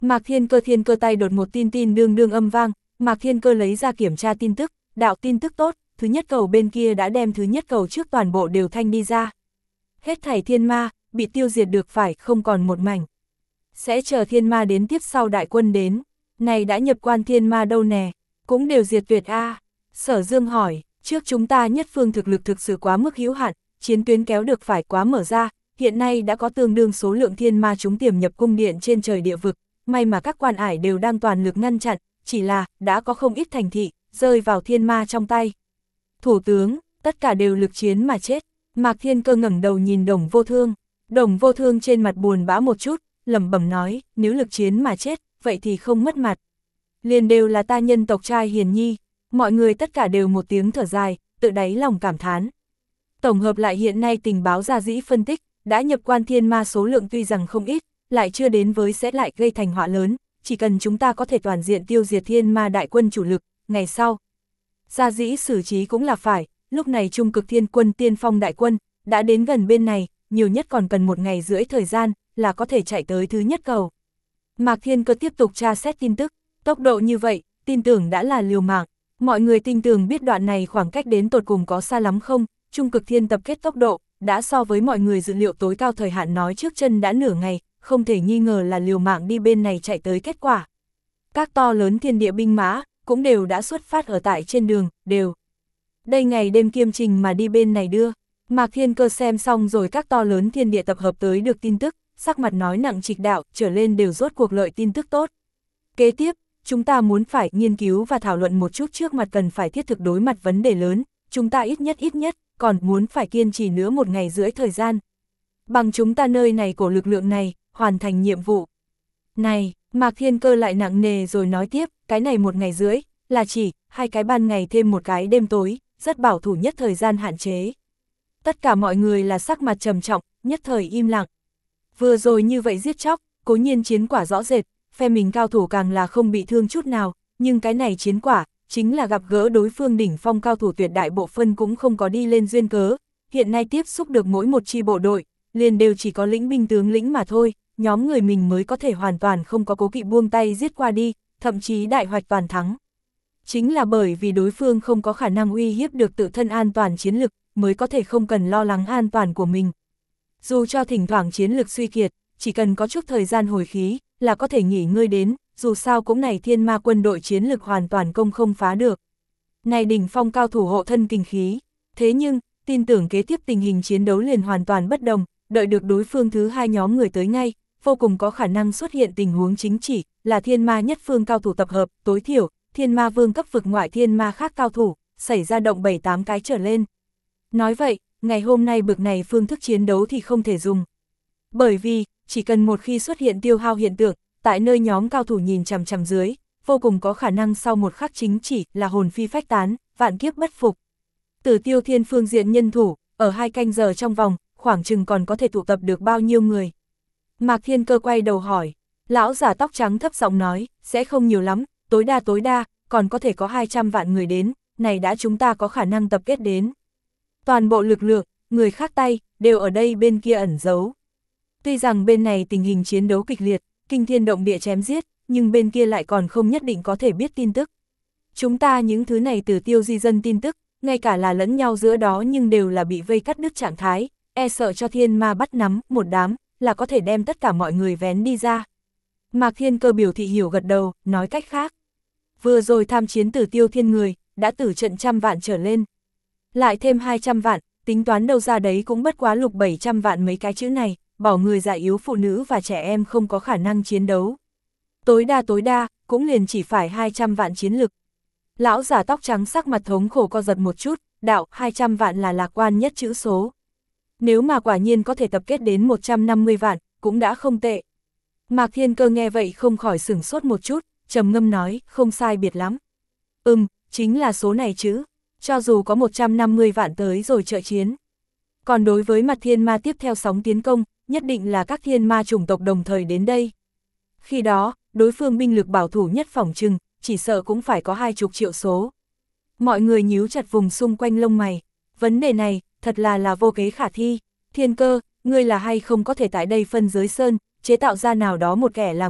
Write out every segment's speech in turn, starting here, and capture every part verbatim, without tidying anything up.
Mạc Thiên Cơ thiên cơ tay đột một tin tin đương đương âm vang, Mạc Thiên Cơ lấy ra kiểm tra tin tức, đạo tin tức tốt, thứ nhất cầu bên kia đã đem thứ nhất cầu trước toàn bộ đều thanh đi ra. Hết thảy thiên ma, bị tiêu diệt được phải không còn một mảnh. Sẽ chờ thiên ma đến tiếp sau đại quân đến, này đã nhập quan thiên ma đâu nè, cũng đều diệt tuyệt a. À. Sở Dương hỏi, trước chúng ta nhất phương thực lực thực sự quá mức hữu hạn, chiến tuyến kéo được phải quá mở ra, hiện nay đã có tương đương số lượng thiên ma chúng tiềm nhập cung điện trên trời địa vực, may mà các quan ải đều đang toàn lực ngăn chặn, chỉ là đã có không ít thành thị rơi vào thiên ma trong tay. Thủ tướng, tất cả đều lực chiến mà chết. Mạc Thiên Cơ ngẩng đầu nhìn Đồng Vô Thương, Đồng Vô Thương trên mặt buồn bã một chút, lẩm bẩm nói, nếu lực chiến mà chết, vậy thì không mất mặt. Liền đều là ta nhân tộc trai hiền nhi, mọi người tất cả đều một tiếng thở dài, tự đáy lòng cảm thán. Tổng hợp lại hiện nay tình báo ra dĩ phân tích, đã nhập quan thiên ma số lượng tuy rằng không ít, lại chưa đến với sẽ lại gây thành họa lớn, chỉ cần chúng ta có thể toàn diện tiêu diệt thiên ma đại quân chủ lực, ngày sau. Ra dĩ xử trí cũng là phải, lúc này trung cực thiên quân tiên phong đại quân, đã đến gần bên này, nhiều nhất còn cần một ngày rưỡi thời gian, là có thể chạy tới thứ nhất cầu. Mạc Thiên Cơ tiếp tục tra xét tin tức, tốc độ như vậy, tin tưởng đã là liều mạng, mọi người tin tưởng biết đoạn này khoảng cách đến tột cùng có xa lắm không, trung cực thiên tập kết tốc độ, đã so với mọi người dự liệu tối cao thời hạn nói trước chân đã nửa ngày, không thể nghi ngờ là liều mạng đi bên này chạy tới kết quả. Các to lớn thiên địa binh mã, cũng đều đã xuất phát ở tại trên đường, đều. Đây ngày đêm kiêm trình mà đi bên này đưa, Mạc Thiên Cơ xem xong rồi các to lớn thiên địa tập hợp tới được tin tức, sắc mặt nói nặng trịch đạo, trở lên đều rốt cuộc lợi tin tức tốt. Kế tiếp, chúng ta muốn phải nghiên cứu và thảo luận một chút trước mặt cần phải thiết thực đối mặt vấn đề lớn, chúng ta ít nhất ít nhất, còn muốn phải kiên trì nữa một ngày rưỡi thời gian. Bằng chúng ta nơi này của lực lượng này, hoàn thành nhiệm vụ. Này, Mạc Thiên Cơ lại nặng nề rồi nói tiếp, cái này một ngày rưỡi, là chỉ, hai cái ban ngày thêm một cái đêm tối, rất bảo thủ nhất thời gian hạn chế. Tất cả mọi người là sắc mặt trầm trọng, nhất thời im lặng. Vừa rồi như vậy giết chóc, cố nhiên chiến quả rõ rệt, phe mình cao thủ càng là không bị thương chút nào, nhưng cái này chiến quả, chính là gặp gỡ đối phương đỉnh phong cao thủ tuyệt đại bộ phân cũng không có đi lên duyên cớ, hiện nay tiếp xúc được mỗi một chi bộ đội, liền đều chỉ có lĩnh binh tướng lĩnh mà thôi, nhóm người mình mới có thể hoàn toàn không có cố kỵ buông tay giết qua đi, thậm chí đại hoạch toàn thắng. Chính là bởi vì đối phương không có khả năng uy hiếp được tự thân an toàn chiến lực, mới có thể không cần lo lắng an toàn của mình. Dù cho thỉnh thoảng chiến lực suy kiệt, chỉ cần có chút thời gian hồi khí, là có thể nghỉ ngơi đến, dù sao cũng này thiên ma quân đội chiến lực hoàn toàn công không phá được. Này đỉnh phong cao thủ hộ thân kinh khí, thế nhưng, tin tưởng kế tiếp tình hình chiến đấu liền hoàn toàn bất đồng, đợi được đối phương thứ hai nhóm người tới ngay, vô cùng có khả năng xuất hiện tình huống chính chỉ, là thiên ma nhất phương cao thủ tập hợp, tối thiểu, thiên ma vương cấp vực ngoại thiên ma khác cao thủ, xảy ra động bảy tám cái trở lên. Nói vậy, ngày hôm nay bực này phương thức chiến đấu thì không thể dùng. Bởi vì, chỉ cần một khi xuất hiện tiêu hao hiện tượng, tại nơi nhóm cao thủ nhìn chằm chằm dưới, vô cùng có khả năng sau một khắc chính chỉ là hồn phi phách tán, vạn kiếp bất phục. Tử Tiêu Thiên phương diện nhân thủ, ở hai canh giờ trong vòng, khoảng chừng còn có thể tụ tập được bao nhiêu người. Mạc Thiên Cơ quay đầu hỏi, lão giả tóc trắng thấp giọng nói, sẽ không nhiều lắm, tối đa tối đa, còn có thể có hai trăm vạn người đến, này đã chúng ta có khả năng tập kết đến. Toàn bộ lực lượng, người khác tay, đều ở đây bên kia ẩn giấu. Tuy rằng bên này tình hình chiến đấu kịch liệt, kinh thiên động địa chém giết, nhưng bên kia lại còn không nhất định có thể biết tin tức. Chúng ta những thứ này từ tiêu di dân tin tức, ngay cả là lẫn nhau giữa đó nhưng đều là bị vây cắt đứt trạng thái, e sợ cho thiên ma bắt nắm, một đám, là có thể đem tất cả mọi người vén đi ra. Mạc Thiên Cơ biểu thị hiểu gật đầu, nói cách khác. Vừa rồi tham chiến Tử Tiêu Thiên người, đã tử trận trăm vạn trở lên. Lại thêm hai trăm vạn, tính toán đâu ra đấy cũng bất quá lục bảy trăm vạn mấy cái chữ này, bỏ người già yếu phụ nữ và trẻ em không có khả năng chiến đấu. Tối đa tối đa, cũng liền chỉ phải hai trăm vạn chiến lực. Lão giả tóc trắng sắc mặt thống khổ co giật một chút, đạo hai trăm vạn là lạc quan nhất chữ số. Nếu mà quả nhiên có thể tập kết đến một trăm năm mươi vạn, cũng đã không tệ. Mạc Thiên Cơ nghe vậy không khỏi sửng sốt một chút, trầm ngâm nói, không sai biệt lắm. Ừm, chính là số này chứ, cho dù có một trăm năm mươi vạn tới rồi trợ chiến. Còn đối với mặt thiên ma tiếp theo sóng tiến công, nhất định là các thiên ma chủng tộc đồng thời đến đây. Khi đó, đối phương binh lực bảo thủ nhất phỏng chừng, chỉ sợ cũng phải có hai chục triệu số. Mọi người nhíu chặt vùng xung quanh lông mày, vấn đề này, thật là là vô kế khả thi. Thiên Cơ, ngươi là hay không có thể tại đây phân giới sơn, chế tạo ra nào đó một kẻ làm quan,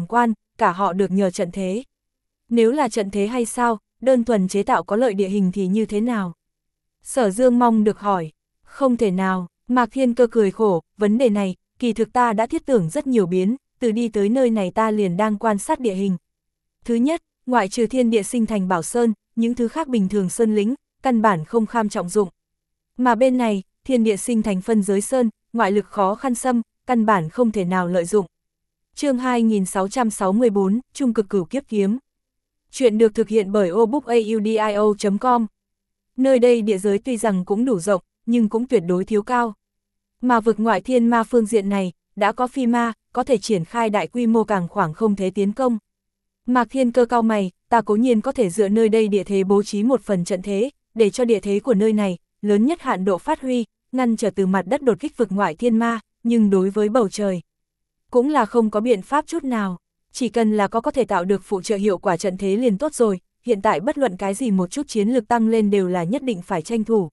cả họ được nhờ trận thế. Nếu là trận thế hay sao, đơn thuần chế tạo có lợi địa hình thì như thế nào? Sở Dương mong được hỏi. Không thể nào, Mạc Thiên Cơ cười khổ, vấn đề này, kỳ thực ta đã thiết tưởng rất nhiều biến, từ đi tới nơi này ta liền đang quan sát địa hình. Thứ nhất, ngoại trừ thiên địa sinh thành bảo sơn, những thứ khác bình thường sơn lĩnh, căn bản không kham trọng dụng. Mà bên này, thiên địa sinh thành phân giới sơn, ngoại lực khó khăn xâm, căn bản không thể nào lợi dụng. Chương hai nghìn sáu trăm sáu mươi bốn, Trung cực cửu kiếp kiếm. Chuyện được thực hiện bởi obookaudio chấm com. Nơi đây địa giới tuy rằng cũng đủ rộng, nhưng cũng tuyệt đối thiếu cao. Mà vực ngoại thiên ma phương diện này, đã có phi ma, có thể triển khai đại quy mô càng khoảng không thế tiến công. Mạc Thiên Cơ cao mày, ta cố nhiên có thể dựa nơi đây địa thế bố trí một phần trận thế, để cho địa thế của nơi này, lớn nhất hạn độ phát huy, ngăn trở từ mặt đất đột kích vực ngoại thiên ma, nhưng đối với bầu trời, cũng là không có biện pháp chút nào, chỉ cần là có có thể tạo được phụ trợ hiệu quả trận thế liền tốt rồi, hiện tại bất luận cái gì một chút chiến lược tăng lên đều là nhất định phải tranh thủ.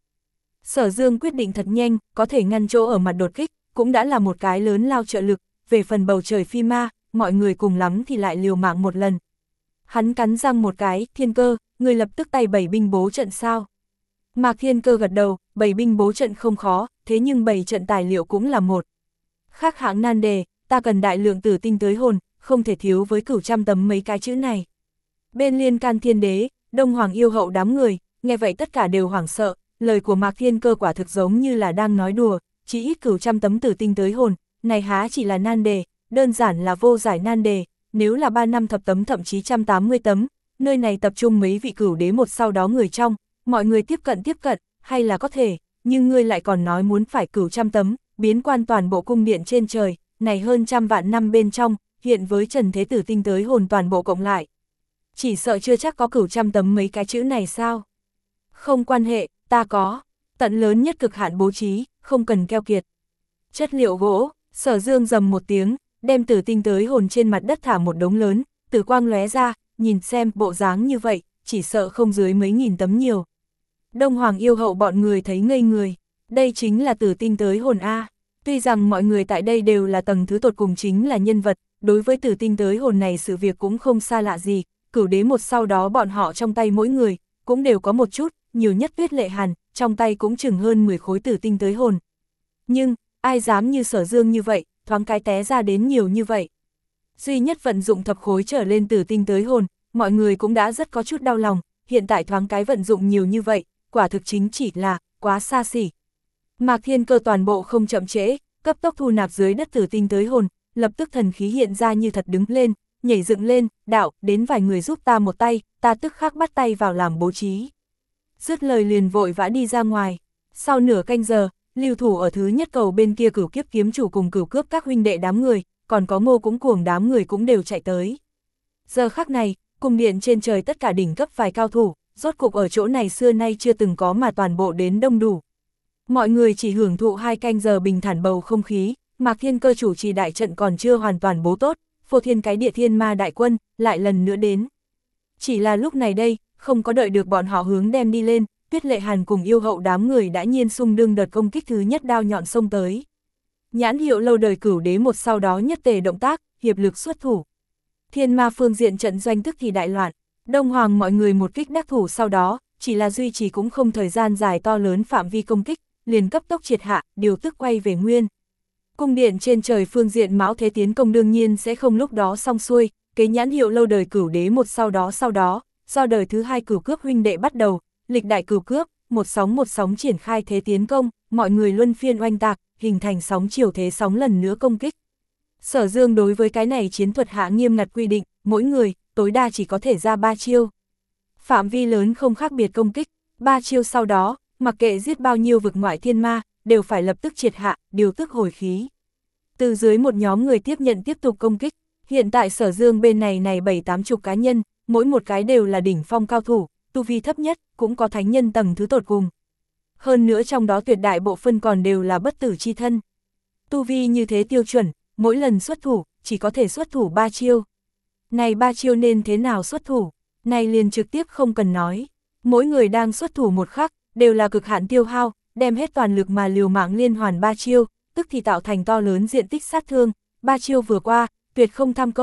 Sở Dương quyết định thật nhanh, có thể ngăn chỗ ở mặt đột kích, cũng đã là một cái lớn lao trợ lực, về phần bầu trời phi ma, mọi người cùng lắm thì lại liều mạng một lần. Hắn cắn răng một cái, Thiên Cơ, người lập tức tay bảy binh bố trận sao? Mạc Thiên Cơ gật đầu, bảy binh bố trận không khó, thế nhưng bảy trận tài liệu cũng là một khác hạng nan đề, ta cần đại lượng tử tinh tới hồn, không thể thiếu với cửu trăm tấm mấy cái chữ này. Bên Liên Can Thiên Đế, Đông Hoàng yêu hậu đám người, nghe vậy tất cả đều hoảng sợ, lời của Mạc Thiên Cơ quả thực giống như là đang nói đùa, chỉ ít cửu trăm tấm tử tinh tới hồn, này há chỉ là nan đề, đơn giản là vô giải nan đề, nếu là ba năm thập tấm thậm chí trăm tám mươi tấm, nơi này tập trung mấy vị cửu đế một sau đó người trong, mọi người tiếp cận tiếp cận, hay là có thể, nhưng ngươi lại còn nói muốn phải cửu trăm tấm, biến quan toàn bộ cung điện trên trời, này hơn trăm vạn năm bên trong, hiện với trần thế tử tinh tới hồn toàn bộ cộng lại. Chỉ sợ chưa chắc có cửu trăm tấm mấy cái chữ này sao? Không quan hệ, ta có, tận lớn nhất cực hạn bố trí, không cần keo kiệt. Chất liệu gỗ, Sở Dương rầm một tiếng, đem tử tinh tới hồn trên mặt đất thả một đống lớn, tử quang lóe ra, nhìn xem bộ dáng như vậy, chỉ sợ không dưới mấy nghìn tấm nhiều. Đông Hoàng yêu hậu bọn người thấy ngây người, đây chính là tử tinh tới hồn A. Tuy rằng mọi người tại đây đều là tầng thứ tột cùng chính là nhân vật, đối với tử tinh tới hồn này sự việc cũng không xa lạ gì, cửu đế một sau đó bọn họ trong tay mỗi người, cũng đều có một chút, nhiều nhất Tuyết Lệ Hàn, trong tay cũng chừng hơn mười khối tử tinh tới hồn. Nhưng, ai dám như Sở Dương như vậy, thoáng cái té ra đến nhiều như vậy. Duy nhất vận dụng thập khối trở lên tử tinh tới hồn, mọi người cũng đã rất có chút đau lòng, hiện tại thoáng cái vận dụng nhiều như vậy, quả thực chính chỉ là, quá xa xỉ. Mạc Thiên Cơ toàn bộ không chậm trễ, cấp tốc thu nạp dưới đất tử tinh tới hồn, lập tức thần khí hiện ra như thật đứng lên, nhảy dựng lên, đạo, đến vài người giúp ta một tay, ta tức khắc bắt tay vào làm bố trí. Dứt lời liền vội vã đi ra ngoài. Sau nửa canh giờ, lưu thủ ở thứ nhất cầu bên kia cửu kiếp kiếm chủ cùng cửu cướp các huynh đệ đám người, còn có Ngô cũng cuồng đám người cũng đều chạy tới. Giờ khắc này, cung điện trên trời tất cả đỉnh cấp vài cao thủ, rốt cục ở chỗ này xưa nay chưa từng có mà toàn bộ đến đông đủ. Mọi người chỉ hưởng thụ hai canh giờ bình thản bầu không khí, Mạc Thiên Cơ chủ trì đại trận còn chưa hoàn toàn bố tốt, phô thiên cái địa thiên ma đại quân, lại lần nữa đến. Chỉ là lúc này đây, không có đợi được bọn họ hướng đem đi lên, Tuyết Lệ Hàn cùng yêu hậu đám người đã nhiên xung đương đợt công kích thứ nhất đao nhọn xông tới. Nhãn hiệu lâu đời cửu đế một sau đó nhất tề động tác, hiệp lực xuất thủ. Thiên ma phương diện trận doanh tức thì đại loạn, Đông Hoàng mọi người một kích đắc thủ sau đó, chỉ là duy trì cũng không thời gian dài to lớn phạm vi công kích, liền cấp tốc triệt hạ, điều tức quay về nguyên. Cung điện trên trời phương diện Mão Thế tiến công đương nhiên sẽ không lúc đó xong xuôi, cái nhãn hiệu lâu đời cửu đế một sau đó sau đó, do đời thứ hai cửu cướp huynh đệ bắt đầu, lịch đại cửu cướp, một sóng một sóng triển khai thế tiến công, mọi người luân phiên oanh tạc, hình thành sóng chiều thế sóng lần nữa công kích. Sở Dương đối với cái này chiến thuật hạ nghiêm ngặt quy định, mỗi người, tối đa chỉ có thể ra ba chiêu. Phạm vi lớn không khác biệt công kích, ba chiêu sau đó, mặc kệ giết bao nhiêu vực ngoại thiên ma, đều phải lập tức triệt hạ, điều tức hồi khí. Từ dưới một nhóm người tiếp nhận tiếp tục công kích, hiện tại Sở Dương bên này này bảy tám chục cá nhân, mỗi một cái đều là đỉnh phong cao thủ, tu vi thấp nhất, cũng có thánh nhân tầng thứ tột cùng. Hơn nữa trong đó tuyệt đại bộ phân còn đều là bất tử chi thân. Tu vi như thế tiêu chuẩn, mỗi lần xuất thủ, chỉ có thể xuất thủ ba chiêu. Này ba chiêu nên thế nào xuất thủ, này liền trực tiếp không cần nói. Mỗi người đang xuất thủ một khắc, đều là cực hạn tiêu hao, đem hết toàn lực mà liều mạng liên hoàn ba chiêu, tức thì tạo thành to lớn diện tích sát thương. Ba chiêu vừa qua, tuyệt không tham công,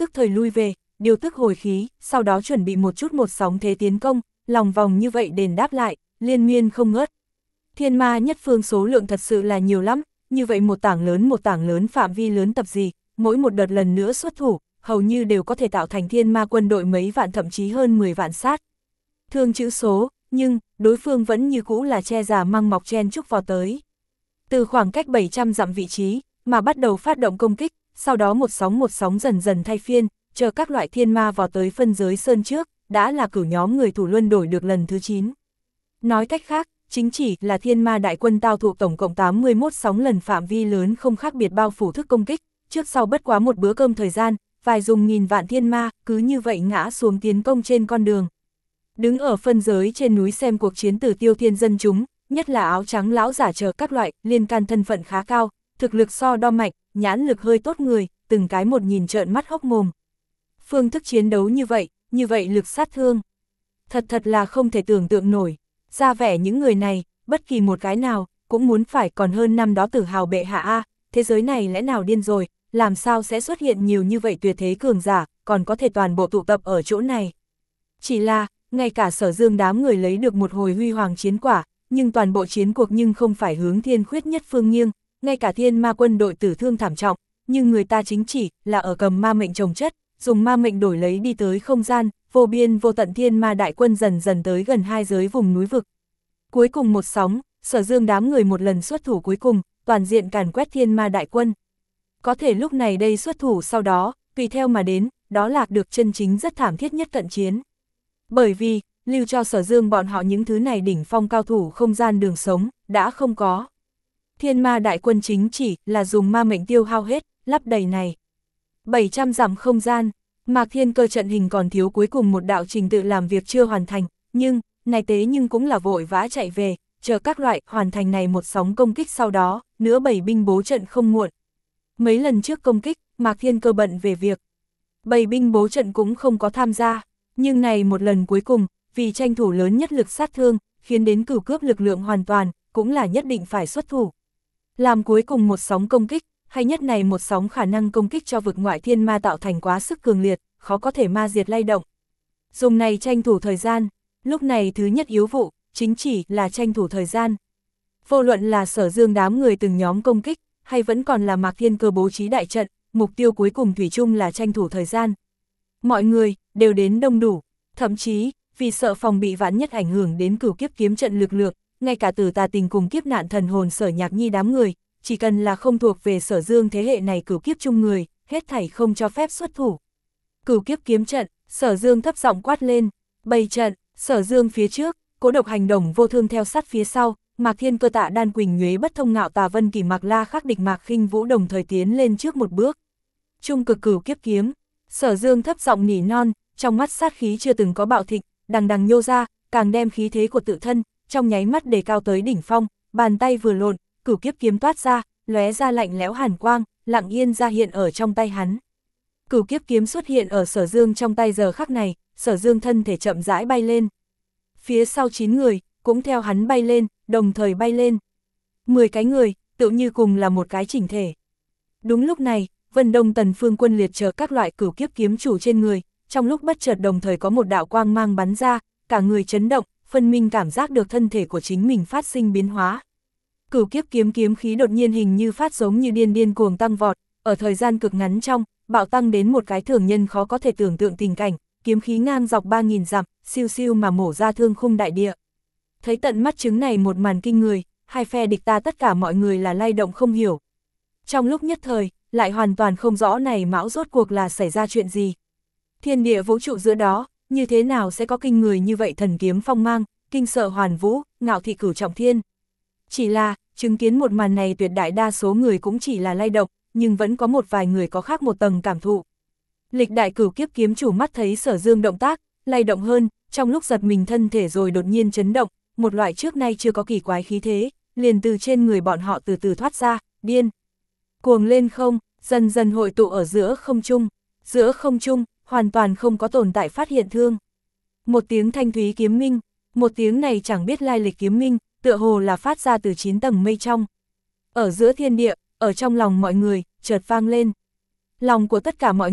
tức thời lui về, điều tức hồi khí, sau đó chuẩn bị một chút một sóng thế tiến công, lòng vòng như vậy đền đáp lại, liên miên không ngớt. Thiên ma nhất phương số lượng thật sự là nhiều lắm, như vậy một tảng lớn một tảng lớn phạm vi lớn tập gì, mỗi một đợt lần nữa xuất thủ, hầu như đều có thể tạo thành thiên ma quân đội mấy vạn thậm chí hơn mười vạn sát. Thương chữ số, nhưng, đối phương vẫn như cũ là che già măng mọc chen chúc vào tới. Từ khoảng cách bảy trăm dặm vị trí, mà bắt đầu phát động công kích, sau đó một sóng một sóng dần dần thay phiên, chờ các loại thiên ma vào tới phân giới sơn trước, đã là cửu nhóm người thủ luân đổi được lần thứ chín. Nói cách khác, chính chỉ là thiên ma đại quân tao thụ tổng cộng tám mươi mốt sóng lần phạm vi lớn không khác biệt bao phủ thức công kích, trước sau bất quá một bữa cơm thời gian, vài dùng nghìn vạn thiên ma, cứ như vậy ngã xuống tiến công trên con đường. Đứng ở phân giới trên núi xem cuộc chiến từ tiêu thiên dân chúng, nhất là áo trắng lão giả chờ các loại, liên can thân phận khá cao, thực lực so đo mạnh, nhãn lực hơi tốt người, từng cái một nhìn trợn mắt hốc mồm. Phương thức chiến đấu như vậy, như vậy lực sát thương. Thật thật là không thể tưởng tượng nổi, ra vẻ những người này, bất kỳ một cái nào, cũng muốn phải còn hơn năm đó Tử Hào bệ hạ a, thế giới này lẽ nào điên rồi, làm sao sẽ xuất hiện nhiều như vậy tuyệt thế cường giả, còn có thể toàn bộ tụ tập ở chỗ này. Chỉ là, ngay cả Sở Dương đám người lấy được một hồi huy hoàng chiến quả, nhưng toàn bộ chiến cuộc nhưng không phải hướng thiên khuyết nhất phương nghiêng, ngay cả thiên ma quân đội tử thương thảm trọng, nhưng người ta chính chỉ là ở cầm ma mệnh trồng chất, dùng ma mệnh đổi lấy đi tới không gian, vô biên vô tận thiên ma đại quân dần dần tới gần hai giới vùng núi vực. Cuối cùng một sóng, Sở Dương đám người một lần xuất thủ cuối cùng, toàn diện càn quét thiên ma đại quân. Có thể lúc này đây xuất thủ sau đó, tùy theo mà đến, đó là được chân chính rất thảm thiết nhất cận chiến. Bởi vì, lưu cho Sở Dương bọn họ những thứ này đỉnh phong cao thủ không gian đường sống, đã không có. Thiên ma đại quân chính chỉ là dùng ma mệnh tiêu hao hết, lắp đầy này. bảy trăm dặm không gian, Mạc Thiên Cơ trận hình còn thiếu cuối cùng một đạo trình tự làm việc chưa hoàn thành, nhưng, này tế nhưng cũng là vội vã chạy về, chờ các loại hoàn thành này một sóng công kích sau đó, nữa bảy binh bố trận không muộn. Mấy lần trước công kích, Mạc Thiên Cơ bận về việc. Bảy binh bố trận cũng không có tham gia, nhưng này một lần cuối cùng, vì tranh thủ lớn nhất lực sát thương, khiến đến cửu cướp lực lượng hoàn toàn, cũng là nhất định phải xuất thủ. Làm cuối cùng một sóng công kích, hay nhất này một sóng khả năng công kích cho vực ngoại thiên ma tạo thành quá sức cường liệt, khó có thể ma diệt lay động. Dùng này tranh thủ thời gian, lúc này thứ nhất yếu vụ, chính chỉ là tranh thủ thời gian. Vô luận là Sở Dương đám người từng nhóm công kích, hay vẫn còn là Mạc Thiên Cơ bố trí đại trận, mục tiêu cuối cùng thủy chung là tranh thủ thời gian. Mọi người, đều đến đông đủ, thậm chí, vì sợ phòng bị vạn nhất ảnh hưởng đến cửu kiếp kiếm trận lực lượng, ngay cả Tử Tà Tình cùng kiếp nạn thần hồn Sở Nhạc Nhi đám người, chỉ cần là không thuộc về Sở Dương thế hệ này cửu kiếp chung người, hết thảy không cho phép xuất thủ. Cửu kiếp kiếm trận, Sở Dương thấp giọng quát lên, bày trận, Sở Dương phía trước, Cố Độc hành động vô thương theo sát phía sau, Mạc Thiên Cơ Tạ Đan Quỳnh Nhuế Bất Thông Ngạo Tà Vân Kỳ Mạc La Khắc Địch Mạc Khinh Vũ đồng thời tiến lên trước một bước. Trung cực cửu kiếp kiếm, Sở Dương thấp giọng nỉ non, trong mắt sát khí chưa từng có bạo thịnh, đằng đằng nhô ra, càng đem khí thế của tự thân, trong nháy mắt đề cao tới đỉnh phong, bàn tay vừa lộn, cửu kiếp kiếm toát ra, lóe ra lạnh lẽo hàn quang, lặng yên ra hiện ở trong tay hắn. Cửu kiếp kiếm xuất hiện ở Sở Dương trong tay giờ khắc này, Sở Dương thân thể chậm rãi bay lên. Phía sau chín người, cũng theo hắn bay lên, đồng thời bay lên. mười cái người, tự như cùng là một cái chỉnh thể. Đúng lúc này, Vân Đông Tần Phương Quân liệt chờ các loại cửu kiếp kiếm chủ trên người, trong lúc bất chợt đồng thời có một đạo quang mang bắn ra, cả người chấn động, phân minh cảm giác được thân thể của chính mình phát sinh biến hóa. Cửu kiếp kiếm kiếm khí đột nhiên hình như phát giống như điên điên cuồng tăng vọt, ở thời gian cực ngắn trong, bạo tăng đến một cái thường nhân khó có thể tưởng tượng tình cảnh, kiếm khí ngang dọc ba nghìn dặm, siêu siêu mà mổ ra thương khung đại địa. Thấy tận mắt chứng này một màn kinh người, hai phe địch ta tất cả mọi người là lay động không hiểu. Trong lúc nhất thời, lại hoàn toàn không rõ này mão rốt cuộc là xảy ra chuyện gì. Thiên địa vũ trụ giữa đó, như thế nào sẽ có kinh người như vậy thần kiếm phong mang, kinh sợ hoàn vũ, ngạo thị cửu trọng thiên. Chỉ là, chứng kiến một màn này tuyệt đại đa số người cũng chỉ là lay động, nhưng vẫn có một vài người có khác một tầng cảm thụ. Lịch đại cửu kiếp kiếm chủ mắt thấy Sở Dương động tác, lay động hơn, trong lúc giật mình thân thể rồi đột nhiên chấn động, một loại trước nay chưa có kỳ quái khí thế, liền từ trên người bọn họ từ từ thoát ra, điên. Cuồng lên không, dần dần hội tụ ở giữa không trung, giữa không trung, hoàn toàn không có tồn tại phát hiện thương. Một tiếng thanh thúy kiếm minh, một tiếng này chẳng biết lai lịch kiếm minh, tựa hồ là phát ra từ chín tầng mây trong. Ở giữa thiên địa, ở trong lòng mọi người, chợt vang lên. Lòng của tất cả mọi người,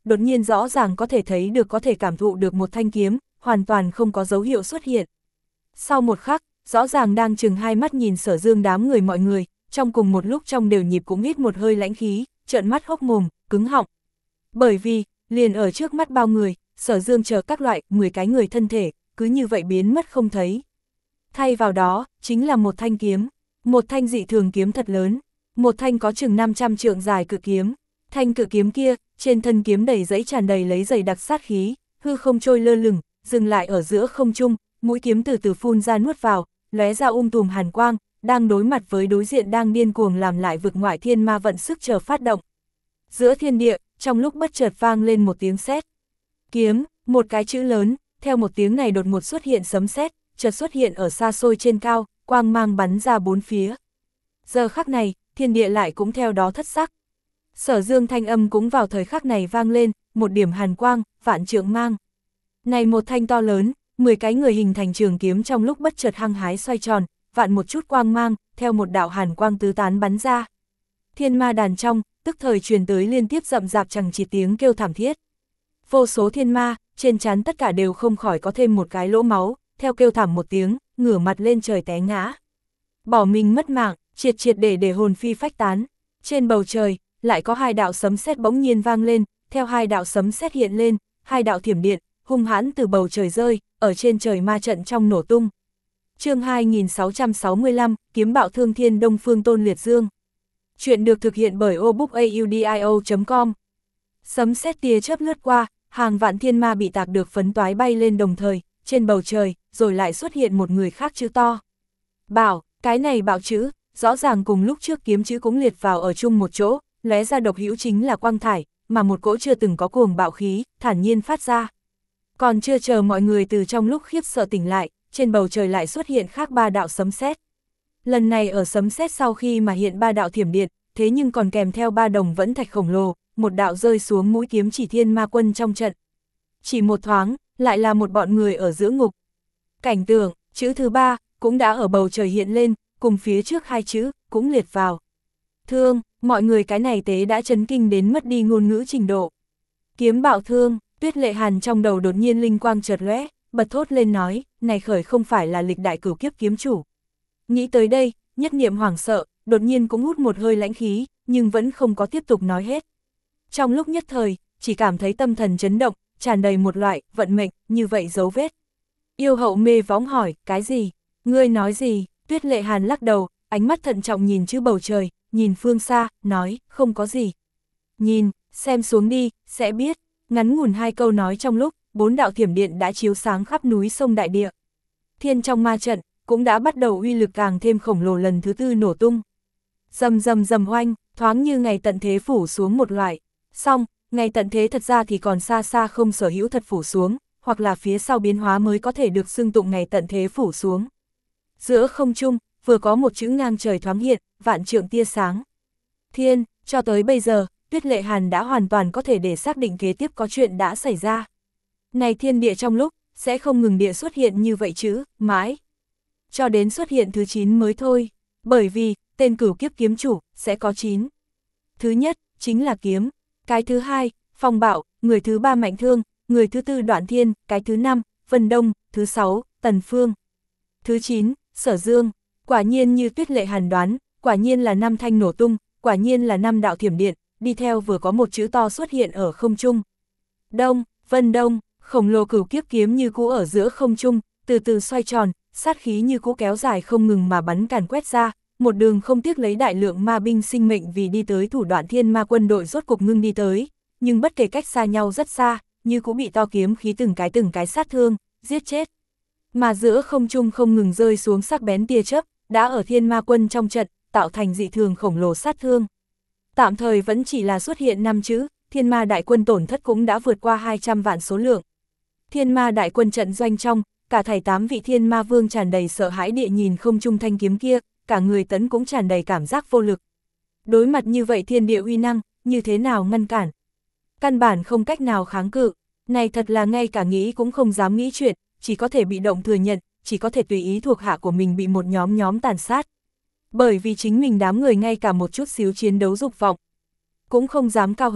đột nhiên rõ ràng có thể thấy được có thể cảm thụ được một thanh kiếm, hoàn toàn không có dấu hiệu xuất hiện. Sau một khắc, rõ ràng đang chừng hai mắt nhìn Sở Dương đám người mọi người, trong cùng một lúc trong đều nhịp cũng hít một hơi lãnh khí, trợn mắt hốc mồm, cứng họng. Bởi vì, liền ở trước mắt bao người, Sở Dương chờ các loại mười cái người thân thể, cứ như vậy biến mất không thấy. Thay vào đó, chính là một thanh kiếm, một thanh dị thường kiếm thật lớn, một thanh có chừng năm trăm trượng dài cự kiếm. Thanh cự kiếm kia, trên thân kiếm đầy giấy tràn đầy lấy dày đặc sát khí, hư không trôi lơ lửng, dừng lại ở giữa không trung, mũi kiếm từ từ phun ra nuốt vào, lóe ra um tùm hàn quang, đang đối mặt với đối diện đang điên cuồng làm lại vực ngoại thiên ma vận sức chờ phát động. Giữa thiên địa, trong lúc bất chợt vang lên một tiếng sét. Kiếm, một cái chữ lớn, theo một tiếng này đột ngột xuất hiện sấm sét, chợt xuất hiện ở xa xôi trên cao, quang mang bắn ra bốn phía. Giờ khắc này, thiên địa lại cũng theo đó thất sắc. Sở Dương thanh âm cũng vào thời khắc này vang lên, một điểm hàn quang, vạn trượng mang. Này một thanh to lớn, mười cái người hình thành trường kiếm trong lúc bất chợt hăng hái xoay tròn, vạn một chút quang mang, theo một đạo hàn quang tứ tán bắn ra. Thiên ma đàn trong, tức thời truyền tới liên tiếp rậm rạp chằng chịt tiếng kêu thảm thiết. Vô số thiên ma, trên trán tất cả đều không khỏi có thêm một cái lỗ máu, theo kêu thảm một tiếng, ngửa mặt lên trời té ngã. Bỏ mình mất mạng, triệt triệt để để hồn phi phách tán. Trên bầu trời, lại có hai đạo sấm sét bỗng nhiên vang lên, theo hai đạo sấm sét hiện lên, hai đạo thiểm điện, hung hãn từ bầu trời rơi, ở trên trời ma trận trong nổ tung. Chương hai nghìn sáu trăm sáu mươi lăm, Kiếm bạo thương thiên Đông Phương Tôn Liệt Dương. Chuyện được thực hiện bởi obookaudio chấm com. Sấm sét tia chớp lướt qua, hàng vạn thiên ma bị tạc được phấn toái bay lên đồng thời, trên bầu trời, rồi lại xuất hiện một người khác chữ to. Bảo, cái này bảo chữ, rõ ràng cùng lúc trước kiếm chữ cũng liệt vào ở chung một chỗ, lóe ra độc hữu chính là quang thải, mà một cỗ chưa từng có cuồng bạo khí, thản nhiên phát ra. Còn chưa chờ mọi người từ trong lúc khiếp sợ tỉnh lại, trên bầu trời lại xuất hiện khác ba đạo sấm sét. Lần này ở sấm sét sau khi mà hiện ba đạo thiểm điện, thế nhưng còn kèm theo ba đồng vẫn thạch khổng lồ, một đạo rơi xuống mũi kiếm chỉ thiên ma quân trong trận. Chỉ một thoáng, lại là một bọn người ở giữa ngục. Cảnh tượng, chữ thứ ba, cũng đã ở bầu trời hiện lên, cùng phía trước hai chữ, cũng liệt vào. Thương, mọi người cái này tế đã chấn kinh đến mất đi ngôn ngữ trình độ. Kiếm bạo thương, Tuyết Lệ Hàn trong đầu đột nhiên linh quang chợt lóe, bật thốt lên nói, này khởi không phải là lịch đại cửu kiếp kiếm chủ. Nghĩ tới đây, nhất niệm hoảng sợ, đột nhiên cũng hút một hơi lãnh khí, nhưng vẫn không có tiếp tục nói hết. Trong lúc nhất thời, chỉ cảm thấy tâm thần chấn động, tràn đầy một loại, vận mệnh, như vậy dấu vết. Yêu hậu mê võng hỏi, cái gì? Ngươi nói gì? Tuyết Lệ Hàn lắc đầu, ánh mắt thận trọng nhìn chữ bầu trời, nhìn phương xa, nói, không có gì. Nhìn, xem xuống đi, sẽ biết. Ngắn ngủn hai câu nói trong lúc, bốn đạo thiểm điện đã chiếu sáng khắp núi sông đại địa. Thiên trong ma trận, cũng đã bắt đầu uy lực càng thêm khổng lồ lần thứ tư nổ tung. Rầm rầm rầm oanh, thoáng như ngày tận thế phủ xuống một loại. Xong, ngày tận thế thật ra thì còn xa xa không sở hữu thật phủ xuống, hoặc là phía sau biến hóa mới có thể được xưng tụng ngày tận thế phủ xuống. Giữa không trung, vừa có một chữ ngang trời thoáng hiện, vạn trượng tia sáng. Thiên, cho tới bây giờ, Tuyết Lệ Hàn đã hoàn toàn có thể để xác định kế tiếp có chuyện đã xảy ra. Này thiên địa trong lúc, sẽ không ngừng địa xuất hiện như vậy chứ, mãi. Cho đến xuất hiện thứ chín mới thôi, bởi vì, tên cửu kiếp kiếm chủ, sẽ có chín. Thứ nhất, chính là kiếm. Cái thứ hai, phong bạo, người thứ ba mạnh thương, người thứ tư đoạn thiên, cái thứ năm, Vân Đông, thứ sáu, Tần Phương. Thứ chín, Sở Dương. Quả nhiên như Tuyết Lệ Hàn đoán, quả nhiên là năm thanh nổ tung, quả nhiên là năm đạo thiểm điện, đi theo vừa có một chữ to xuất hiện ở không trung. Đông, Vân Đông, khổng lồ cửu kiếp kiếm như cũ ở giữa không trung, từ từ xoay tròn, sát khí như cũ kéo dài không ngừng mà bắn càn quét ra, một đường không tiếc lấy đại lượng ma binh sinh mệnh vì đi tới thủ đoạn thiên ma quân đội rốt cục ngưng đi tới, nhưng bất kể cách xa nhau rất xa, như cũ bị to kiếm khí từng cái từng cái sát thương, giết chết. Mà giữa không trung không ngừng rơi xuống sắc bén tia chớp, đã ở thiên ma quân trong trận, tạo thành dị thường khổng lồ sát thương. Tạm thời vẫn chỉ là xuất hiện năm chữ, thiên ma đại quân tổn thất cũng đã vượt qua hai trăm vạn số lượng. Thiên ma đại quân trận doanh trong, cả thảy tám vị thiên ma vương tràn đầy sợ hãi địa nhìn không trung thanh kiếm kia, cả người tấn cũng tràn đầy cảm giác vô lực. Đối mặt như vậy thiên địa uy năng, như thế nào ngăn cản? Căn bản không cách nào kháng cự, này thật là ngay cả nghĩ cũng không dám nghĩ chuyện, chỉ có thể bị động thừa nhận, chỉ có thể tùy ý thuộc hạ của mình bị một nhóm nhóm tàn sát. Bởi vì chính mình đám người ngay cả một chút xíu chiến đấu dục vọng cũng không dám cao hứng,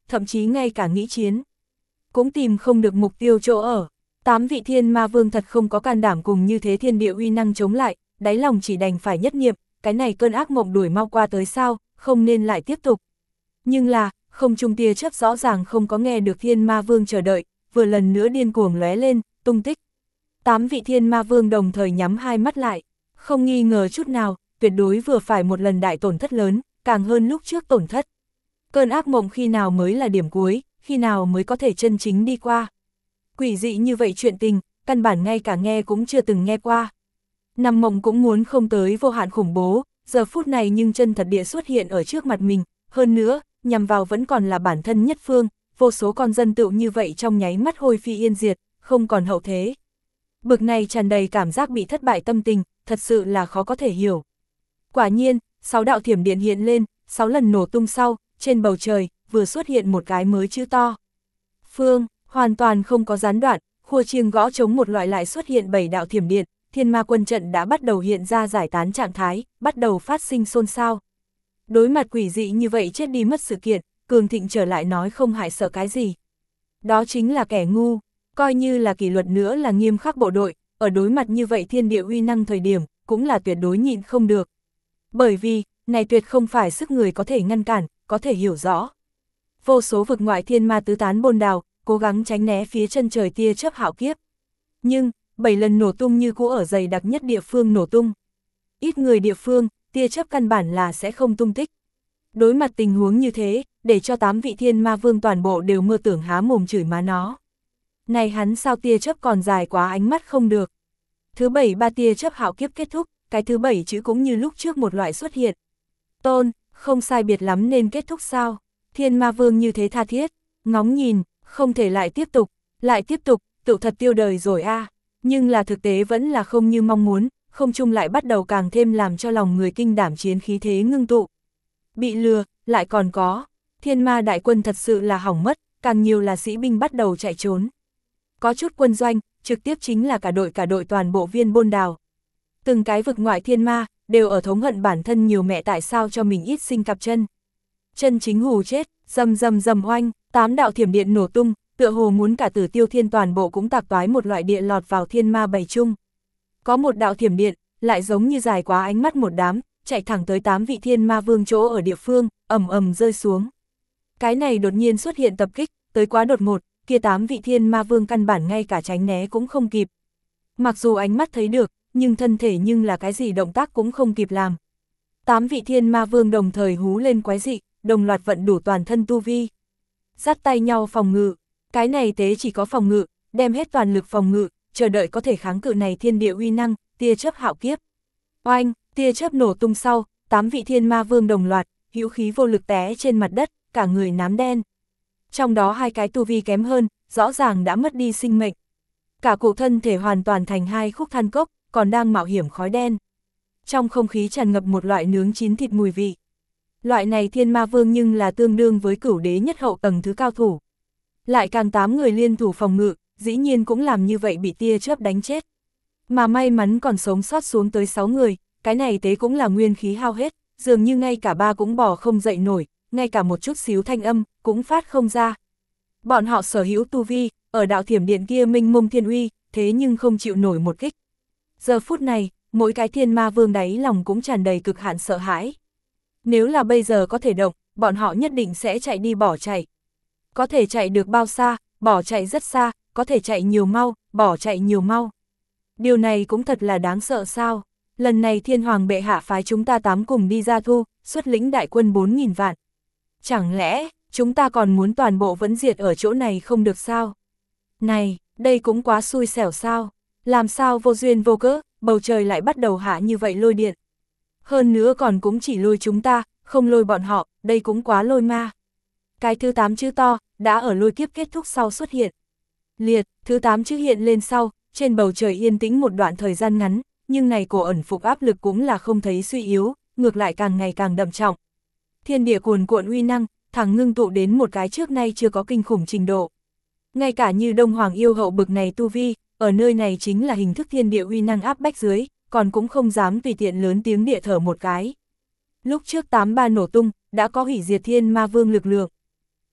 thậm chí ngay cả nghĩ chiến. Cũng tìm không được mục tiêu chỗ ở. Tám vị thiên ma vương thật không có can đảm cùng như thế thiên địa uy năng chống lại, đáy lòng chỉ đành phải nhất niệm, cái này cơn ác mộng đuổi mau qua tới sao, không nên lại tiếp tục. Nhưng là, không trung tia chớp rõ ràng không có nghe được thiên ma vương chờ đợi, vừa lần nữa điên cuồng lóe lên, tung tích. Tám vị thiên ma vương đồng thời nhắm hai mắt lại, không nghi ngờ chút nào, tuyệt đối vừa phải một lần đại tổn thất lớn, càng hơn lúc trước tổn thất. Cơn ác mộng khi nào mới là điểm cuối, khi nào mới có thể chân chính đi qua. Quỷ dị như vậy chuyện tình, căn bản ngay cả nghe cũng chưa từng nghe qua. Nằm mộng cũng muốn không tới vô hạn khủng bố, giờ phút này nhưng chân thật địa xuất hiện ở trước mặt mình, hơn nữa, nhằm vào vẫn còn là bản thân nhất phương, vô số con dân tựu như vậy trong nháy mắt hôi phi yên diệt, không còn hậu thế. Bực này tràn đầy cảm giác bị thất bại tâm tình, thật sự là khó có thể hiểu. Quả nhiên, sáu đạo thiểm điện hiện lên, sáu lần nổ tung sau, trên bầu trời, vừa xuất hiện một cái mới chữ to. Phương, hoàn toàn không có gián đoạn, khua chiêng gõ chống một loại lại xuất hiện bảy đạo thiểm điện, thiên ma quân trận đã bắt đầu hiện ra giải tán trạng thái, bắt đầu phát sinh xôn xao. Đối mặt quỷ dị như vậy chết đi mất sự kiện, Cường Thịnh trở lại nói không hại sợ cái gì. Đó chính là kẻ ngu, coi như là kỷ luật nữa là nghiêm khắc bộ đội, ở đối mặt như vậy thiên địa uy năng thời điểm, cũng là tuyệt đối nhịn không được. Bởi vì, này tuyệt không phải sức người có thể ngăn cản, có thể hiểu rõ. Vô số vực ngoại thiên ma tứ tán bôn đào, cố gắng tránh né phía chân trời tia chớp hạo kiếp. Nhưng, bảy lần nổ tung như cũ ở dày đặc nhất địa phương nổ tung. Ít người địa phương, tia chớp căn bản là sẽ không tung tích. Đối mặt tình huống như thế, để cho tám vị thiên ma vương toàn bộ đều mơ tưởng há mồm chửi má nó. Này hắn sao tia chớp còn dài quá ánh mắt không được. Thứ bảy ba tia chớp hạo kiếp kết thúc, cái thứ bảy chữ cũng như lúc trước một loại xuất hiện. Tôn, không sai biệt lắm nên kết thúc sao? Thiên ma vương như thế tha thiết, ngóng nhìn, không thể lại tiếp tục, lại tiếp tục, tự thật tiêu đời rồi a. À. Nhưng là thực tế vẫn là không như mong muốn, không chung lại bắt đầu càng thêm làm cho lòng người kinh đảm chiến khí thế ngưng tụ. Bị lừa, lại còn có, thiên ma đại quân thật sự là hỏng mất, càng nhiều là sĩ binh bắt đầu chạy trốn. Có chút quân doanh, trực tiếp chính là cả đội cả đội toàn bộ viên bôn đào. Từng cái vực ngoại thiên ma, đều ở thống hận bản thân nhiều mẹ tại sao cho mình ít sinh cặp chân. Chân chính hù chết, rầm rầm rầm oanh, tám đạo thiểm điện nổ tung, tựa hồ muốn cả Tử Tiêu Thiên toàn bộ cũng tạc toái một loại địa lọt vào thiên ma bảy chung. Có một đạo thiểm điện, lại giống như dài quá ánh mắt một đám, chạy thẳng tới tám vị thiên ma vương chỗ ở địa phương, ầm ầm rơi xuống. Cái này đột nhiên xuất hiện tập kích, tới quá đột ngột, kia tám vị thiên ma vương căn bản ngay cả tránh né cũng không kịp. Mặc dù ánh mắt thấy được, nhưng thân thể nhưng là cái gì động tác cũng không kịp làm. Tám vị thiên ma vương đồng thời hú lên quái dị, đồng loạt vận đủ toàn thân tu vi. Dắt tay nhau phòng ngự, cái này tế chỉ có phòng ngự, đem hết toàn lực phòng ngự, chờ đợi có thể kháng cự này thiên địa uy năng, tia chớp hạo kiếp. Oanh, tia chớp nổ tung sau, tám vị thiên ma vương đồng loạt, hữu khí vô lực té trên mặt đất, cả người nám đen. Trong đó hai cái tu vi kém hơn, rõ ràng đã mất đi sinh mệnh. Cả cụ thân thể hoàn toàn thành hai khúc than cốc, còn đang mạo hiểm khói đen. Trong không khí tràn ngập một loại nướng chín thịt mùi vị. Loại này thiên ma vương nhưng là tương đương với cửu đế nhất hậu tầng thứ cao thủ. Lại càng tám người liên thủ phòng ngự, dĩ nhiên cũng làm như vậy bị tia chớp đánh chết. Mà may mắn còn sống sót xuống tới sáu người, cái này tế cũng là nguyên khí hao hết, dường như ngay cả ba cũng bò không dậy nổi, ngay cả một chút xíu thanh âm, cũng phát không ra. Bọn họ sở hữu tu vi, ở đạo thiểm điện kia minh mông thiên uy, thế nhưng không chịu nổi một kích. Giờ phút này, mỗi cái thiên ma vương đáy lòng cũng tràn đầy cực hạn sợ hãi. Nếu là bây giờ có thể động, bọn họ nhất định sẽ chạy đi bỏ chạy. Có thể chạy được bao xa, bỏ chạy rất xa, có thể chạy nhiều mau, bỏ chạy nhiều mau. Điều này cũng thật là đáng sợ sao. Lần này thiên hoàng bệ hạ phái chúng ta tám cùng đi ra thu, xuất lĩnh đại quân bốn nghìn vạn. Chẳng lẽ, chúng ta còn muốn toàn bộ vẫn diệt ở chỗ này không được sao? Này, đây cũng quá xui xẻo sao? Làm sao vô duyên vô cớ, bầu trời lại bắt đầu hạ như vậy lôi điện. Hơn nữa còn cũng chỉ lôi chúng ta, không lôi bọn họ, đây cũng quá lôi ma. Cái thứ tám chữ to, đã ở lôi kiếp kết thúc sau xuất hiện. Liệt, thứ tám chữ hiện lên sau, trên bầu trời yên tĩnh một đoạn thời gian ngắn, nhưng này cổ ẩn phục áp lực cũng là không thấy suy yếu, ngược lại càng ngày càng đậm trọng. Thiên địa cuồn cuộn uy năng, thẳng ngưng tụ đến một cái trước nay chưa có kinh khủng trình độ. Ngay cả như Đông Hoàng yêu hậu bực này tu vi, ở nơi này chính là hình thức thiên địa uy năng áp bách dưới, còn cũng không dám tùy tiện lớn tiếng địa thở một cái. Lúc trước tám ba nổ tung, đã có hủy diệt thiên ma vương lực lượng.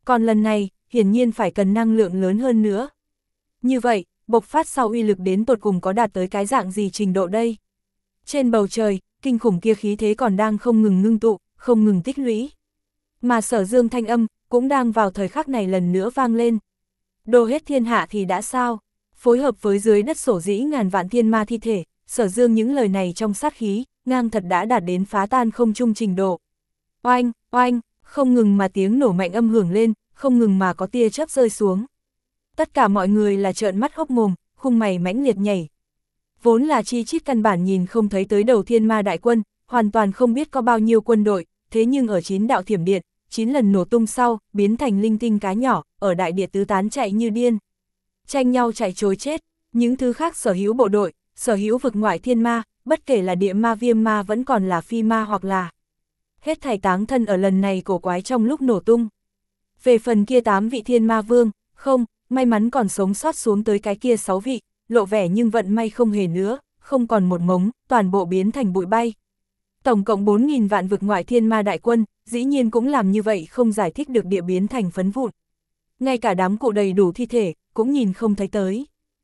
còn lần này, hiển nhiên phải cần năng lượng lớn hơn nữa. Như vậy, bộc phát sau uy lực đến tột cùng có đạt tới cái dạng gì trình độ đây? Trên bầu trời, kinh khủng kia khí thế còn đang không ngừng ngưng tụ, không ngừng tích lũy. Mà Sở Dương thanh âm, cũng đang vào thời khắc này lần nữa vang lên. Đồ hết thiên hạ thì đã sao? Phối hợp với dưới đất sổ dĩ ngàn vạn thiên ma thi thể, Sở Dương những lời này trong sát khí, ngang thật đã đạt đến phá tan không trung trình độ. Oanh, oanh, không ngừng mà tiếng nổ mạnh âm hưởng lên, không ngừng mà có tia chớp rơi xuống. Tất cả mọi người là trợn mắt hốc mồm, khung mày mãnh liệt nhảy. Vốn là chi chít căn bản nhìn không thấy tới đầu thiên ma đại quân, hoàn toàn không biết có bao nhiêu quân đội, thế nhưng ở chín đạo thiểm điện, chín lần nổ tung sau, biến thành linh tinh cá nhỏ, ở đại địa tứ tán chạy như điên. Tranh nhau chạy trối chết, những thứ khác sở hữu bộ đội, sở hữu vực ngoại thiên ma, bất kể là địa ma viêm ma vẫn còn là phi ma hoặc là hết thảy táng thân ở lần này cổ quái trong lúc nổ tung. Về phần kia tám vị thiên ma vương, không, may mắn còn sống sót xuống tới cái kia sáu vị, lộ vẻ nhưng vận may không hề nữa, không còn một mống, toàn bộ biến thành bụi bay. Tổng cộng bốn nghìn vạn vực ngoại thiên ma đại quân, dĩ nhiên cũng làm như vậy không giải thích được địa biến thành phấn vụn. Ngay cả đám cụ đầy đủ thi thể, cũng nhìn không thấy tới.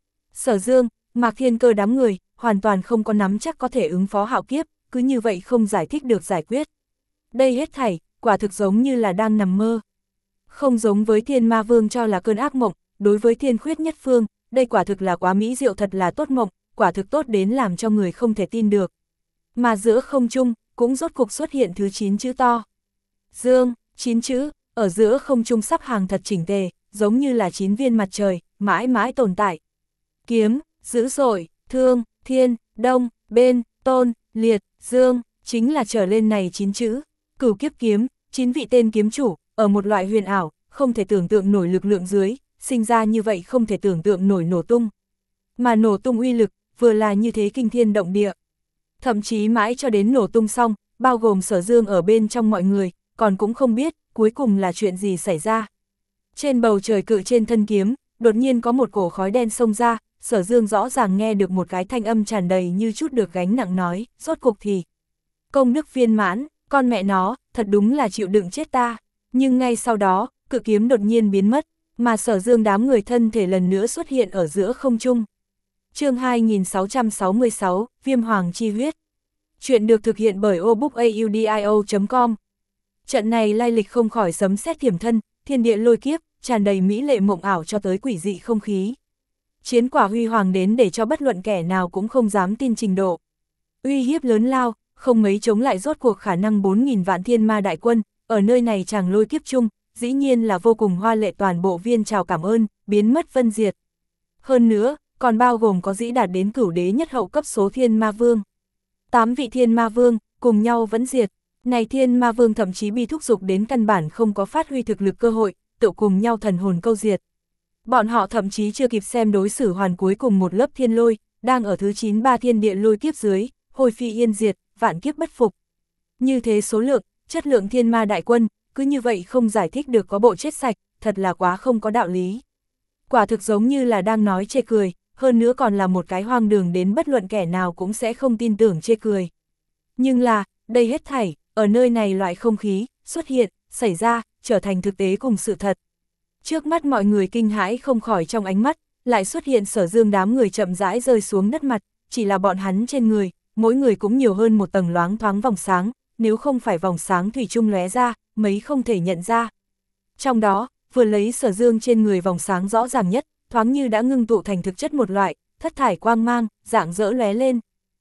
Sở Dương, Mạc Thiên Cơ đám người, hoàn toàn không có nắm chắc có thể ứng phó hạo kiếp, cứ như vậy không giải thích được giải quyết. Đây hết thảy, quả thực giống như là đang nằm mơ. Không giống với thiên ma vương cho là cơn ác mộng, đối với thiên khuyết nhất phương, đây quả thực là quá mỹ diệu, thật là tốt mộng, quả thực tốt đến làm cho người không thể tin được. Mà giữa không trung, cũng rốt cục xuất hiện thứ chín chữ to. Dương, chín chữ, ở giữa không trung sắp hàng thật chỉnh tề, giống như là chín viên mặt trời, mãi mãi tồn tại. Kiếm, dữ dội, thương, thiên, đông, bên, tôn, liệt, dương, chính là trở lên này chín chữ. Cửu kiếp kiếm, chín vị tên kiếm chủ, ở một loại huyền ảo, không thể tưởng tượng nổi lực lượng dưới, sinh ra như vậy không thể tưởng tượng nổi nổ tung. Mà nổ tung uy lực, vừa là như thế kinh thiên động địa. Thậm chí mãi cho đến nổ tung xong, bao gồm Sở Dương ở bên trong mọi người, còn cũng không biết, cuối cùng là chuyện gì xảy ra. Trên bầu trời cự trên thân kiếm, đột nhiên có một cổ khói đen xông ra, Sở Dương rõ ràng nghe được một cái thanh âm tràn đầy như chút được gánh nặng nói, rốt cục thì công đức viên mãn, con mẹ nó, thật đúng là chịu đựng chết ta. Nhưng ngay sau đó, cự kiếm đột nhiên biến mất, mà Sở Dương đám người thân thể lần nữa xuất hiện ở giữa không trung. Chương hai nghìn sáu trăm sáu mươi sáu, Viêm Hoàng Chi Huyết. Chuyện được thực hiện bởi obookaudio chấm com. Trận này lai lịch không khỏi sấm sét thiểm thân, thiên địa lôi kiếp, tràn đầy mỹ lệ mộng ảo cho tới quỷ dị không khí. Chiến quả huy hoàng đến để cho bất luận kẻ nào cũng không dám tin trình độ. Uy hiếp lớn lao, không mấy chống lại rốt cuộc khả năng bốn nghìn vạn thiên ma đại quân, ở nơi này chàng lôi kiếp chung, dĩ nhiên là vô cùng hoa lệ, toàn bộ viên chào cảm ơn, biến mất vân diệt. Hơn nữa, còn bao gồm có dĩ đạt đến cửu đế nhất hậu cấp số thiên ma vương. Tám vị thiên ma vương, cùng nhau vẫn diệt. Này thiên ma vương thậm chí bị thúc giục đến căn bản không có phát huy thực lực cơ hội, tự cùng nhau thần hồn câu diệt. Bọn họ thậm chí chưa kịp xem đối xử hoàn cuối cùng một lớp thiên lôi, đang ở thứ chín ba thiên địa lôi kiếp dưới, hồi phi yên diệt, vạn kiếp bất phục. Như thế số lượng, chất lượng thiên ma đại quân, cứ như vậy không giải thích được có bộ chết sạch, thật là quá không có đạo lý. Quả thực giống như là đang nói chê cười, hơn nữa còn là một cái hoang đường đến bất luận kẻ nào cũng sẽ không tin tưởng chê cười. Nhưng là, đây hết thảy, ở nơi này loại không khí, xuất hiện, xảy ra, trở thành thực tế cùng sự thật. Trước mắt mọi người kinh hãi không khỏi trong ánh mắt, lại xuất hiện Sở Dương đám người chậm rãi rơi xuống đất mặt, chỉ là bọn hắn trên người, mỗi người cũng nhiều hơn một tầng loáng thoáng vòng sáng, nếu không phải vòng sáng thủy chung lóe ra, mấy không thể nhận ra. Trong đó, vừa lấy Sở Dương trên người vòng sáng rõ ràng nhất, thoáng như đã ngưng tụ thành thực chất một loại, thất thải quang mang, dạng dỡ lóe lên.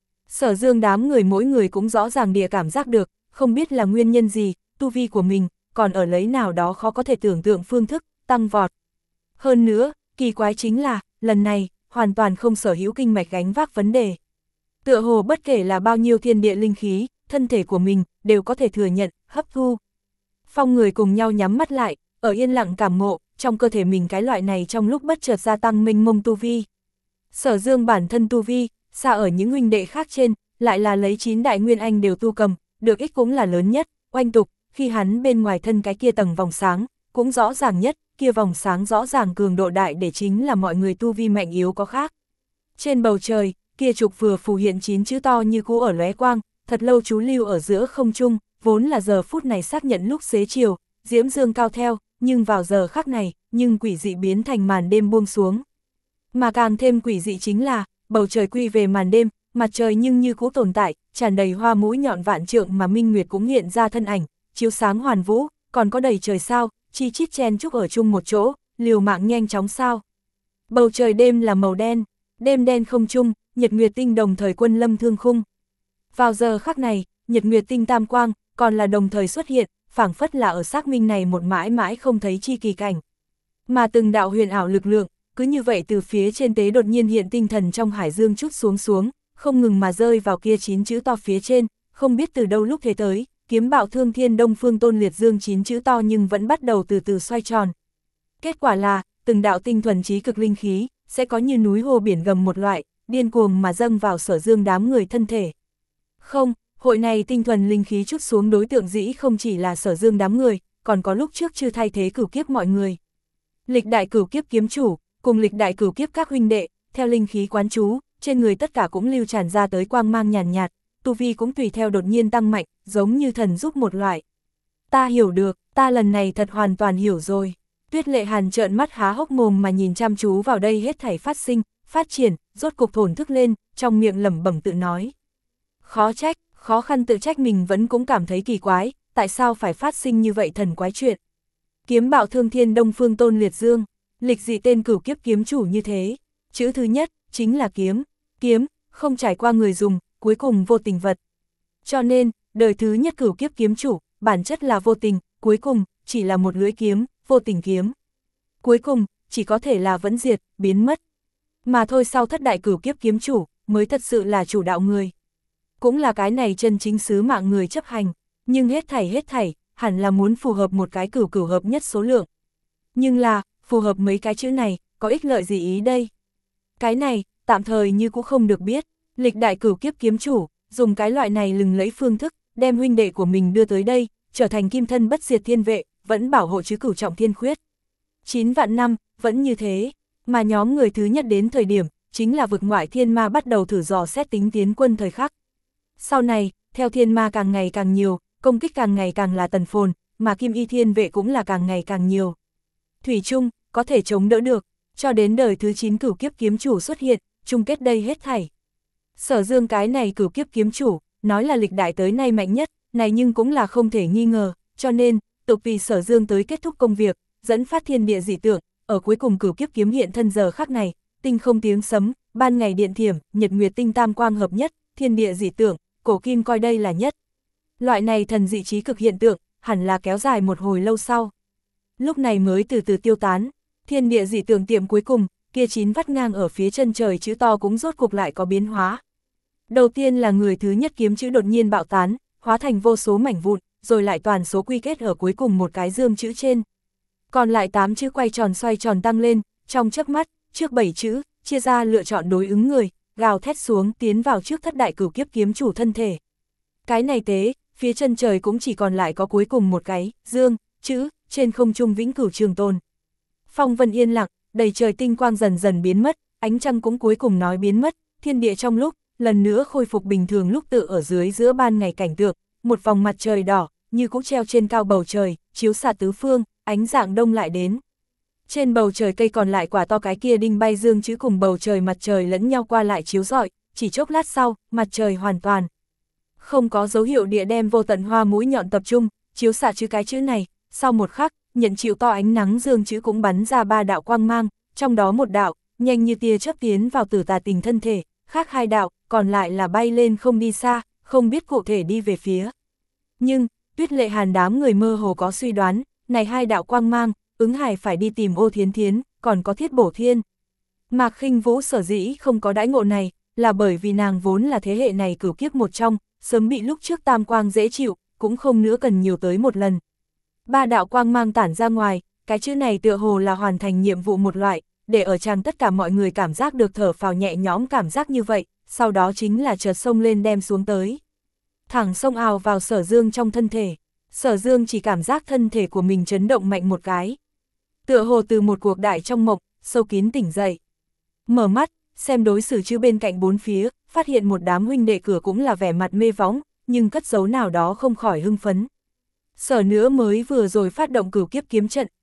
Sở Dương đám người mỗi người cũng rõ ràng địa cảm giác được, không biết là nguyên nhân gì, tu vi của mình, còn ở lấy nào đó khó có thể tưởng tượng phương thức, tăng vọt. Hơn nữa, kỳ quái chính là, lần này, hoàn toàn không sở hữu kinh mạch gánh vác vấn đề. Tựa hồ bất kể là bao nhiêu thiên địa linh khí, thân thể của mình, đều có thể thừa nhận, hấp thu. Phong người cùng nhau nhắm mắt lại, ở yên lặng cảm ngộ, trong cơ thể mình cái loại này trong lúc bất chợt gia tăng mênh mông tu vi. Sở Dương bản thân tu vi, xa ở những huynh đệ khác trên, lại là lấy chín đại nguyên anh đều tu cầm, được ích cũng là lớn nhất, oanh tục, khi hắn bên ngoài thân cái kia tầng vòng sáng, cũng rõ ràng nhất, kia vòng sáng rõ ràng cường độ đại để chính là mọi người tu vi mạnh yếu có khác. Trên bầu trời, kia trục vừa phù hiện chín chữ to như cũ ở lóe quang, thật lâu chú lưu ở giữa không trung, vốn là giờ phút này xác nhận lúc xế chiều, diễm dương cao theo, nhưng vào giờ khắc này, nhưng quỷ dị biến thành màn đêm buông xuống. Mà càng thêm quỷ dị chính là, bầu trời quy về màn đêm, mặt trời nhưng như cũ tồn tại, tràn đầy hoa mũi nhọn vạn trượng mà minh nguyệt cũng hiện ra thân ảnh, chiếu sáng hoàn vũ, còn có đầy trời sao, chi chít chen chúc ở chung một chỗ, liều mạng nhanh chóng sao. Bầu trời đêm là màu đen, đêm đen không trung, nhật nguyệt tinh đồng thời quân lâm thương khung. Vào giờ khắc này, nhật nguyệt tinh tam quang, còn là đồng thời xuất hiện, phảng phất là ở xác minh này một mãi mãi không thấy chi kỳ cảnh. Mà từng đạo huyền ảo lực lượng, cứ như vậy từ phía trên tế đột nhiên hiện tinh thần trong hải dương chút xuống xuống, không ngừng mà rơi vào kia chín chữ to phía trên, không biết từ đâu lúc thế tới, kiếm bạo thương thiên đông phương tôn liệt dương chín chữ to nhưng vẫn bắt đầu từ từ xoay tròn. Kết quả là, từng đạo tinh thuần trí cực linh khí, sẽ có như núi hồ biển gầm một loại, điên cuồng mà dâng vào Sở Dương đám người thân thể. Không, hội này tinh thuần linh khí chút xuống đối tượng dĩ không chỉ là Sở Dương đám người, còn có lúc trước chưa thay thế cửu kiếp mọi người. Lịch đại cửu kiếp kiếm chủ, cùng lịch đại cửu kiếp các huynh đệ, theo linh khí quán chú, trên người tất cả cũng lưu tràn ra tới quang mang nhàn nhạt, tu vi cũng tùy theo đột nhiên tăng mạnh, giống như thần giúp một loại. Ta hiểu được, ta lần này thật hoàn toàn hiểu rồi. Tuyết Lệ Hàn trợn mắt há hốc mồm mà nhìn chăm chú vào đây hết thảy phát sinh, phát triển, rốt cục thổn thức lên, trong miệng lẩm bẩm tự nói. Khó trách, khó khăn tự trách mình vẫn cũng cảm thấy kỳ quái, tại sao phải phát sinh như vậy thần quái chuyện. Kiếm bạo thương thiên đông phương tôn liệt dương, lịch dị tên cửu kiếp kiếm chủ như thế. Chữ thứ nhất, chính là kiếm, kiếm, không trải qua người dùng, cuối cùng vô tình vật. Cho nên, đời thứ nhất cửu kiếp kiếm chủ, bản chất là vô tình, cuối cùng, chỉ là một lưỡi kiếm, vô tình kiếm. Cuối cùng, chỉ có thể là vẫn diệt, biến mất. Mà thôi sau thất đại cửu kiếp kiếm chủ, mới thật sự là chủ đạo người. Cũng là cái này chân chính sứ mạng người chấp hành, nhưng hết thảy hết thảy, hẳn là muốn phù hợp một cái cửu cửu hợp nhất số lượng. Nhưng là, phù hợp mấy cái chữ này, có ích lợi gì ý đây? Cái này, tạm thời như cũng không được biết, lịch đại cửu kiếp kiếm chủ, dùng cái loại này lừng lẫy phương thức, đem huynh đệ của mình đưa tới đây, trở thành kim thân bất diệt thiên vệ, vẫn bảo hộ chứ cửu trọng thiên khuyết. Chín vạn năm, vẫn như thế, mà nhóm người thứ nhất đến thời điểm, chính là vực ngoại thiên ma bắt đầu thử dò xét tính tiến quân thời khắc. Sau này, theo thiên ma càng ngày càng nhiều, công kích càng ngày càng là tần phồn, mà kim y thiên vệ cũng là càng ngày càng nhiều. Thủy chung, có thể chống đỡ được, cho đến đời thứ chín cửu kiếp kiếm chủ xuất hiện, chung kết đây hết thảy. Sở Dương cái này cửu kiếp kiếm chủ, nói là lịch đại tới nay mạnh nhất, này nhưng cũng là không thể nghi ngờ, cho nên, tục vì Sở Dương tới kết thúc công việc, dẫn phát thiên địa dị tượng, ở cuối cùng cửu kiếp kiếm hiện thân giờ khắc này, tinh không tiếng sấm, ban ngày điện thiểm, nhật nguyệt tinh tam quang hợp nhất, thiên địa dị tượng, cổ kim coi đây là nhất. Loại này thần dị trí cực hiện tượng, hẳn là kéo dài một hồi lâu sau. Lúc này mới từ từ tiêu tán, thiên địa dị tượng tiệm cuối cùng, kia chín vắt ngang ở phía chân trời chữ to cũng rốt cục lại có biến hóa. Đầu tiên là người thứ nhất kiếm chữ đột nhiên bạo tán, hóa thành vô số mảnh vụn, rồi lại toàn số quy kết ở cuối cùng một cái dương chữ trên. Còn lại tám chữ quay tròn xoay tròn tăng lên, trong chớp mắt, trước bảy chữ, chia ra lựa chọn đối ứng người, gào thét xuống tiến vào trước thất đại cửu kiếp kiếm chủ thân thể. Cái này tế, phía chân trời cũng chỉ còn lại có cuối cùng một cái, dương, chữ, trên không trung vĩnh cửu trường tồn. Phong vân yên lặng, đầy trời tinh quang dần dần biến mất, ánh trăng cũng cuối cùng nói biến mất, thiên địa trong lúc, lần nữa khôi phục bình thường lúc tự ở dưới giữa ban ngày cảnh tượng, một vòng mặt trời đỏ, như cũng treo trên cao bầu trời, chiếu xạ tứ phương, ánh dạng đông lại đến. Trên bầu trời cây còn lại quả to cái kia đinh bay dương chữ cùng bầu trời mặt trời lẫn nhau qua lại chiếu rọi, chỉ chốc lát sau, mặt trời hoàn toàn không có dấu hiệu địa đem vô tận hoa mũi nhọn tập trung, chiếu xạ chữ cái chữ này, sau một khắc, nhận chịu to ánh nắng dương chữ cũng bắn ra ba đạo quang mang, trong đó một đạo, nhanh như tia chớp tiến vào Tử Tà Tình thân thể, khác hai đạo, còn lại là bay lên không đi xa, không biết cụ thể đi về phía. Nhưng, Tuyết Lệ Hàn đám người mơ hồ có suy đoán, này hai đạo quang mang, ứng hải phải đi tìm Ô Thiến Thiến, còn có Thiết Bổ Thiên. Mạc Khinh Vũ sở dĩ không có đãi ngộ này, là bởi vì nàng vốn là thế hệ này cửu kiếp một trong, sớm bị lúc trước tam quang dễ chịu, cũng không nữa cần nhiều tới một lần. Ba đạo quang mang tản ra ngoài, cái chữ này tựa hồ là hoàn thành nhiệm vụ một loại, để ở trang tất cả mọi người cảm giác được thở phào nhẹ nhõm cảm giác như vậy, sau đó chính là chợt sông lên đem xuống tới. Thẳng sông ào vào Sở Dương trong thân thể, Sở Dương chỉ cảm giác thân thể của mình chấn động mạnh một cái. Tựa hồ từ một cuộc đại trong mộng, sâu kín tỉnh dậy. Mở mắt, xem đối xử chữ bên cạnh bốn phía, phát hiện một đám huynh đệ cửa cũng là vẻ mặt mê võng, nhưng cất giấu nào đó không khỏi hưng phấn. Sở nữa mới vừa rồi phát động cửu kiếp kiếm trận,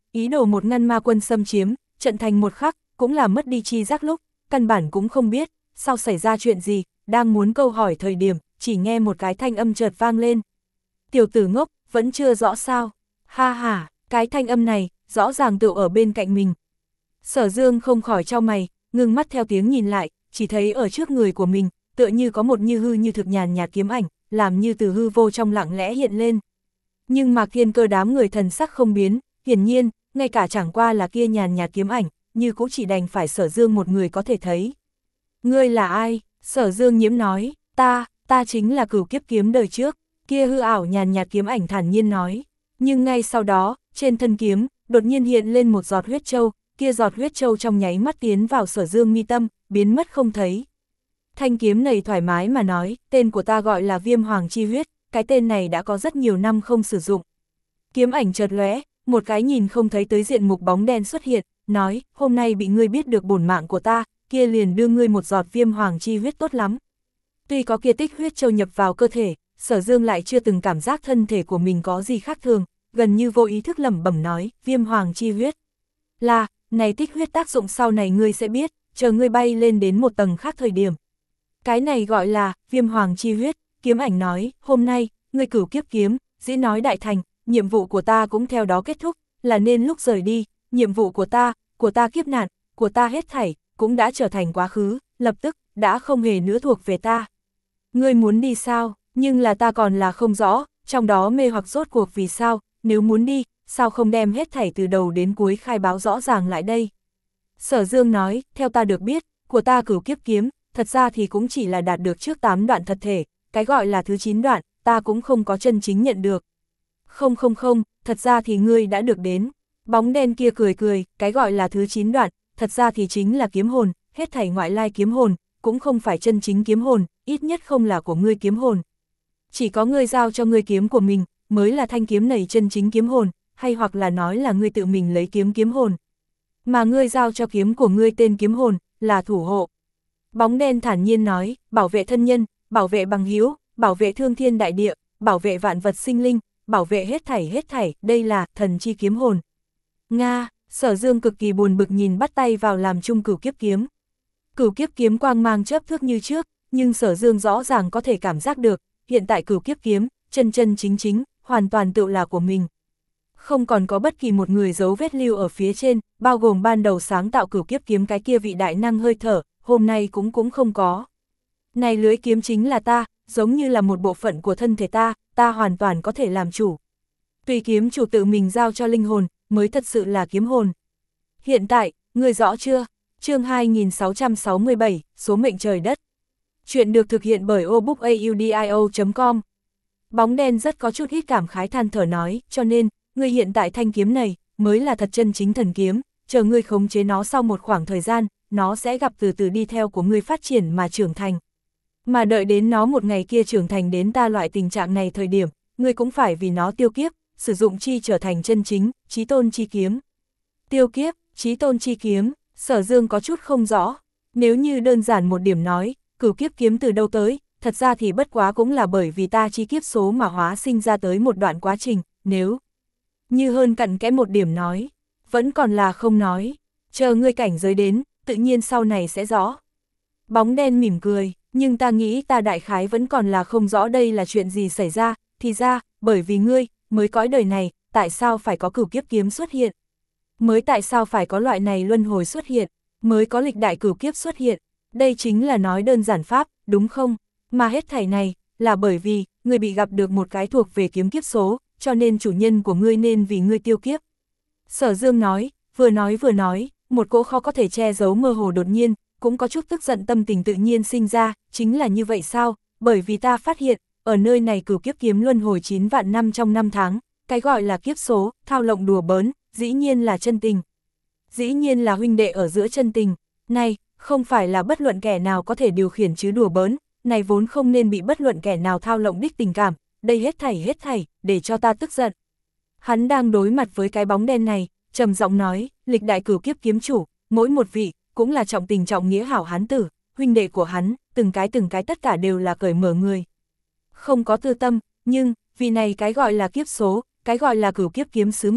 ý đồ một ngăn ma quân xâm chiếm, trận thành một khắc, cũng là mất đi chi giác lúc, căn bản cũng không biết, sau xảy ra chuyện gì, đang muốn câu hỏi thời điểm, chỉ nghe một cái thanh âm chợt vang lên. Tiểu tử ngốc, vẫn chưa rõ sao, ha ha, cái thanh âm này, rõ ràng tựu ở bên cạnh mình. Sở Dương không khỏi chau mày, ngưng mắt theo tiếng nhìn lại, chỉ thấy ở trước người của mình, tựa như có một như hư như thực nhàn nhạt kiếm ảnh, làm như từ hư vô trong lặng lẽ hiện lên. Nhưng Mạc Thiên Cơ đám người thần sắc không biến, hiển nhiên, ngay cả chẳng qua là kia nhàn nhạt kiếm ảnh, như cũng chỉ đành phải Sở Dương một người có thể thấy. Ngươi là ai? Sở Dương nhiễm nói, ta, ta chính là Cửu Kiếp kiếm đời trước, kia hư ảo nhàn nhạt kiếm ảnh thản nhiên nói. Nhưng ngay sau đó, trên thân kiếm, đột nhiên hiện lên một giọt huyết châu, kia giọt huyết châu trong nháy mắt tiến vào Sở Dương mi tâm, biến mất không thấy. Thanh kiếm này thoải mái mà nói, tên của ta gọi là Viêm Hoàng Chi Huyết, cái tên này đã có rất nhiều năm không sử dụng. Kiếm ảnh chợt lóe, một cái nhìn không thấy tới diện mục bóng đen xuất hiện, nói, hôm nay bị ngươi biết được bổn mạng của ta, kia liền đưa ngươi một giọt Viêm Hoàng Chi Huyết tốt lắm. Tuy có kia tích huyết châu nhập vào cơ thể, Sở Dương lại chưa từng cảm giác thân thể của mình có gì khác thường, gần như vô ý thức lẩm bẩm nói, Viêm Hoàng Chi Huyết. Là, này tích huyết tác dụng sau này ngươi sẽ biết, chờ ngươi bay lên đến một tầng khác thời điểm. Cái này gọi là, Viêm Hoàng Chi Huyết, kiếm ảnh nói, hôm nay, ngươi Cửu Kiếp kiếm, dĩ nói đại thành, nhiệm vụ của ta cũng theo đó kết thúc, là nên lúc rời đi, nhiệm vụ của ta, của ta kiếp nạn, của ta hết thảy, cũng đã trở thành quá khứ, lập tức, đã không hề nữa thuộc về ta. Ngươi muốn đi sao, nhưng là ta còn là không rõ, trong đó mê hoặc rốt cuộc vì sao, nếu muốn đi, sao không đem hết thảy từ đầu đến cuối khai báo rõ ràng lại đây. Sở Dương nói, theo ta được biết, của ta Cửu Kiếp kiếm, thật ra thì cũng chỉ là đạt được trước tám đoạn thật thể, cái gọi là thứ chín đoạn, ta cũng không có chân chính nhận được. Không không không, thật ra thì ngươi đã được đến. Bóng đen kia cười cười, cái gọi là thứ chín đoạn, thật ra thì chính là kiếm hồn, hết thảy ngoại lai kiếm hồn, cũng không phải chân chính kiếm hồn, ít nhất không là của ngươi kiếm hồn. Chỉ có ngươi giao cho ngươi kiếm của mình, mới là thanh kiếm này chân chính kiếm hồn, hay hoặc là nói là ngươi tự mình lấy kiếm kiếm hồn. Mà ngươi giao cho kiếm của ngươi tên kiếm hồn, là thủ hộ. Bóng đen thản nhiên nói, bảo vệ thân nhân, bảo vệ bằng hữu, bảo vệ thương thiên đại địa, bảo vệ vạn vật sinh linh, bảo vệ hết thảy hết thảy, đây là thần chi kiếm hồn. Nga, Sở Dương cực kỳ buồn bực nhìn bắt tay vào làm chung Cửu Kiếp kiếm. Cửu Kiếp kiếm quang mang chớp thước như trước, nhưng Sở Dương rõ ràng có thể cảm giác được, hiện tại Cửu Kiếp kiếm, chân chân chính chính, hoàn toàn tự là của mình. Không còn có bất kỳ một người dấu vết lưu ở phía trên, bao gồm ban đầu sáng tạo Cửu Kiếp kiếm cái kia vị đại năng hơi thở, hôm nay cũng cũng không có. Này lưới kiếm chính là ta, giống như là một bộ phận của thân thể ta, ta hoàn toàn có thể làm chủ. Tùy kiếm chủ tự mình giao cho linh hồn, mới thật sự là kiếm hồn. Hiện tại, người rõ chưa? Chương hai nghìn sáu trăm sáu mươi bảy, số mệnh trời đất. Chuyện được thực hiện bởi obookaudio chấm com. Bóng đen rất có chút ít cảm khái than thở nói, cho nên, ngươi hiện tại thanh kiếm này, mới là thật chân chính thần kiếm, chờ ngươi khống chế nó sau một khoảng thời gian, nó sẽ gặp từ từ đi theo của ngươi phát triển mà trưởng thành. Mà đợi đến nó một ngày kia trưởng thành đến ta loại tình trạng này thời điểm, ngươi cũng phải vì nó tiêu kiếp, sử dụng chi trở thành chân chính, chí tôn chi kiếm. Tiêu kiếp, chí tôn chi kiếm, Sở Dương có chút không rõ, nếu như đơn giản một điểm nói, Cửu Kiếp kiếm từ đâu tới, thật ra thì bất quá cũng là bởi vì ta chi kiếp số mà hóa sinh ra tới một đoạn quá trình, nếu như hơn cặn kẽ một điểm nói, vẫn còn là không nói, chờ ngươi cảnh giới đến, tự nhiên sau này sẽ rõ. Bóng đen mỉm cười, nhưng ta nghĩ ta đại khái vẫn còn là không rõ đây là chuyện gì xảy ra, thì ra, bởi vì ngươi, mới cõi đời này, tại sao phải có Cửu Kiếp kiếm xuất hiện? Mới tại sao phải có loại này luân hồi xuất hiện, mới có lịch đại cửu kiếp xuất hiện, đây chính là nói đơn giản pháp, đúng không? Mà hết thảy này, là bởi vì, ngươi bị gặp được một cái thuộc về kiếm kiếp số, cho nên chủ nhân của ngươi nên vì ngươi tiêu kiếp. Sở Dương nói, vừa nói vừa nói, một cỗ khó có thể che giấu mơ hồ đột nhiên, cũng có chút tức giận tâm tình tự nhiên sinh ra, chính là như vậy sao? Bởi vì ta phát hiện, ở nơi này cửu kiếp kiếm luân hồi chín vạn năm trong năm tháng, cái gọi là kiếp số, thao lộng đùa bỡn, dĩ nhiên là chân tình. Dĩ nhiên là huynh đệ ở giữa chân tình, này, không phải là bất luận kẻ nào có thể điều khiển chứ đùa bỡn, này vốn không nên bị bất luận kẻ nào thao lộng đích tình cảm, đây hết thảy hết thảy, để cho ta tức giận. Hắn đang đối mặt với cái bóng đen này, trầm giọng nói, lịch đại cửu kiếp kiếm chủ, mỗi một vị, cũng là trọng tình trọng nghĩa hảo hán tử, huynh đệ của hắn, từng cái từng cái tất cả đều là cởi mở người. Không có tư tâm, nhưng, vì này cái gọi là kiếp số, cái gọi là cửu kiếp kiếm sứ mạng,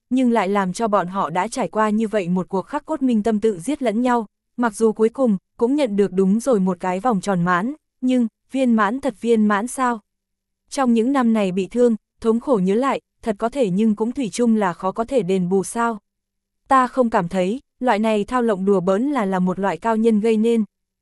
nhưng lại làm cho bọn họ đã trải qua như vậy một cuộc khắc cốt minh tâm tự giết lẫn nhau, mặc dù cuối cùng cũng nhận được đúng rồi một cái vòng tròn mãn, nhưng viên mãn thật viên mãn sao? Trong những năm này bị thương, thống khổ nhớ lại, thật có thể nhưng cũng thủy chung là khó có thể đền bù sao? Ta không cảm thấy, loại này thao lộng đùa bỡn là là một loại cao nhân gây nên.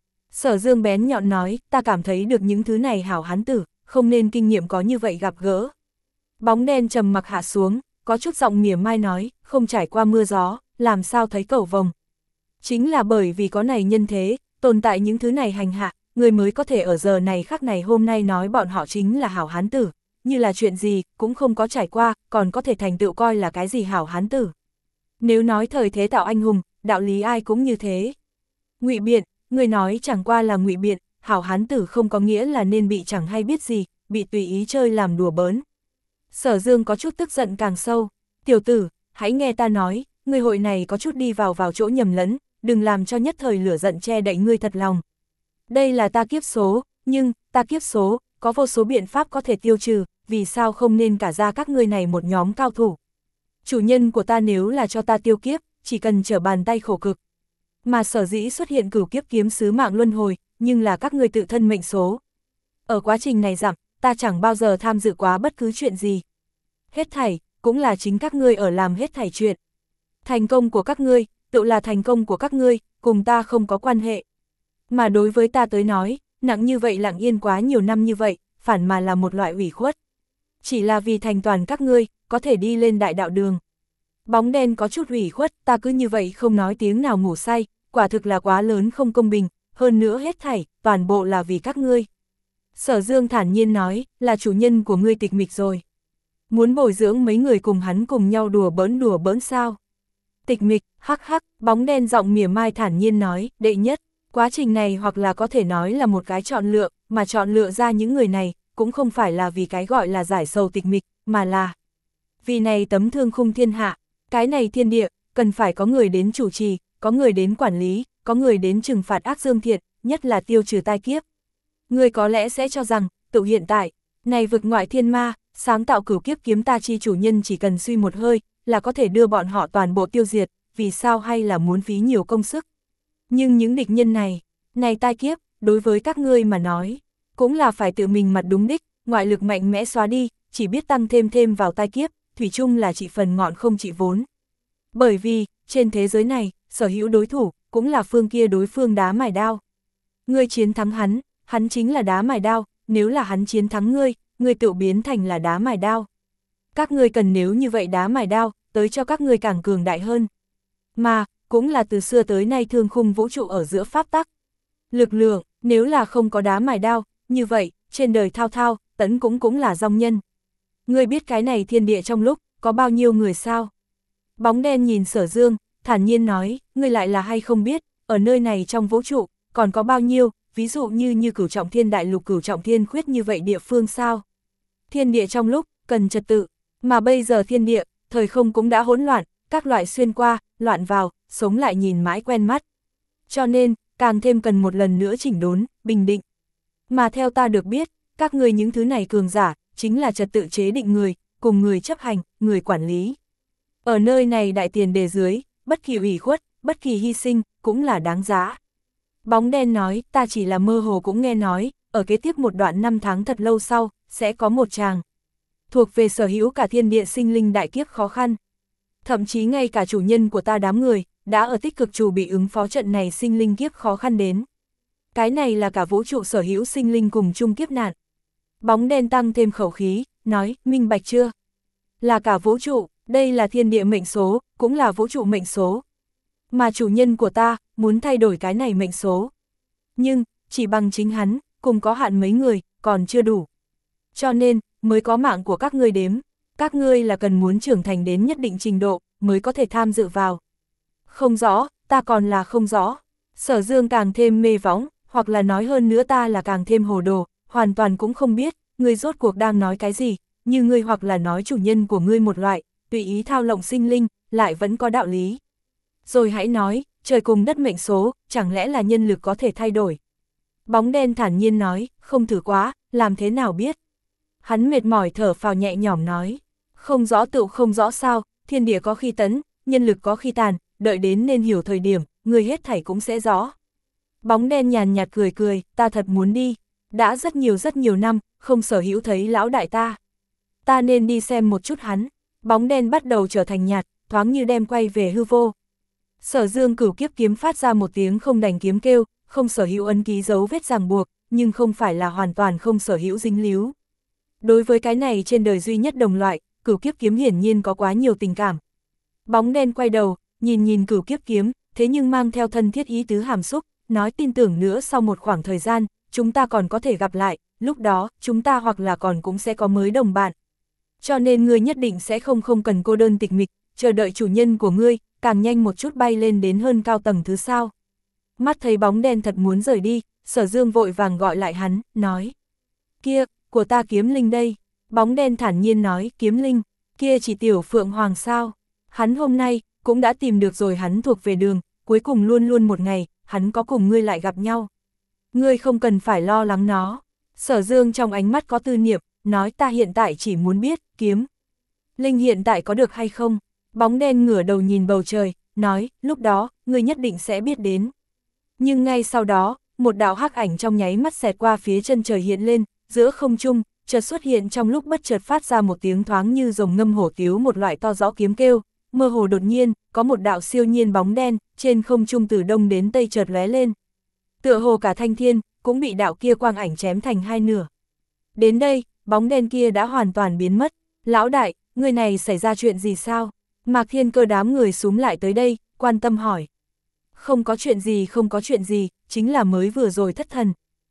Sở Dương bén nhọn nói, ta cảm thấy được những thứ này hảo hán tử, không nên kinh nghiệm có như vậy gặp gỡ. Bóng đen trầm mặc hạ xuống, có chút giọng mỉa mai nói, không trải qua mưa gió, làm sao thấy cẩu vồng. Chính là bởi vì có này nhân thế, tồn tại những thứ này hành hạ, người mới có thể ở giờ này khắc này hôm nay nói bọn họ chính là hảo hán tử, như là chuyện gì cũng không có trải qua, còn có thể thành tựu coi là cái gì hảo hán tử. Nếu nói thời thế tạo anh hùng, đạo lý ai cũng như thế. Ngụy biện, người nói chẳng qua là ngụy biện, hảo hán tử không có nghĩa là nên bị chẳng hay biết gì, bị tùy ý chơi làm đùa bỡn. Sở Dương có chút tức giận càng sâu, tiểu tử, hãy nghe ta nói, người hội này có chút đi vào vào chỗ nhầm lẫn, đừng làm cho nhất thời lửa giận che đậy ngươi thật lòng. Đây là ta kiếp số, nhưng, ta kiếp số, có vô số biện pháp có thể tiêu trừ, vì sao không nên cả ra các ngươi này một nhóm cao thủ. Chủ nhân của ta nếu là cho ta tiêu kiếp, chỉ cần trở bàn tay khổ cực. Mà sở dĩ xuất hiện cửu kiếp kiếm sứ mạng luân hồi, nhưng là các ngươi tự thân mệnh số. Ở quá trình này giảm, ta chẳng bao giờ tham dự quá bất cứ chuyện gì. Hết thảy, cũng là chính các ngươi ở làm hết thảy chuyện. Thành công của các ngươi, tự là thành công của các ngươi, cùng ta không có quan hệ. Mà đối với ta tới nói, nặng như vậy lặng yên quá nhiều năm như vậy, phản mà là một loại ủy khuất. Chỉ là vì thành toàn các ngươi, có thể đi lên đại đạo đường. Bóng đen có chút ủy khuất, ta cứ như vậy không nói tiếng nào ngủ say, quả thực là quá lớn không công bình, hơn nữa hết thảy, toàn bộ là vì các ngươi. Sở Dương thản nhiên nói, là chủ nhân của ngươi tịch mịch rồi. Muốn bồi dưỡng mấy người cùng hắn cùng nhau đùa bỡn đùa bỡn sao? Tịch mịch, hắc hắc, bóng đen giọng mỉa mai thản nhiên nói, đệ nhất, quá trình này hoặc là có thể nói là một cái chọn lựa, mà chọn lựa ra những người này, cũng không phải là vì cái gọi là giải sầu tịch mịch, mà là vì này tấm thương khung thiên hạ, cái này thiên địa, cần phải có người đến chủ trì, có người đến quản lý, có người đến trừng phạt ác dương thiện, nhất là tiêu trừ tai kiếp. Người có lẽ sẽ cho rằng, tự hiện tại, này vực ngoại thiên ma, sáng tạo cửu kiếp kiếm ta chi chủ nhân chỉ cần suy một hơi, là có thể đưa bọn họ toàn bộ tiêu diệt, vì sao hay là muốn phí nhiều công sức. Nhưng những địch nhân này, này tai kiếp, đối với các ngươi mà nói, cũng là phải tự mình mặt đúng đích, ngoại lực mạnh mẽ xóa đi, chỉ biết tăng thêm thêm vào tai kiếp, thủy chung là trị phần ngọn không trị vốn. Bởi vì, trên thế giới này, sở hữu đối thủ, cũng là phương kia đối phương đá mài đao. Ngươi chiến thắng hắn, hắn chính là đá mài đao, nếu là hắn chiến thắng ngươi, ngươi tự biến thành là đá mài đao. Các ngươi cần nếu như vậy đá mài đao, tới cho các ngươi càng cường đại hơn. Mà, cũng là từ xưa tới nay thương khung vũ trụ ở giữa pháp tắc. Lực lượng, nếu là không có đá mài đao, như vậy, trên đời thao thao, tấn cũng cũng là dòng nhân. Ngươi biết cái này thiên địa trong lúc, có bao nhiêu người sao? Bóng đen nhìn Sở Dương, thản nhiên nói, ngươi lại là hay không biết, ở nơi này trong vũ trụ, còn có bao nhiêu, ví dụ như như cửu trọng thiên đại lục cửu trọng thiên khuyết như vậy địa phương sao? Thiên địa trong lúc, cần trật tự, mà bây giờ thiên địa, thời không cũng đã hỗn loạn, các loại xuyên qua, loạn vào, sống lại nhìn mãi quen mắt. Cho nên, càng thêm cần một lần nữa chỉnh đốn, bình định. Mà theo ta được biết, các người những thứ này cường giả, chính là trật tự chế định người, cùng người chấp hành, người quản lý. Ở nơi này đại tiền đề dưới, bất kỳ ủy khuất, bất kỳ hy sinh, cũng là đáng giá. Bóng đen nói, ta chỉ là mơ hồ cũng nghe nói, ở kế tiếp một đoạn năm tháng thật lâu sau, sẽ có một chàng thuộc về sở hữu cả thiên địa sinh linh đại kiếp khó khăn. Thậm chí ngay cả chủ nhân của ta đám người, đã ở tích cực chủ bị ứng phó trận này sinh linh kiếp khó khăn đến. Cái này là cả vũ trụ sở hữu sinh linh cùng chung kiếp nạn. Bóng đen tăng thêm khẩu khí, nói, minh bạch chưa? Là cả vũ trụ, đây là thiên địa mệnh số, cũng là vũ trụ mệnh số. Mà chủ nhân của ta, muốn thay đổi cái này mệnh số. Nhưng, chỉ bằng chính hắn, cùng có hạn mấy người, còn chưa đủ. Cho nên, mới có mạng của các ngươi đếm. Các ngươi là cần muốn trưởng thành đến nhất định trình độ, mới có thể tham dự vào. Không rõ, ta còn là không rõ. Sở Dương càng thêm mê võng, hoặc là nói hơn nữa ta là càng thêm hồ đồ, hoàn toàn cũng không biết, ngươi rốt cuộc đang nói cái gì, như ngươi hoặc là nói chủ nhân của ngươi một loại, tùy ý thao lộng sinh linh, lại vẫn có đạo lý. Rồi hãy nói, trời cùng đất mệnh số, chẳng lẽ là nhân lực có thể thay đổi. Bóng đen thản nhiên nói, không thử quá, làm thế nào biết. Hắn mệt mỏi thở phào nhẹ nhõm nói, không rõ tựu không rõ sao, thiên địa có khi tấn, nhân lực có khi tàn, đợi đến nên hiểu thời điểm, người hết thảy cũng sẽ rõ. Bóng đen nhàn nhạt cười cười, ta thật muốn đi, đã rất nhiều rất nhiều năm, không sở hữu thấy lão đại ta. Ta nên đi xem một chút hắn. Bóng đen bắt đầu trở thành nhạt, thoáng như đem quay về hư vô. Sở Dương Cửu Kiếp Kiếm phát ra một tiếng không đành kiếm kêu, không sở hữu ấn ký dấu vết ràng buộc, nhưng không phải là hoàn toàn không sở hữu dính líu. Đối với cái này trên đời duy nhất đồng loại, Cửu Kiếp Kiếm hiển nhiên có quá nhiều tình cảm. Bóng đen quay đầu, nhìn nhìn Cửu Kiếp Kiếm, thế nhưng mang theo thân thiết ý tứ hàm xúc, nói tin tưởng nữa sau một khoảng thời gian, chúng ta còn có thể gặp lại, lúc đó, chúng ta hoặc là còn cũng sẽ có mới đồng bạn. Cho nên ngươi nhất định sẽ không không cần cô đơn tịch mịch, chờ đợi chủ nhân của ngươi, càng nhanh một chút bay lên đến hơn cao tầng thứ sao. Mắt thấy bóng đen thật muốn rời đi, Sở Dương vội vàng gọi lại hắn, nói. Kia, của ta Kiếm Linh đây. Bóng đen thản nhiên nói, Kiếm Linh, kia chỉ tiểu Phượng Hoàng sao. Hắn hôm nay, cũng đã tìm được rồi hắn thuộc về đường, cuối cùng luôn luôn một ngày, hắn có cùng ngươi lại gặp nhau. Ngươi không cần phải lo lắng nó. Sở Dương trong ánh mắt có tư niệm, nói ta hiện tại chỉ muốn biết, Kiếm Linh hiện tại có được hay không? Bóng đen ngửa đầu nhìn bầu trời, nói, lúc đó, ngươi nhất định sẽ biết đến. Nhưng ngay sau đó, một đạo hắc ảnh trong nháy mắt xẹt qua phía chân trời hiện lên, giữa không trung, chợt xuất hiện trong lúc bất chợt phát ra một tiếng thoáng như rồng ngâm hổ tiếu một loại to rõ kiếm kêu, mơ hồ đột nhiên, có một đạo siêu nhiên bóng đen, trên không trung từ đông đến tây chợt lóe lên. Tựa hồ cả thanh thiên, cũng bị đạo kia quang ảnh chém thành hai nửa. Đến đây, bóng đen kia đã hoàn toàn biến mất. Lão đại, người này xảy ra chuyện gì sao? Mạc Thiên Cơ đám người xúm lại tới đây, quan tâm hỏi. Không có chuyện gì không có chuyện gì, chính là mới vừa rồi thất thần.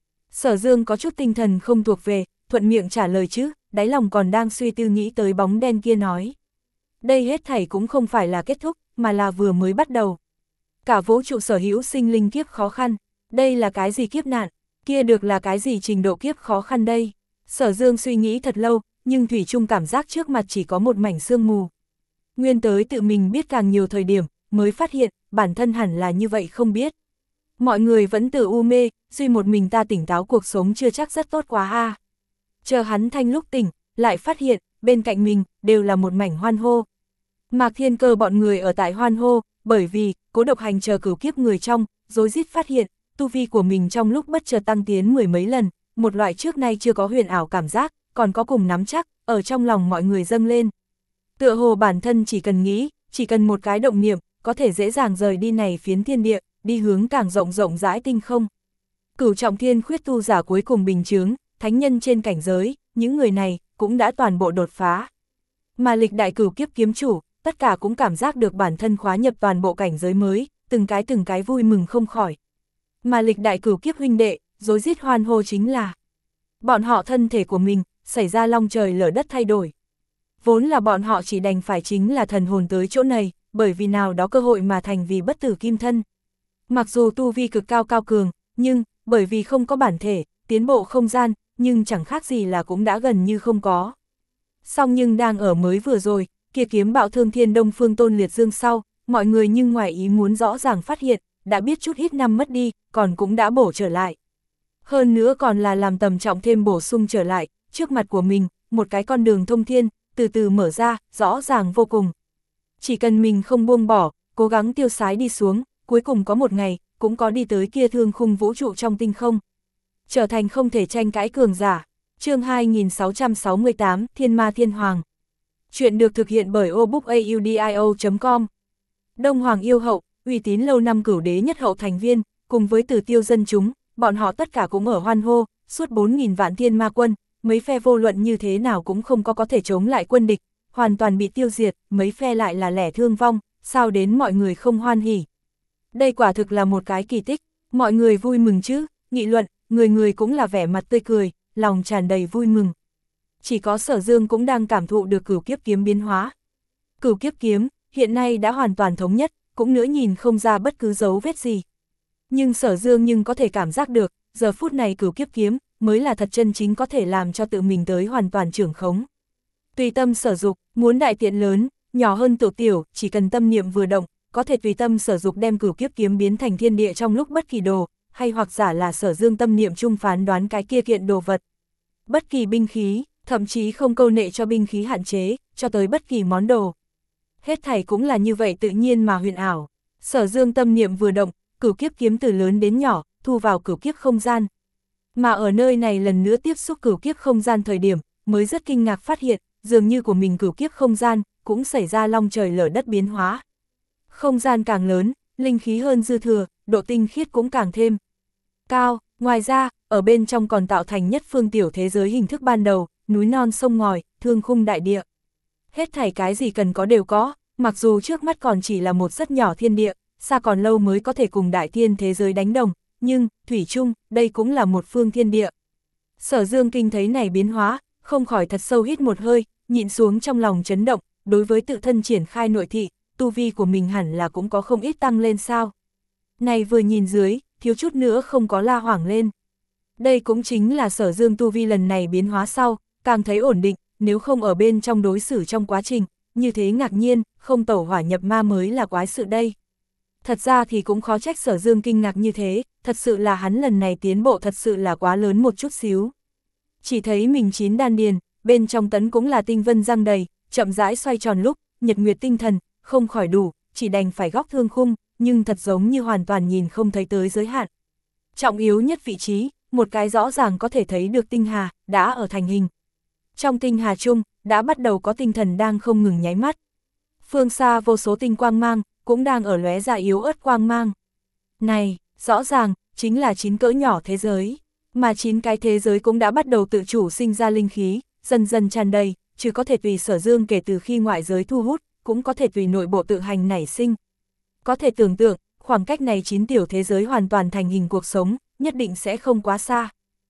Sở Dương có chút tinh thần không thuộc về, thuận miệng trả lời chứ, đáy lòng còn đang suy tư nghĩ tới bóng đen kia nói. Đây hết thảy cũng không phải là kết thúc, mà là vừa mới bắt đầu. Cả vũ trụ sở hữu sinh linh kiếp khó khăn, đây là cái gì kiếp nạn, kia được là cái gì trình độ kiếp khó khăn đây. Sở Dương suy nghĩ thật lâu, nhưng thủy chung cảm giác trước mặt chỉ có một mảnh sương mù. Nguyên tới tự mình biết càng nhiều thời điểm, mới phát hiện, bản thân hẳn là như vậy không biết. Mọi người vẫn tự u mê, duy một mình ta tỉnh táo cuộc sống chưa chắc rất tốt quá ha. Chờ hắn thanh lúc tỉnh, lại phát hiện, bên cạnh mình, đều là một mảnh hoan hô. Mạc Thiên Cơ bọn người ở tại hoan hô, bởi vì, Cố Độc Hành chờ cửu kiếp người trong, rối rít phát hiện, tu vi của mình trong lúc bất chợt tăng tiến mười mấy lần, một loại trước nay chưa có huyền ảo cảm giác, còn có cùng nắm chắc, ở trong lòng mọi người dâng lên. Tựa hồ bản thân chỉ cần nghĩ, chỉ cần một cái động niệm, có thể dễ dàng rời đi này phiến thiên địa, đi hướng càng rộng rộng rãi tinh không. Cửu trọng thiên khuyết tu giả cuối cùng bình chướng, thánh nhân trên cảnh giới, những người này, cũng đã toàn bộ đột phá. Mà lịch đại cửu kiếp kiếm chủ, tất cả cũng cảm giác được bản thân khóa nhập toàn bộ cảnh giới mới, từng cái từng cái vui mừng không khỏi. Mà lịch đại cửu kiếp huynh đệ, rối rít hoan hô chính là bọn họ thân thể của mình, xảy ra long trời lở đất thay đổi. Vốn là bọn họ chỉ đành phải chính là thần hồn tới chỗ này, bởi vì nào đó cơ hội mà thành vì bất tử kim thân. Mặc dù tu vi cực cao cao cường, nhưng, bởi vì không có bản thể, tiến bộ không gian, nhưng chẳng khác gì là cũng đã gần như không có. Song nhưng đang ở mới vừa rồi, kia kiếm bạo thương thiên Đông Phương Tôn Liệt Dương sau, mọi người nhưng ngoài ý muốn rõ ràng phát hiện, đã biết chút ít năm mất đi, còn cũng đã bổ trở lại. Hơn nữa còn là làm tầm trọng thêm bổ sung trở lại, trước mặt của mình, một cái con đường thông thiên, từ từ mở ra, rõ ràng vô cùng. Chỉ cần mình không buông bỏ, cố gắng tiêu sái đi xuống, cuối cùng có một ngày, cũng có đi tới kia thương khung vũ trụ trong tinh không. Trở thành không thể tranh cãi cường giả. Chương hai nghìn sáu trăm sáu mươi tám, Thiên Ma Thiên Hoàng. Chuyện được thực hiện bởi obookaudio chấm com. Đông Hoàng yêu hậu, uy tín lâu năm cửu đế nhất hậu thành viên, cùng với Tử Tiêu dân chúng, bọn họ tất cả cũng ở hoan hô, suốt bốn nghìn vạn thiên ma quân, mấy phe vô luận như thế nào cũng không có có thể chống lại quân địch, hoàn toàn bị tiêu diệt, mấy phe lại là lẻ thương vong, sao đến mọi người không hoan hỉ. Đây quả thực là một cái kỳ tích, mọi người vui mừng chứ, nghị luận, người người cũng là vẻ mặt tươi cười, lòng tràn đầy vui mừng. Chỉ có Sở Dương cũng đang cảm thụ được cửu kiếp kiếm biến hóa. Cửu kiếp kiếm, hiện nay đã hoàn toàn thống nhất, cũng nữa nhìn không ra bất cứ dấu vết gì. Nhưng Sở Dương nhưng có thể cảm giác được, giờ phút này cửu kiếp kiếm, mới là thật chân chính có thể làm cho tự mình tới hoàn toàn trưởng khống. Tùy tâm sở dục, muốn đại tiện lớn, nhỏ hơn tiểu tiểu, chỉ cần tâm niệm vừa động, có thể tùy tâm sở dục đem cửu kiếp kiếm biến thành thiên địa trong lúc bất kỳ đồ, hay hoặc giả là Sở Dương tâm niệm chung phán đoán cái kia kiện đồ vật. Bất kỳ binh khí, thậm chí không câu nệ cho binh khí hạn chế, cho tới bất kỳ món đồ. Hết thảy cũng là như vậy tự nhiên mà huyền ảo. Sở Dương tâm niệm vừa động, cửu kiếp kiếm từ lớn đến nhỏ, thu vào cửu kiếp không gian. Mà ở nơi này lần nữa tiếp xúc cửu kiếp không gian thời điểm, mới rất kinh ngạc phát hiện, dường như của mình cửu kiếp không gian, cũng xảy ra long trời lở đất biến hóa. Không gian càng lớn, linh khí hơn dư thừa, độ tinh khiết cũng càng thêm cao. Ngoài ra, ở bên trong còn tạo thành nhất phương tiểu thế giới hình thức ban đầu, núi non sông ngòi, thương khung đại địa. Hết thảy cái gì cần có đều có, mặc dù trước mắt còn chỉ là một rất nhỏ thiên địa, xa còn lâu mới có thể cùng đại thiên thế giới đánh đồng, nhưng, thủy chung, đây cũng là một phương thiên địa. Sở Dương kinh thấy này biến hóa, không khỏi thật sâu hít một hơi, nhịn xuống trong lòng chấn động, đối với tự thân triển khai nội thị, tu vi của mình hẳn là cũng có không ít tăng lên sao. Này vừa nhìn dưới, thiếu chút nữa không có la hoảng lên. Đây cũng chính là Sở Dương tu vi lần này biến hóa sau, càng thấy ổn định, nếu không ở bên trong đối xử trong quá trình, như thế ngạc nhiên, không tẩu hỏa nhập ma mới là quái sự đây. Thật ra thì cũng khó trách Sở Dương kinh ngạc như thế, thật sự là hắn lần này tiến bộ thật sự là quá lớn một chút xíu. Chỉ thấy mình chín đan điền, bên trong tấn cũng là tinh vân răng đầy, chậm rãi xoay tròn lúc, nhật nguyệt tinh thần, không khỏi đủ, chỉ đành phải góc thương khung, nhưng thật giống như hoàn toàn nhìn không thấy tới giới hạn. Trọng yếu nhất vị trí, một cái rõ ràng có thể thấy được tinh hà, đã ở thành hình. Trong tinh hà chung, đã bắt đầu có tinh thần đang không ngừng nháy mắt. Phương xa vô số tinh quang mang, cũng đang ở lóe ra yếu ớt quang mang. Này, rõ ràng, chính là chín cỡ nhỏ thế giới, mà chín cái thế giới cũng đã bắt đầu tự chủ sinh ra linh khí, dần dần tràn đầy, chứ có thể tùy Sở Dương kể từ khi ngoại giới thu hút, cũng có thể tùy nội bộ tự hành nảy sinh. Có thể tưởng tượng, khoảng cách này chín tiểu thế giới hoàn toàn thành hình cuộc sống, nhất định sẽ không quá xa.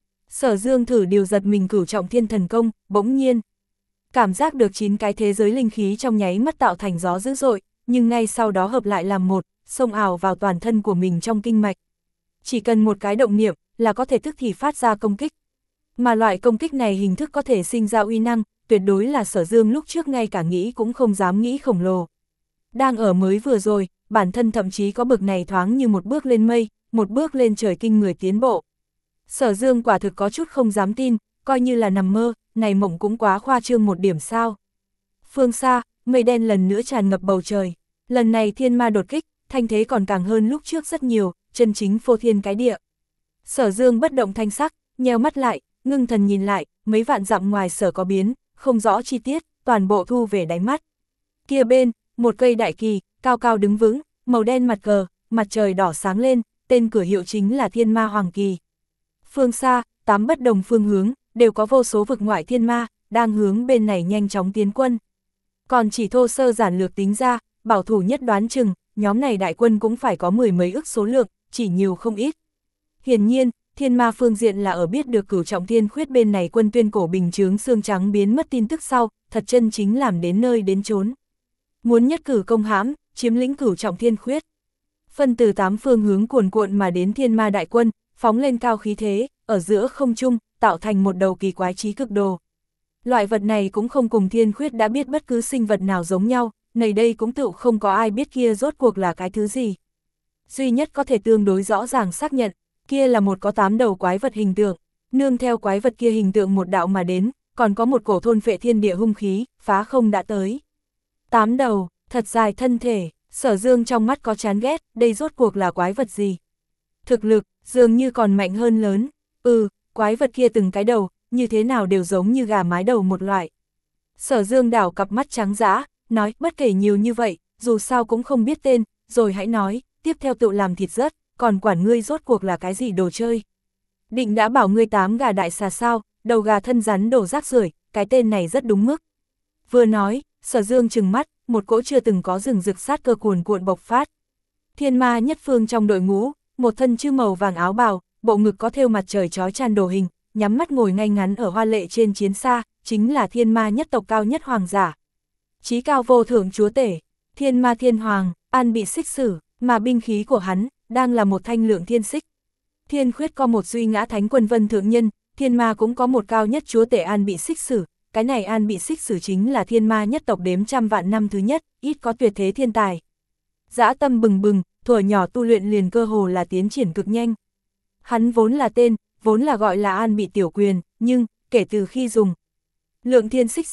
Sở Dương thử điều giật mình cửu trọng thiên thần công, bỗng nhiên cảm giác được chín cái thế giới linh khí trong nháy mắt tạo thành gió dữ dội, nhưng ngay sau đó hợp lại làm một, xông ảo vào toàn thân của mình trong kinh mạch. Chỉ cần một cái động niệm là có thể tức thì phát ra công kích. Mà loại công kích này hình thức có thể sinh ra uy năng, tuyệt đối là Sở Dương lúc trước ngay cả nghĩ cũng không dám nghĩ khổng lồ. Đang ở mới vừa rồi, bản thân thậm chí có bực này thoáng như một bước lên mây, một bước lên trời kinh người tiến bộ. Sở Dương quả thực có chút không dám tin, coi như là nằm mơ, này mộng cũng quá khoa trương một điểm sao. Phương xa, mây đen lần nữa tràn ngập bầu trời. Lần này thiên ma đột kích, thanh thế còn càng hơn lúc trước rất nhiều, chân chính phô thiên cái địa. Sở Dương bất động thanh sắc, nheo mắt lại, ngưng thần nhìn lại, mấy vạn dặm ngoài sở có biến, không rõ chi tiết, toàn bộ thu về đáy mắt. Kia bên, một cây đại kỳ, cao cao đứng vững, màu đen mặt cờ, mặt trời đỏ sáng lên, tên cửa hiệu chính là Thiên Ma Hoàng Kỳ. Phương xa, tám bất đồng phương hướng, đều có vô số vực ngoại thiên ma, đang hướng bên này nhanh chóng tiến quân. Còn chỉ thô sơ giản lược tính ra, bảo thủ nhất đoán chừng, nhóm này đại quân cũng phải có mười mấy ức số lượng, chỉ nhiều không ít. Hiển nhiên, thiên ma phương diện là ở biết được cửu trọng thiên khuyết bên này quân tuyên cổ bình chướng xương trắng biến mất tin tức sau, thật chân chính làm đến nơi đến chốn. Muốn nhất cử công hãm, chiếm lĩnh cửu trọng thiên khuyết. Phân từ tám phương hướng cuồn cuộn mà đến thiên ma đại quân, phóng lên cao khí thế, ở giữa không trung, tạo thành một đầu kỳ quái trí cực đồ. Loại vật này cũng không cùng thiên khuyết đã biết bất cứ sinh vật nào giống nhau, này đây cũng tự không có ai biết kia rốt cuộc là cái thứ gì. Duy nhất có thể tương đối rõ ràng xác nhận, kia là một có tám đầu quái vật hình tượng, nương theo quái vật kia hình tượng một đạo mà đến, còn có một cổ thôn phệ thiên địa hung khí, phá không đã tới. Tám đầu, thật dài thân thể, Sở Dương trong mắt có chán ghét, đây rốt cuộc là quái vật gì? Thực lực, dường như còn mạnh hơn lớn, ừ, quái vật kia từng cái đầu, như thế nào đều giống như gà mái đầu một loại. Sở Dương đảo cặp mắt trắng dã, nói, bất kể nhiều như vậy, dù sao cũng không biết tên, rồi hãy nói, tiếp theo tự làm thịt rớt, còn quản ngươi rốt cuộc là cái gì đồ chơi. Định đã bảo ngươi tám gà đại xà sao, đầu gà thân rắn đổ rác rưởi, cái tên này rất đúng mức. Vừa nói, Sở Dương trừng mắt, một cỗ chưa từng có rừng rực sát cơ cuồn cuộn bộc phát. Thiên ma nhất phương trong đội ngũ, một thân chư màu vàng áo bào, bộ ngực có thêu mặt trời chói chan đồ hình, nhắm mắt ngồi ngay ngắn ở hoa lệ trên chiến xa, chính là thiên ma nhất tộc cao nhất hoàng giả. Chí cao vô thượng chúa tể, thiên ma thiên hoàng, an bị xích sử, mà binh khí của hắn, đang là một thanh lượng thiên xích. Thiên khuyết có một duy ngã thánh quân vân thượng nhân, thiên ma cũng có một cao nhất chúa tể an bị xích sử, cái này an bị xích sử chính là thiên ma nhất tộc đếm trăm vạn năm thứ nhất, ít có tuyệt thế thiên tài. Dã tâm bừng bừng, thuở nhỏ tu luyện liền cơ hồ là tiến triển cực nhanh. Hắn vốn là tên, vốn là gọi là an bị tiểu quyền, nhưng, kể từ khi dùng lượng thiên xích sau,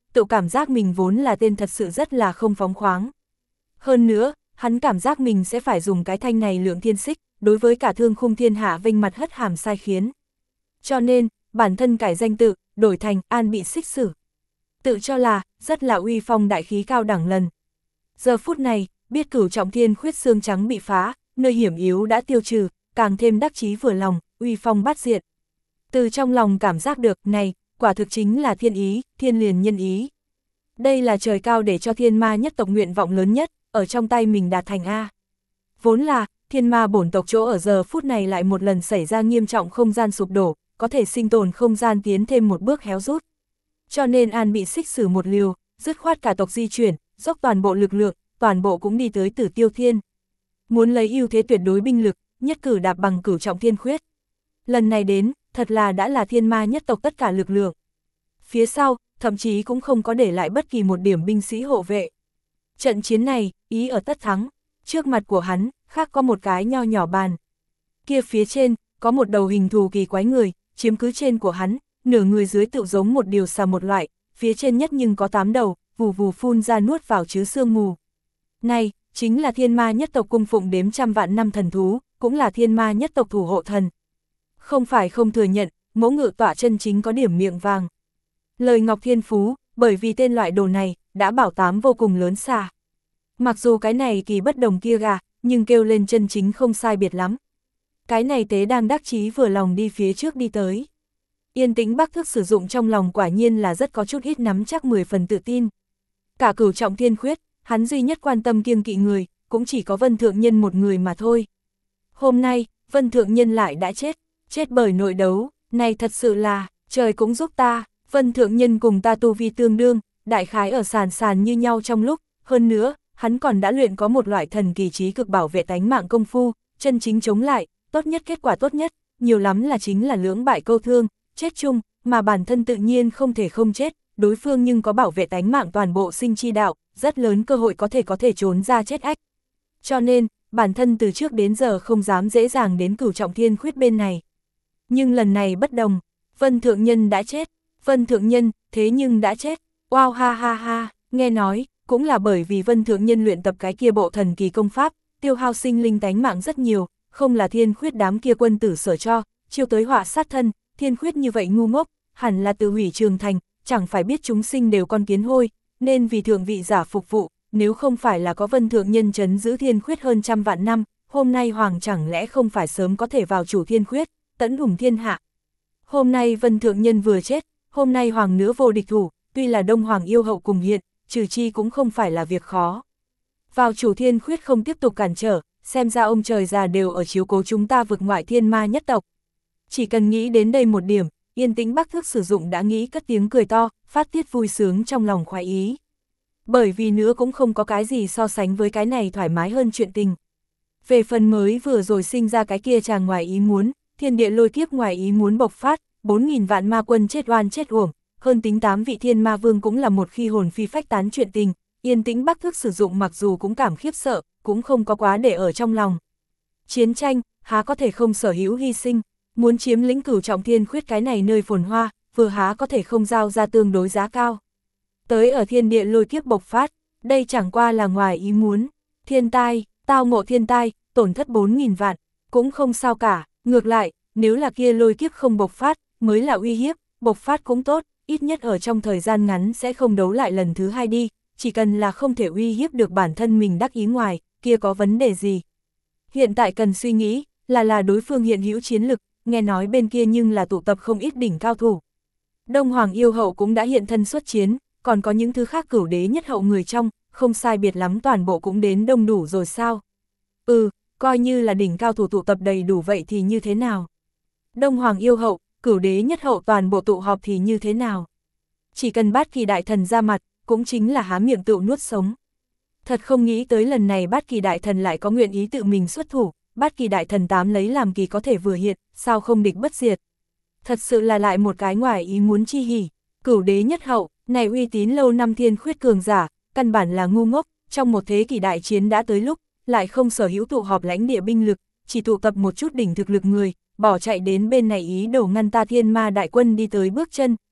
tự cảm giác mình vốn là tên thật sự rất là không phóng khoáng. Hơn nữa, hắn cảm giác mình sẽ phải dùng cái thanh này Lượng Thiên Xích, đối với cả Thương Khung Thiên Hạ vênh mặt hất hàm sai khiến. Cho nên, bản thân cải danh tự, đổi thành An Bị Xích Sử. Tự cho là, rất là uy phong đại khí cao đẳng lần. Giờ phút này, biết Cửu Trọng Thiên Khuyết xương trắng bị phá, nơi hiểm yếu đã tiêu trừ, càng thêm đắc chí vừa lòng, uy phong bát diện. Từ trong lòng cảm giác được, này, quả thực chính là thiên ý, thiên liền nhân ý. Đây là trời cao để cho thiên ma nhất tộc nguyện vọng lớn nhất, ở trong tay mình đạt thành A. Vốn là, thiên ma bổn tộc chỗ ở giờ phút này lại một lần xảy ra nghiêm trọng không gian sụp đổ, có thể sinh tồn không gian tiến thêm một bước héo rút. Cho nên An Bị Xích Sử một liều, dứt khoát cả tộc di chuyển, dốc toàn bộ lực lượng, toàn bộ cũng đi tới Tử Tiêu Thiên. Muốn lấy ưu thế tuyệt đối binh lực, nhất cử đạp bằng Cửu Trọng Thiên Khuyết. Lần này đến, thật là đã là thiên ma nhất tộc tất cả lực lượng. Phía sau, thậm chí cũng không có để lại bất kỳ một điểm binh sĩ hộ vệ. Trận chiến này, ý ở tất thắng, trước mặt của hắn, khác có một cái nho nhỏ bàn. Kia phía trên, có một đầu hình thù kỳ quái người, chiếm cứ trên của hắn, nửa người dưới tự giống một điều xà một loại, phía trên nhất nhưng có tám đầu, vù vù phun ra nuốt vào chứ sương mù. Này, chính là thiên ma nhất tộc cung phụng đếm trăm vạn năm thần thú, cũng là thiên ma nhất tộc thủ hộ thần. Không phải không thừa nhận, mẫu ngự tọa chân chính có điểm miệng vàng. Lời Ngọc Thiên Phú, bởi vì tên loại đồ này, đã bảo tám vô cùng lớn xa. Mặc dù cái này kỳ bất đồng kia gà, nhưng kêu lên chân chính không sai biệt lắm. Cái này tế đang đắc chí vừa lòng đi phía trước đi tới. Yên tĩnh Bắc Thức sử dụng trong lòng quả nhiên là rất có chút ít nắm chắc mười phần tự tin. Cả Cửu Trọng Thiên Khuyết, hắn duy nhất quan tâm kiêng kỵ người, cũng chỉ có Vân Thượng Nhân một người mà thôi. Hôm nay, Vân Thượng Nhân lại đã chết, chết bởi nội đấu, này thật sự là, trời cũng giúp ta, Vân Thượng Nhân cùng ta tu vi tương đương, đại khái ở sàn sàn như nhau trong lúc, hơn nữa, hắn còn đã luyện có một loại thần kỳ trí cực bảo vệ tánh mạng công phu, chân chính chống lại, tốt nhất kết quả tốt nhất, nhiều lắm là chính là lưỡng bại câu thương, chết chung, mà bản thân tự nhiên không thể không chết, đối phương nhưng có bảo vệ tánh mạng toàn bộ sinh chi đạo, rất lớn cơ hội có thể có thể trốn ra chết ách. Cho nên, bản thân từ trước đến giờ không dám dễ dàng đến Cửu Trọng Thiên Khuyết bên này. Nhưng lần này bất đồng, Vân Thượng Nhân đã chết, Vân Thượng Nhân, thế nhưng đã chết, wow ha ha ha, nghe nói, cũng là bởi vì Vân Thượng Nhân luyện tập cái kia bộ thần kỳ công pháp, tiêu hao sinh linh tánh mạng rất nhiều, không là Thiên Khuyết đám kia quân tử sở cho, chiêu tới họa sát thân, Thiên Khuyết như vậy ngu ngốc, hẳn là tự hủy trường thành, chẳng phải biết chúng sinh đều con kiến hôi, nên vì thượng vị giả phục vụ, nếu không phải là có Vân Thượng Nhân trấn giữ Thiên Khuyết hơn trăm vạn năm, hôm nay Hoàng chẳng lẽ không phải sớm có thể vào chủ Thiên Khuyết, tẫn hùng thiên hạ. Hôm nay Vân Thượng Nhân vừa chết, hôm nay Hoàng nữa vô địch thủ, tuy là Đông Hoàng yêu hậu cùng hiện, trừ chi cũng không phải là việc khó. Vào chủ Thiên Khuyết không tiếp tục cản trở, xem ra ông trời già đều ở chiếu cố chúng ta vượt ngoại thiên ma nhất tộc. Chỉ cần nghĩ đến đây một điểm, yên tĩnh Bắc Thức sử dụng đã nghĩ cất tiếng cười to, phát tiết vui sướng trong lòng khoái ý. Bởi vì nữa cũng không có cái gì so sánh với cái này thoải mái hơn chuyện tình. Về phần mới vừa rồi sinh ra cái kia chàng ngoài ý muốn, thiên địa lôi kiếp ngoài ý muốn bộc phát, bốn nghìn vạn ma quân chết oan chết uổng, hơn tính tám vị thiên ma vương cũng là một khi hồn phi phách tán chuyện tình, yên tĩnh Bắc Thức sử dụng mặc dù cũng cảm khiếp sợ, cũng không có quá để ở trong lòng. Chiến tranh, há có thể không sở hữu hy sinh, muốn chiếm lĩnh Cửu Trọng Thiên Khuyết cái này nơi phồn hoa, vừa há có thể không giao ra tương đối giá cao. Tới ở thiên địa lôi kiếp bộc phát, đây chẳng qua là ngoài ý muốn, thiên tai, tao ngộ thiên tai, tổn thất bốn nghìn vạn, cũng không sao cả, ngược lại, nếu là kia lôi kiếp không bộc phát, mới là uy hiếp, bộc phát cũng tốt, ít nhất ở trong thời gian ngắn sẽ không đấu lại lần thứ hai đi, chỉ cần là không thể uy hiếp được bản thân mình đắc ý ngoài, kia có vấn đề gì. Hiện tại cần suy nghĩ, là là đối phương hiện hữu chiến lực, nghe nói bên kia nhưng là tụ tập không ít đỉnh cao thủ. Đông Hoàng yêu hậu cũng đã hiện thân xuất chiến, còn có những thứ khác cửu đế nhất hậu người trong, không sai biệt lắm toàn bộ cũng đến đông đủ rồi sao. Ừ, coi như là đỉnh cao thủ tụ tập đầy đủ vậy thì như thế nào? Đông Hoàng yêu hậu, cửu đế nhất hậu toàn bộ tụ họp thì như thế nào? Chỉ cần Bát Kỳ đại thần ra mặt, cũng chính là há miệng tự nuốt sống. Thật không nghĩ tới lần này Bát Kỳ đại thần lại có nguyện ý tự mình xuất thủ, Bát Kỳ đại thần tám lấy làm kỳ có thể vừa hiện, sao không địch bất diệt. Thật sự là lại một cái ngoài ý muốn chi hỉ, cửu đế nhất hậu, này uy tín lâu năm Thiên Khuyết cường giả, căn bản là ngu ngốc, trong một thế kỷ đại chiến đã tới lúc, lại không sở hữu tụ họp lãnh địa binh lực, chỉ tụ tập một chút đỉnh thực lực người, bỏ chạy đến bên này ý đồ ngăn ta thiên ma đại quân đi tới bước chân,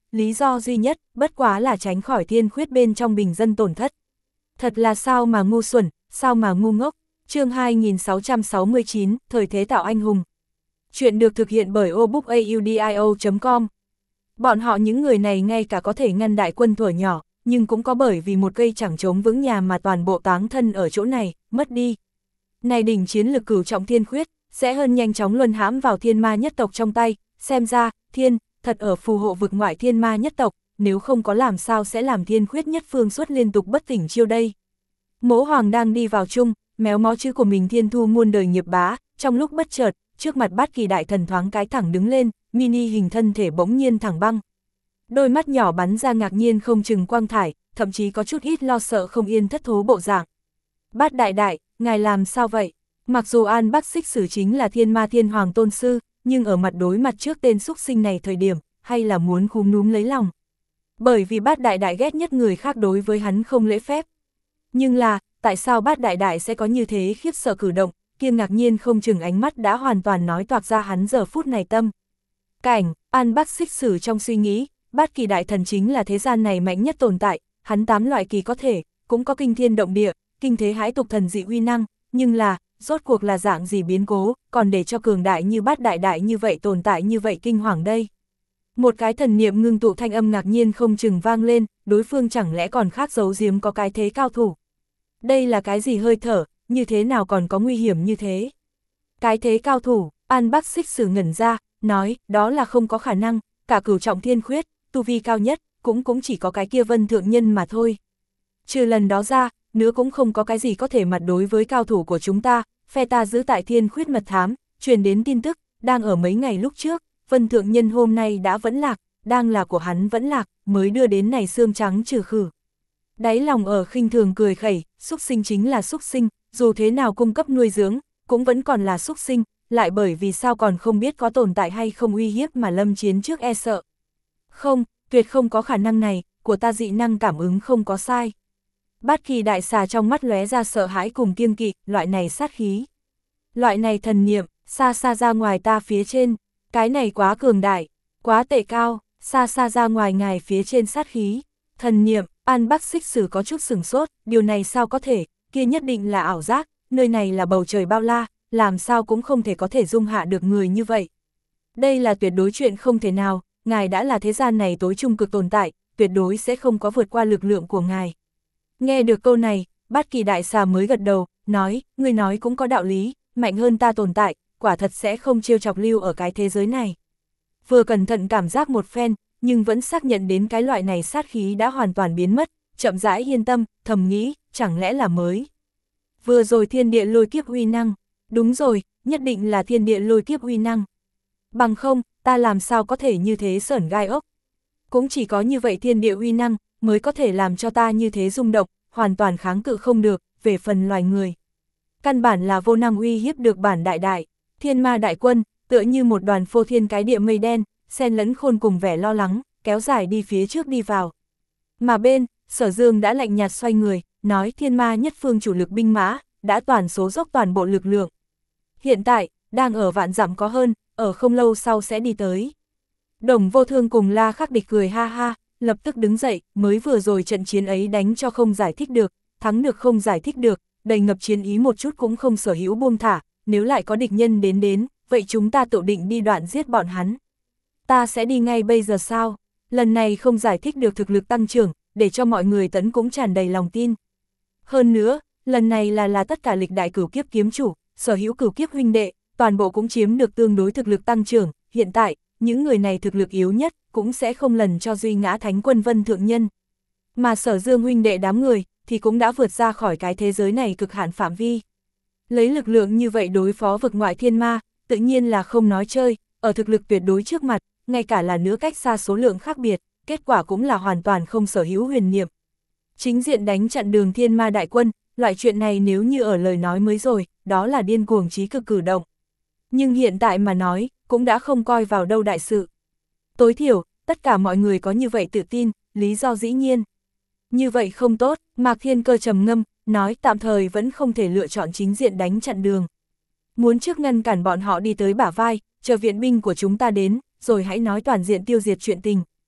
lý do duy nhất, bất quá là tránh khỏi thiên khuyết bên trong bình dân tổn thất. Thật là sao mà ngu xuẩn, sao mà ngu ngốc. Chương hai nghìn sáu trăm sáu mươi chín, Thời thế tạo anh hùng. Chuyện được thực hiện bởi obookaudio chấm com. Bọn họ những người này ngay cả có thể ngăn đại quân thuở nhỏ, nhưng cũng có bởi vì một cây chẳng chống vững nhà mà toàn bộ táng thân ở chỗ này, mất đi. Này đỉnh chiến lực cửu trọng thiên khuyết, sẽ hơn nhanh chóng luân hãm vào thiên ma nhất tộc trong tay, xem ra, thiên, thật ở phù hộ vực ngoại thiên ma nhất tộc, nếu không có làm sao sẽ làm thiên khuyết nhất phương suốt liên tục bất tỉnh chiêu đây. Mỗ Hoàng đang đi vào chung, méo mó chữ của mình thiên thu muôn đời nghiệp bá, trong lúc bất chợt, trước mặt Bát Kỳ đại thần thoáng cái thẳng đứng lên, mini hình thân thể bỗng nhiên thẳng băng. Đôi mắt nhỏ bắn ra ngạc nhiên không chừng quang thải, thậm chí có chút ít lo sợ không yên thất thố bộ dạng. Bát đại đại, ngài làm sao vậy? Mặc dù An Bắc Xích Sử chính là thiên ma thiên hoàng tôn sư, nhưng ở mặt đối mặt trước tên xúc sinh này thời điểm, hay là muốn khúm núm lấy lòng. Bởi vì Bát đại đại ghét nhất người khác đối với hắn không lễ phép. Nhưng là, tại sao Bát đại đại sẽ có như thế khiếp sợ cử động, kia ngạc nhiên không chừng ánh mắt đã hoàn toàn nói toạc ra hắn giờ phút này tâm. Cảnh, An Bắc Xích Sử trong suy nghĩ, Bát Kỳ đại thần chính là thế gian này mạnh nhất tồn tại, hắn tám loại kỳ có thể, cũng có kinh thiên động địa, kinh thế hãi tục thần dị uy năng, nhưng là, rốt cuộc là dạng gì biến cố, còn để cho cường đại như Bát đại đại như vậy tồn tại như vậy kinh hoàng đây. Một cái thần niệm ngưng tụ thanh âm ngạc nhiên không chừng vang lên, đối phương chẳng lẽ còn khác giấu giếm có cái thế cao thủ. Đây là cái gì hơi thở, như thế nào còn có nguy hiểm như thế? Cái thế cao thủ, An Bắc Xích Sử ngẩn ra, nói, đó là không có khả năng, cả cửu trọng thiên khuyết, tu vi cao nhất, cũng cũng chỉ có cái kia Vân thượng nhân mà thôi. Trừ lần đó ra, nữa cũng không có cái gì có thể mặt đối với cao thủ của chúng ta, phe ta giữ tại thiên khuyết mật thám, truyền đến tin tức, đang ở mấy ngày lúc trước, Vân thượng nhân hôm nay đã vẫn lạc, đang là của hắn vẫn lạc, mới đưa đến này xương trắng trừ khử. Đáy lòng ở khinh thường cười khẩy, xúc sinh chính là xúc sinh, dù thế nào cung cấp nuôi dưỡng, cũng vẫn còn là xúc sinh, lại bởi vì sao còn không biết có tồn tại hay không uy hiếp mà lâm chiến trước e sợ. Không, tuyệt không có khả năng này, của ta dị năng cảm ứng không có sai. Bát Kỳ đại xà trong mắt lóe ra sợ hãi cùng kiêng kỵ, loại này sát khí. Loại này thần niệm, xa xa ra ngoài ta phía trên, cái này quá cường đại, quá tệ cao, xa xa ra ngoài ngài phía trên sát khí. Thần niệm, An Bắc Xích Sử có chút sửng sốt, điều này sao có thể, kia nhất định là ảo giác, nơi này là bầu trời bao la, làm sao cũng không thể có thể dung hạ được người như vậy. Đây là tuyệt đối chuyện không thể nào, ngài đã là thế gian này tối trung cực tồn tại, tuyệt đối sẽ không có vượt qua lực lượng của ngài. Nghe được câu này, Bát Kỳ đại xà mới gật đầu, nói, người nói cũng có đạo lý, mạnh hơn ta tồn tại, quả thật sẽ không trêu chọc lưu ở cái thế giới này. Vừa cẩn thận cảm giác một phen, nhưng vẫn xác nhận đến cái loại này sát khí đã hoàn toàn biến mất, chậm rãi yên tâm, thầm nghĩ, chẳng lẽ là mới. Vừa rồi thiên địa lôi kiếp uy năng, đúng rồi, nhất định là thiên địa lôi kiếp uy năng. Bằng không, ta làm sao có thể như thế sởn gai ốc. Cũng chỉ có như vậy thiên địa uy năng, mới có thể làm cho ta như thế rung động, hoàn toàn kháng cự không được, về phần loài người. Căn bản là vô năng uy hiếp được bản đại đại, thiên ma đại quân, tựa như một đoàn phô thiên cái địa mây đen, xen lẫn khôn cùng vẻ lo lắng, kéo dài đi phía trước đi vào. Mà bên, Sở Dương đã lạnh nhạt xoay người, nói thiên ma nhất phương chủ lực binh mã, đã toàn số dốc toàn bộ lực lượng. Hiện tại, đang ở vạn dặm có hơn, ở không lâu sau sẽ đi tới. Đồng Vô Thương cùng La Khắc Địch cười ha ha, lập tức đứng dậy, mới vừa rồi trận chiến ấy đánh cho không giải thích được, thắng được không giải thích được, đầy ngập chiến ý một chút cũng không sở hữu buông thả, nếu lại có địch nhân đến đến, vậy chúng ta tự định đi đoạn giết bọn hắn. Ta sẽ đi ngay bây giờ sao? Lần này không giải thích được thực lực tăng trưởng, để cho mọi người tấn cũng tràn đầy lòng tin. Hơn nữa, lần này là là tất cả lịch đại cửu kiếp kiếm chủ, sở hữu cửu kiếp huynh đệ, toàn bộ cũng chiếm được tương đối thực lực tăng trưởng, hiện tại, những người này thực lực yếu nhất, cũng sẽ không lần cho duy ngã thánh quân Vân thượng nhân. Mà Sở Dương huynh đệ đám người, thì cũng đã vượt ra khỏi cái thế giới này cực hạn phạm vi. Lấy lực lượng như vậy đối phó vực ngoại thiên ma, tự nhiên là không nói chơi, ở thực lực tuyệt đối trước mặt, ngay cả là nữa cách xa số lượng khác biệt, kết quả cũng là hoàn toàn không sở hữu huyền niệm. Chính diện đánh chặn đường thiên ma đại quân, loại chuyện này nếu như ở lời nói mới rồi, đó là điên cuồng trí cực cử động. Nhưng hiện tại mà nói, cũng đã không coi vào đâu đại sự. Tối thiểu, tất cả mọi người có như vậy tự tin, lý do dĩ nhiên. Như vậy không tốt, Mạc Thiên Cơ trầm ngâm, nói tạm thời vẫn không thể lựa chọn chính diện đánh chặn đường. Muốn trước ngăn cản bọn họ đi tới bả vai, chờ viện binh của chúng ta đến, rồi hãy nói toàn diện tiêu diệt chuyện tình.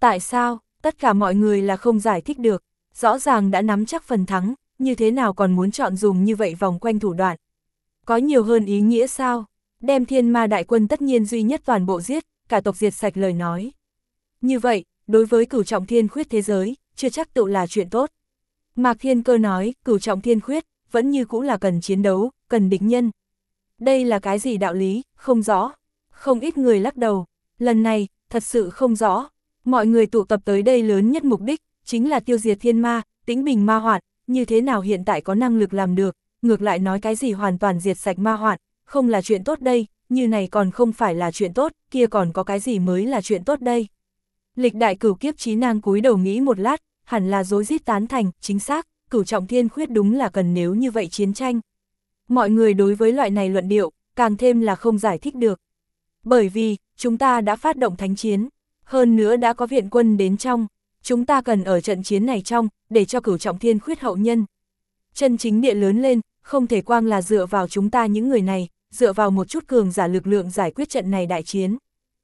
Tại sao, tất cả mọi người là không giải thích được, rõ ràng đã nắm chắc phần thắng, như thế nào còn muốn chọn dùng như vậy vòng quanh thủ đoạn. Có nhiều hơn ý nghĩa sao? Đem thiên ma đại quân tất nhiên duy nhất toàn bộ giết, cả tộc diệt sạch lời nói. Như vậy, đối với cửu trọng thiên khuyết thế giới, chưa chắc tự là chuyện tốt. Mạc Thiên Cơ nói, cửu trọng thiên khuyết, vẫn như cũng là cần chiến đấu, cần địch nhân. Đây là cái gì đạo lý, không rõ. Không ít người lắc đầu, lần này, thật sự không rõ. Mọi người tụ tập tới đây lớn nhất mục đích, chính là tiêu diệt thiên ma, tĩnh bình ma hoạn, như thế nào hiện tại có năng lực làm được, ngược lại nói cái gì hoàn toàn diệt sạch ma hoạn, không là chuyện tốt đây, như này còn không phải là chuyện tốt, kia còn có cái gì mới là chuyện tốt đây. Lịch đại cửu kiếp trí nang cúi đầu nghĩ một lát, hẳn là rối rít tán thành, chính xác, cửu trọng thiên khuyết đúng là cần nếu như vậy chiến tranh. Mọi người đối với loại này luận điệu, càng thêm là không giải thích được. Bởi vì, chúng ta đã phát động thánh chiến, hơn nữa đã có viện quân đến trong, chúng ta cần ở trận chiến này trong, để cho cửu trọng thiên khuyết hậu nhân. Chân chính địa lớn lên, không thể quang là dựa vào chúng ta những người này, dựa vào một chút cường giả lực lượng giải quyết trận này đại chiến.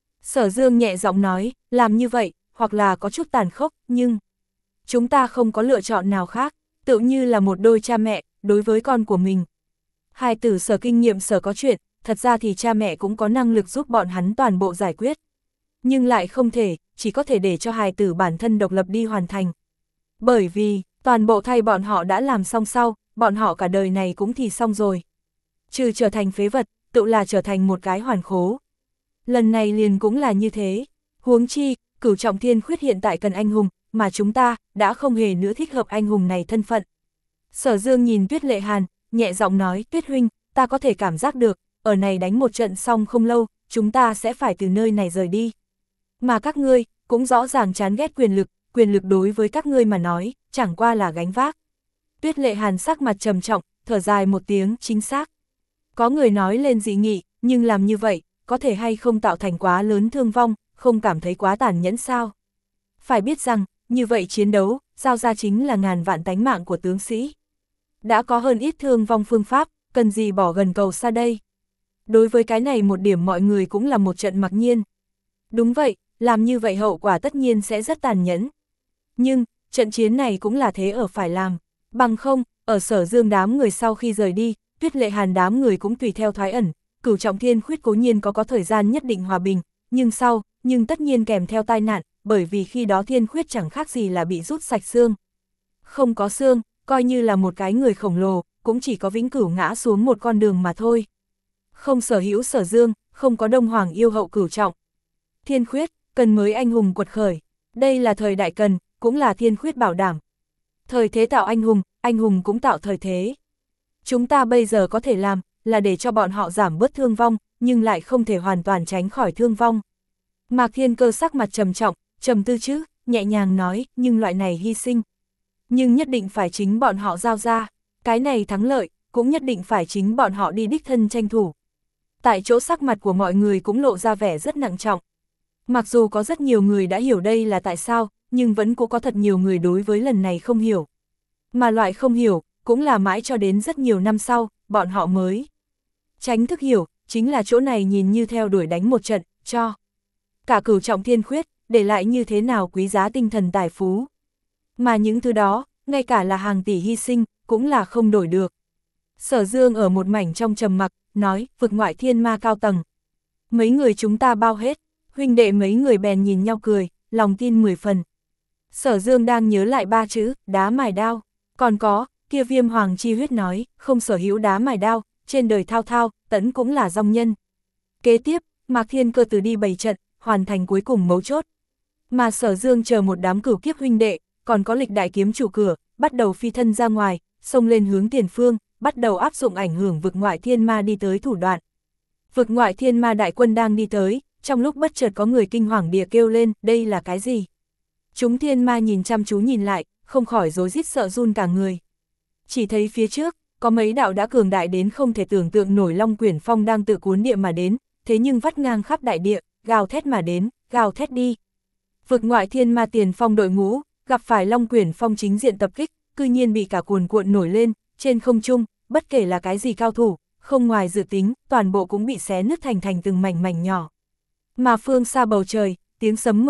Sở Dương nhẹ giọng nói, làm như vậy, hoặc là có chút tàn khốc, nhưng chúng ta không có lựa chọn nào khác, tự như là một đôi cha mẹ, đối với con của mình. Hài tử sở kinh nghiệm sở có chuyện, thật ra thì cha mẹ cũng có năng lực giúp bọn hắn toàn bộ giải quyết. Nhưng lại không thể, chỉ có thể để cho hài tử bản thân độc lập đi hoàn thành. Bởi vì, toàn bộ thay bọn họ đã làm xong sau, bọn họ cả đời này cũng thì xong rồi. Trừ trở thành phế vật, tự là trở thành một cái hoàn khố. Lần này liền cũng là như thế. Huống chi, cửu trọng thiên khuyết hiện tại cần anh hùng, mà chúng ta, đã không hề nữa thích hợp anh hùng này thân phận. Sở Dương nhìn Tuyết Lệ Hàn, nhẹ giọng nói, Tuyết huynh, ta có thể cảm giác được, ở này đánh một trận xong không lâu, chúng ta sẽ phải từ nơi này rời đi. Mà các ngươi, cũng rõ ràng chán ghét quyền lực, quyền lực đối với các ngươi mà nói, chẳng qua là gánh vác. Tuyết Lệ Hàn sắc mặt trầm trọng, thở dài một tiếng, chính xác. Có người nói lên dị nghị, nhưng làm như vậy, có thể hay không tạo thành quá lớn thương vong, không cảm thấy quá tàn nhẫn sao. Phải biết rằng, như vậy chiến đấu, giao ra chính là ngàn vạn tánh mạng của tướng sĩ. Đã có hơn ít thương vong phương pháp, cần gì bỏ gần cầu xa đây. Đối với cái này một điểm mọi người cũng là một trận mặc nhiên. Đúng vậy, làm như vậy hậu quả tất nhiên sẽ rất tàn nhẫn. Nhưng, trận chiến này cũng là thế ở phải làm. Bằng không, ở Sở Dương đám người sau khi rời đi, Tuyết Lệ Hàn đám người cũng tùy theo thoái ẩn, cửu trọng thiên khuyết cố nhiên có có thời gian nhất định hòa bình, nhưng sau, nhưng tất nhiên kèm theo tai nạn, bởi vì khi đó thiên khuyết chẳng khác gì là bị rút sạch xương. Không có xương, coi như là một cái người khổng lồ, cũng chỉ có vĩnh cửu ngã xuống một con đường mà thôi. Không sở hữu Sở Dương, không có Đông Hoàng yêu hậu cửu trọng. Thiên khuyết, cần mới anh hùng quật khởi, đây là thời đại cần, cũng là thiên khuyết bảo đảm. Thời thế tạo anh hùng, anh hùng cũng tạo thời thế. Chúng ta bây giờ có thể làm, là để cho bọn họ giảm bớt thương vong, nhưng lại không thể hoàn toàn tránh khỏi thương vong. Mạc Thiên Cơ sắc mặt trầm trọng, trầm tư chứ, nhẹ nhàng nói, nhưng loại này hy sinh. Nhưng nhất định phải chính bọn họ giao ra, cái này thắng lợi, cũng nhất định phải chính bọn họ đi đích thân tranh thủ. Tại chỗ sắc mặt của mọi người cũng lộ ra vẻ rất nặng trọng. Mặc dù có rất nhiều người đã hiểu đây là tại sao, nhưng vẫn cũng có thật nhiều người đối với lần này không hiểu. Mà loại không hiểu, cũng là mãi cho đến rất nhiều năm sau, bọn họ mới tránh thức hiểu, chính là chỗ này nhìn như theo đuổi đánh một trận, cho cả cửu trọng thiên khuyết, để lại như thế nào quý giá tinh thần tài phú. Mà những thứ đó, ngay cả là hàng tỷ hy sinh, cũng là không đổi được. Sở Dương ở một mảnh trong trầm mặc, nói, vực ngoại thiên ma cao tầng. Mấy người chúng ta bao hết, huynh đệ mấy người bèn nhìn nhau cười, lòng tin mười phần. Sở Dương đang nhớ lại ba chữ, đá mài đao, còn có, kia Viêm Hoàng chi huyết nói, không sở hữu đá mài đao, trên đời thao thao, tẫn cũng là dòng nhân. Kế tiếp, Mạc Thiên Cơ từ đi bày trận, hoàn thành cuối cùng mấu chốt. Mà Sở Dương chờ một đám cửu kiếp huynh đệ, còn có lịch đại kiếm chủ cửa, bắt đầu phi thân ra ngoài, xông lên hướng tiền phương, bắt đầu áp dụng ảnh hưởng vực ngoại thiên ma đi tới thủ đoạn. Vực ngoại thiên ma đại quân đang đi tới, trong lúc bất chợt có người kinh hoàng địa kêu lên, đây là cái gì? Chúng thiên ma nhìn chăm chú nhìn lại, không khỏi rối rít sợ run cả người. Chỉ thấy phía trước, có mấy đạo đã cường đại đến không thể tưởng tượng nổi long quyển phong đang tự cuốn địa mà đến, thế nhưng vắt ngang khắp đại địa, gào thét mà đến, gào thét đi. Vực ngoại thiên ma tiền phong đội ngũ, gặp phải long quyển phong chính diện tập kích, cư nhiên bị cả cuồn cuộn nổi lên, trên không trung, bất kể là cái gì cao thủ, không ngoài dự tính, toàn bộ cũng bị xé nứt thành thành từng mảnh mảnh nhỏ. Mà phương xa bầu trời, tiếng sấm mơ hồ,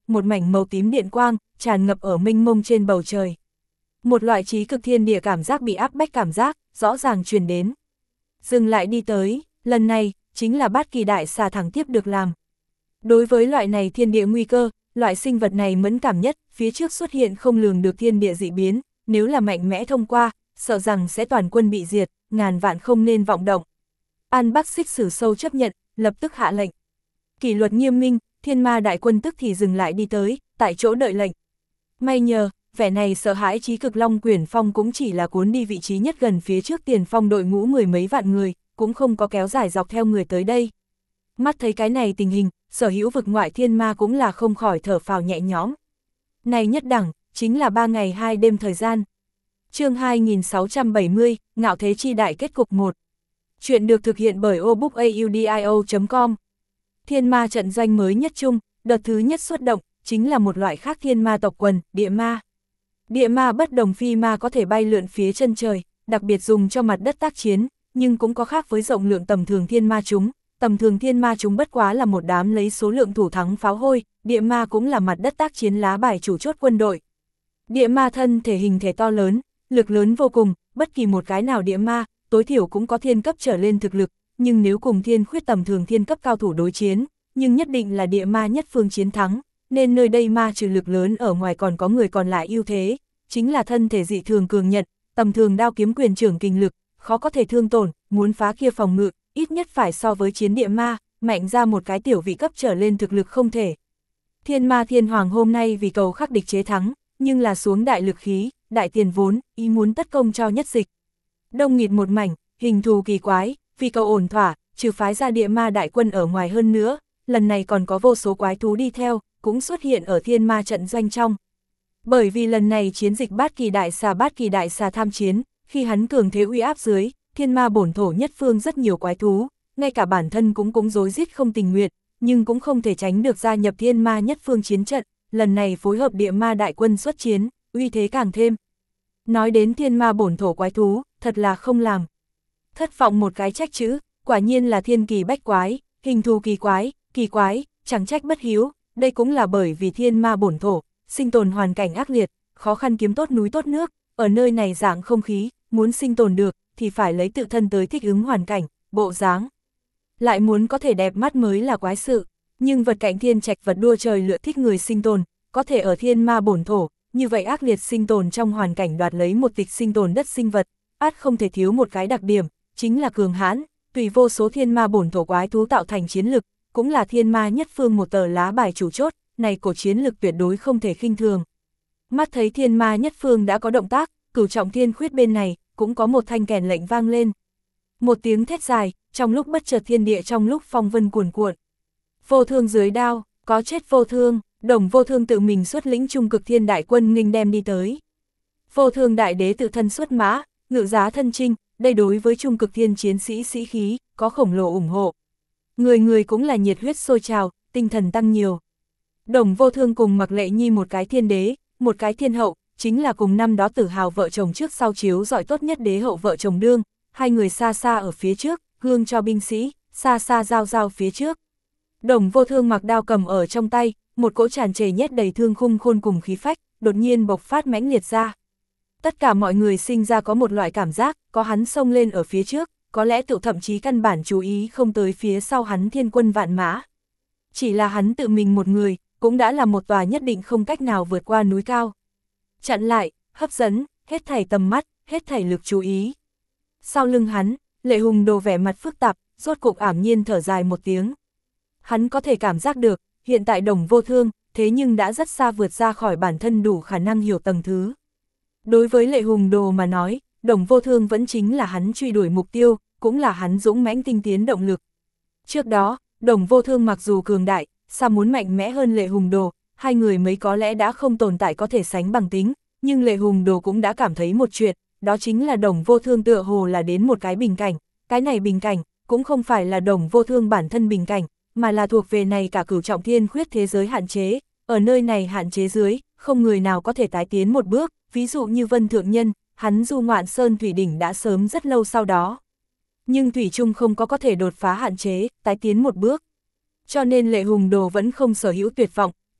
một mảnh màu tím điện quang, tràn ngập ở mênh mông trên bầu trời. Một loại trí cực thiên địa cảm giác bị áp bách cảm giác, rõ ràng truyền đến. Dừng lại đi tới, lần này, chính là bát kỳ đại xà thẳng tiếp được làm. Đối với loại này thiên địa nguy cơ, loại sinh vật này mẫn cảm nhất, phía trước xuất hiện không lường được thiên địa dị biến, nếu là mạnh mẽ thông qua, sợ rằng sẽ toàn quân bị diệt, ngàn vạn không nên vọng động. An Bắc Xích Sử sâu chấp nhận, lập tức hạ lệnh. Kỷ luật nghiêm minh, thiên ma đại quân tức thì dừng lại đi tới, tại chỗ đợi lệnh. May nhờ, vẻ này sợ hãi trí cực long quyển phong cũng chỉ là cuốn đi vị trí nhất gần phía trước tiền phong đội ngũ mười mấy vạn người, cũng không có kéo dài dọc theo người tới đây. Mắt thấy cái này tình hình, sở hữu vực ngoại thiên ma cũng là không khỏi thở phào nhẹ nhõm. Này nhất đẳng, chính là ba ngày hai đêm thời gian. Chương hai nghìn sáu trăm bảy mươi, Ngạo Thế Chi Đại kết cục một. Chuyện được thực hiện bởi obookaudio chấm com. Thiên ma trận doanh mới nhất chung, đợt thứ nhất xuất động, chính là một loại khác thiên ma tộc quần, địa ma. Địa ma bất đồng phi ma có thể bay lượn phía chân trời, đặc biệt dùng cho mặt đất tác chiến, nhưng cũng có khác với rộng lượng tầm thường thiên ma chúng. Tầm thường thiên ma chúng bất quá là một đám lấy số lượng thủ thắng pháo hôi, địa ma cũng là mặt đất tác chiến lá bài chủ chốt quân đội. Địa ma thân thể hình thể to lớn, lực lớn vô cùng, bất kỳ một cái nào địa ma, tối thiểu cũng có thiên cấp trở lên thực lực, nhưng nếu cùng thiên khuyết tầm thường thiên cấp cao thủ đối chiến, nhưng nhất định là địa ma nhất phương chiến thắng, nên nơi đây ma trừ lực lớn ở ngoài còn có người còn lại ưu thế, chính là thân thể dị thường cường nhận, tầm thường đao kiếm quyền trưởng kinh lực, khó có thể thương tổn, muốn phá kia phòng ngự, ít nhất phải so với chiến địa ma, mạnh ra một cái tiểu vị cấp trở lên thực lực không thể. Thiên ma thiên hoàng hôm nay vì cầu khắc địch chế thắng, nhưng là xuống đại lực khí, đại tiền vốn, ý muốn tất công cho nhất dịch. Đông nghịt một mảnh, hình thù kỳ quái, vì cầu ổn thỏa, trừ phái ra địa ma đại quân ở ngoài hơn nữa, lần này còn có vô số quái thú đi theo, cũng xuất hiện ở thiên ma trận doanh trong. Bởi vì lần này chiến dịch bát kỳ đại xà bát kỳ đại xà tham chiến, khi hắn cường thế uy áp dưới, thiên ma bổn thổ nhất phương rất nhiều quái thú, ngay cả bản thân cũng cũng rối rít không tình nguyện, nhưng cũng không thể tránh được gia nhập thiên ma nhất phương chiến trận, lần này phối hợp địa ma đại quân xuất chiến, uy thế càng thêm. Nói đến thiên ma bổn thổ quái thú, thật là không làm. Thất vọng một cái trách chữ, quả nhiên là thiên kỳ bách quái, hình thù kỳ quái, kỳ quái, chẳng trách bất hiếu, đây cũng là bởi vì thiên ma bổn thổ, sinh tồn hoàn cảnh ác liệt, khó khăn kiếm tốt núi tốt nước, ở nơi này dạng không khí, muốn sinh tồn được, thì phải lấy tự thân tới thích ứng hoàn cảnh, bộ dáng. Lại muốn có thể đẹp mắt mới là quái sự, nhưng vật cạnh thiên trạch vật đua trời lựa thích người sinh tồn, có thể ở thiên ma bổn thổ, như vậy ác liệt sinh tồn trong hoàn cảnh đoạt lấy một tịch sinh tồn đất sinh vật, át không thể thiếu một cái đặc điểm, chính là cường hãn, tùy vô số thiên ma bổn thổ quái thú tạo thành chiến lực, cũng là thiên ma nhất phương một tờ lá bài chủ chốt, này cổ chiến lực tuyệt đối không thể khinh thường. Mắt thấy thiên ma nhất phương đã có động tác, cửu trọng thiên khuyết bên này, cũng có một thanh kèn lệnh vang lên. Một tiếng thét dài, trong lúc bất chợt thiên địa trong lúc phong vân cuồn cuộn. Vô thương dưới đao, có chết vô thương, Đồng Vô Thương tự mình xuất lĩnh trung cực thiên đại quân nghênh đem đi tới. Vô Thương đại đế tự thân xuất mã, ngự giá thân chinh, đây đối với trung cực thiên chiến sĩ sĩ khí, có khổng lồ ủng hộ. Người người cũng là nhiệt huyết sôi trào, tinh thần tăng nhiều. Đồng Vô Thương cùng Mặc Lệ Nhi một cái thiên đế, một cái thiên hậu, chính là cùng năm đó Tử Hào vợ chồng trước sau chiếu giỏi tốt nhất đế hậu vợ chồng đương, hai người xa xa ở phía trước, gương cho binh sĩ, xa xa giao giao phía trước. Đồng Vô Thương mặc đao cầm ở trong tay, một cỗ tràn trề nhét đầy thương khung khôn cùng khí phách, đột nhiên bộc phát mãnh liệt ra. Tất cả mọi người sinh ra có một loại cảm giác, có hắn xông lên ở phía trước, có lẽ tự thậm chí căn bản chú ý không tới phía sau hắn thiên quân vạn mã. Chỉ là hắn tự mình một người, cũng đã là một tòa nhất định không cách nào vượt qua núi cao. Chặn lại, hấp dẫn, hết thảy tầm mắt, hết thảy lực chú ý. Sau lưng hắn, Lệ Hùng Đồ vẻ mặt phức tạp, rốt cục ảm nhiên thở dài một tiếng. Hắn có thể cảm giác được, hiện tại Đồng Vô Thương, thế nhưng đã rất xa vượt ra khỏi bản thân đủ khả năng hiểu tầng thứ. Đối với Lệ Hùng Đồ mà nói, Đồng Vô Thương vẫn chính là hắn truy đuổi mục tiêu, cũng là hắn dũng mãnh tinh tiến động lực. Trước đó, Đồng Vô Thương mặc dù cường đại, sao muốn mạnh mẽ hơn Lệ Hùng Đồ, hai người mấy có lẽ đã không tồn tại có thể sánh bằng tính, nhưng Lệ Hùng Đồ cũng đã cảm thấy một chuyện, đó chính là Đồng Vô Thương tựa hồ là đến một cái bình cảnh, cái này bình cảnh, cũng không phải là Đồng Vô Thương bản thân bình cảnh, mà là thuộc về này cả cửu trọng thiên khuyết thế giới hạn chế, ở nơi này hạn chế dưới, không người nào có thể tái tiến một bước, ví dụ như Vân Thượng Nhân, hắn du ngoạn Sơn Thủy Đỉnh đã sớm rất lâu sau đó. Nhưng Thủy Trung không có có thể đột phá hạn chế, tái tiến một bước. Cho nên Lệ Hùng Đồ vẫn không sở hữu tuyệt vọng,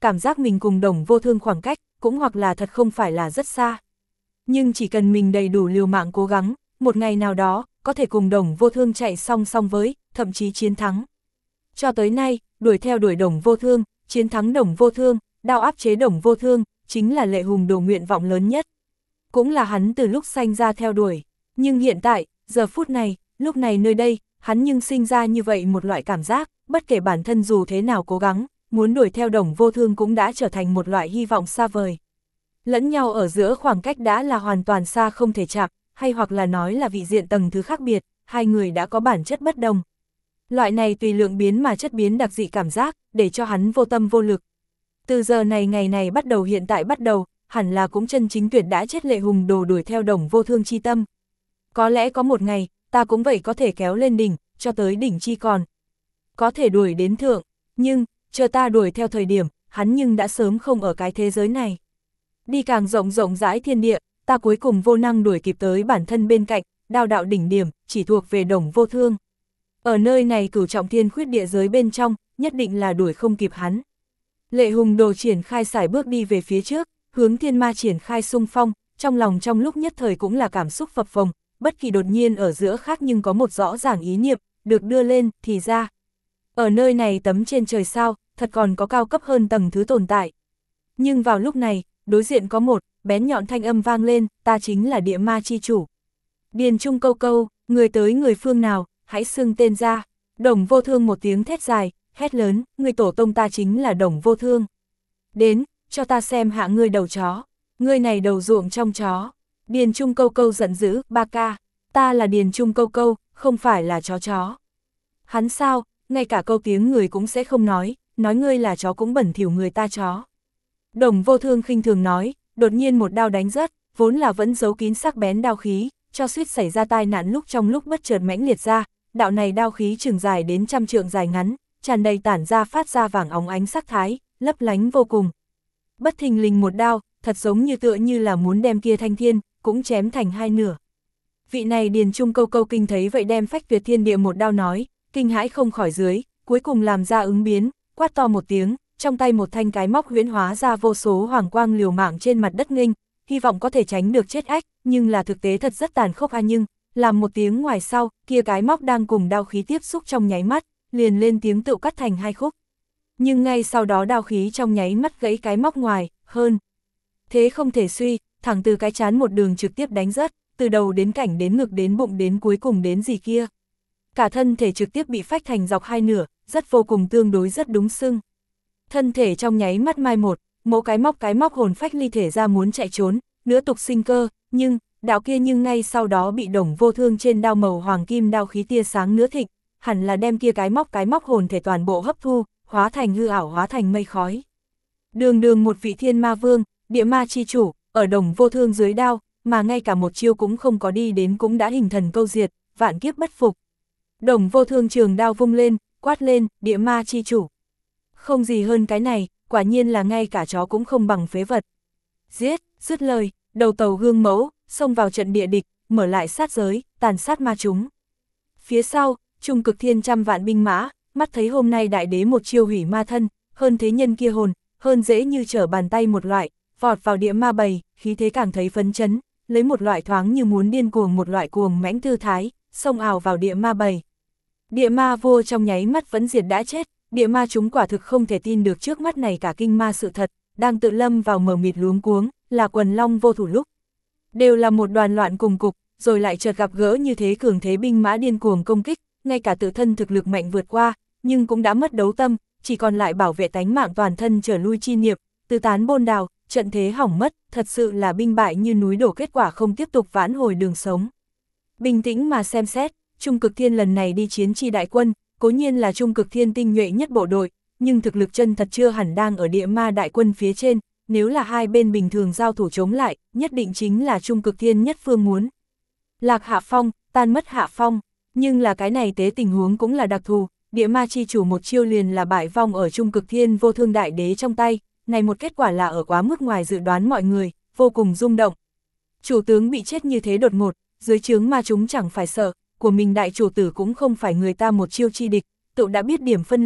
cảm giác mình cùng Đồng Vô Thương khoảng cách, cũng hoặc là thật không phải là rất xa. Nhưng chỉ cần mình đầy đủ liều mạng cố gắng, một ngày nào đó, có thể cùng Đồng Vô Thương chạy song song với, thậm chí chiến thắng. Cho tới nay, đuổi theo đuổi Đồng Vô Thương, chiến thắng Đồng Vô Thương, đao áp chế Đồng Vô Thương, chính là Lệ Hùng Đồ nguyện vọng lớn nhất. Cũng là hắn từ lúc sanh ra theo đuổi. Nhưng hiện tại, giờ phút này, lúc này nơi đây, hắn nhưng sinh ra như vậy một loại cảm giác, bất kể bản thân dù thế nào cố gắng, muốn đuổi theo Đồng Vô Thương cũng đã trở thành một loại hy vọng xa vời. Lẫn nhau ở giữa khoảng cách đã là hoàn toàn xa không thể chạm, hay hoặc là nói là vị diện tầng thứ khác biệt, hai người đã có bản chất bất đồng. Loại này tùy lượng biến mà chất biến đặc dị cảm giác, để cho hắn vô tâm vô lực. Từ giờ này ngày này bắt đầu hiện tại bắt đầu, hẳn là cũng chân chính tuyệt đã chết Lệ Hùng Đồ đuổi theo Đồng Vô Thương chi tâm. Có lẽ có một ngày, ta cũng vậy có thể kéo lên đỉnh, cho tới đỉnh chi còn. Có thể đuổi đến thượng, nhưng, chờ ta đuổi theo thời điểm, hắn nhưng đã sớm không ở cái thế giới này. Đi càng rộng rộng rãi thiên địa, ta cuối cùng vô năng đuổi kịp tới bản thân bên cạnh, đao đạo đỉnh điểm, chỉ thuộc về Đồng Vô Thương. Ở nơi này cửu trọng thiên khuyết địa giới bên trong, nhất định là đuổi không kịp hắn. Lệ Hùng Đồ triển khai sải bước đi về phía trước, hướng thiên ma triển khai xung phong, trong lòng trong lúc nhất thời cũng là cảm xúc phập phồng, bất kỳ đột nhiên ở giữa khác nhưng có một rõ ràng ý niệm, được đưa lên, thì ra. Ở nơi này tấm trên trời sao, thật còn có cao cấp hơn tầng thứ tồn tại. Nhưng vào lúc này, đối diện có một, bén nhọn thanh âm vang lên, ta chính là địa ma chi chủ. Điền Trung câu câu, người tới người phương nào, hãy xưng tên ra. Đồng Vô Thương một tiếng thét dài, hét lớn, người tổ tông ta chính là Đồng Vô Thương. Đến, cho ta xem hạ ngươi đầu chó, ngươi này đầu ruộng trong chó. Điền Trung câu câu giận dữ, ba ca, ta là Điền Trung câu câu, không phải là chó chó. Hắn sao, ngay cả câu tiếng người cũng sẽ không nói, nói ngươi là chó cũng bẩn thỉu người ta chó. Đồng Vô Thương khinh thường nói, đột nhiên một đao đánh rớt, vốn là vẫn giấu kín sắc bén đao khí, cho suýt xảy ra tai nạn lúc trong lúc bất chợt mãnh liệt ra, đạo này đao khí chừng dài đến trăm trượng dài ngắn, tràn đầy tản ra phát ra vàng óng ánh sắc thái, lấp lánh vô cùng. Bất thình lình một đao, thật giống như tựa như là muốn đem kia thanh thiên, cũng chém thành hai nửa. Vị này Điền Trung câu câu kinh thấy vậy đem phách tuyệt thiên địa một đao nói, kinh hãi không khỏi dưới, cuối cùng làm ra ứng biến, quát to một tiếng, trong tay một thanh cái móc huyễn hóa ra vô số hoàng quang liều mạng trên mặt đất nghênh, hy vọng có thể tránh được chết ách, nhưng là thực tế thật rất tàn khốc a nhưng, làm một tiếng ngoài sau, kia cái móc đang cùng đao khí tiếp xúc trong nháy mắt, liền lên tiếng tự cắt thành hai khúc. Nhưng ngay sau đó đao khí trong nháy mắt gãy cái móc ngoài, hơn. Thế không thể suy, thẳng từ cái chán một đường trực tiếp đánh rớt, từ đầu đến cảnh đến ngực đến bụng đến cuối cùng đến gì kia. Cả thân thể trực tiếp bị phách thành dọc hai nửa, rất vô cùng tương đối rất đúng xưng. Thân thể trong nháy mắt mai một, mỗi cái móc cái móc hồn phách ly thể ra muốn chạy trốn, nữa tục sinh cơ, nhưng, đạo kia nhưng ngay sau đó bị Đồng Vô Thương trên đao màu hoàng kim đao khí tia sáng nữa thịnh, hẳn là đem kia cái móc cái móc hồn thể toàn bộ hấp thu, hóa thành hư ảo hóa thành mây khói. Đường đường một vị thiên ma vương, địa ma chi chủ, ở Đồng Vô Thương dưới đao, mà ngay cả một chiêu cũng không có đi đến cũng đã hình thần câu diệt, vạn kiếp bất phục. Đồng Vô Thương trường đao vung lên, quát lên, địa ma chi chủ. Không gì hơn cái này, quả nhiên là ngay cả chó cũng không bằng phế vật. Giết, dứt lời, đầu tàu gương mẫu, xông vào trận địa địch, mở lại sát giới, tàn sát ma chúng. Phía sau, trung cực thiên trăm vạn binh mã, mắt thấy hôm nay đại đế một chiêu hủy ma thân, hơn thế nhân kia hồn, hơn dễ như trở bàn tay một loại, vọt vào địa ma bầy, khí thế càng thấy phấn chấn, lấy một loại thoáng như muốn điên cuồng một loại cuồng mãnh tư thái, xông ào vào địa ma bầy. Địa ma vua trong nháy mắt vẫn diệt đã chết, địa ma chúng quả thực không thể tin được trước mắt này cả kinh ma sự thật, đang tự lâm vào mờ mịt luống cuống, là quần long vô thủ lúc. Đều là một đoàn loạn cùng cục, rồi lại chợt gặp gỡ như thế cường thế binh mã điên cuồng công kích, ngay cả tự thân thực lực mạnh vượt qua, nhưng cũng đã mất đấu tâm, chỉ còn lại bảo vệ tánh mạng toàn thân trở lui chi niệm, tứ tán bôn đào, trận thế hỏng mất, thật sự là binh bại như núi đổ, kết quả không tiếp tục vãn hồi đường sống. Bình tĩnh mà xem xét, Trung Cực Thiên lần này đi chiến chi đại quân, cố nhiên là Trung Cực Thiên tinh nhuệ nhất bộ đội, nhưng thực lực chân thật chưa hẳn đang ở địa ma đại quân phía trên, nếu là hai bên bình thường giao thủ chống lại, nhất định chính là Trung Cực Thiên nhất phương muốn. Lạc hạ phong, tan mất hạ phong, nhưng là cái này tế tình huống cũng là đặc thù, địa ma chi chủ một chiêu liền là bại vong ở Trung Cực Thiên vô thương đại đế trong tay, này một kết quả là ở quá mức ngoài dự đoán mọi người, vô cùng rung động. Chủ tướng bị chết như thế đột ngột, dưới trướng ma chúng chẳng phải sợ, của mình đại chủ tử cũng không phải người ta một chiêu chi địch, tự đã biết điểm phân lượng,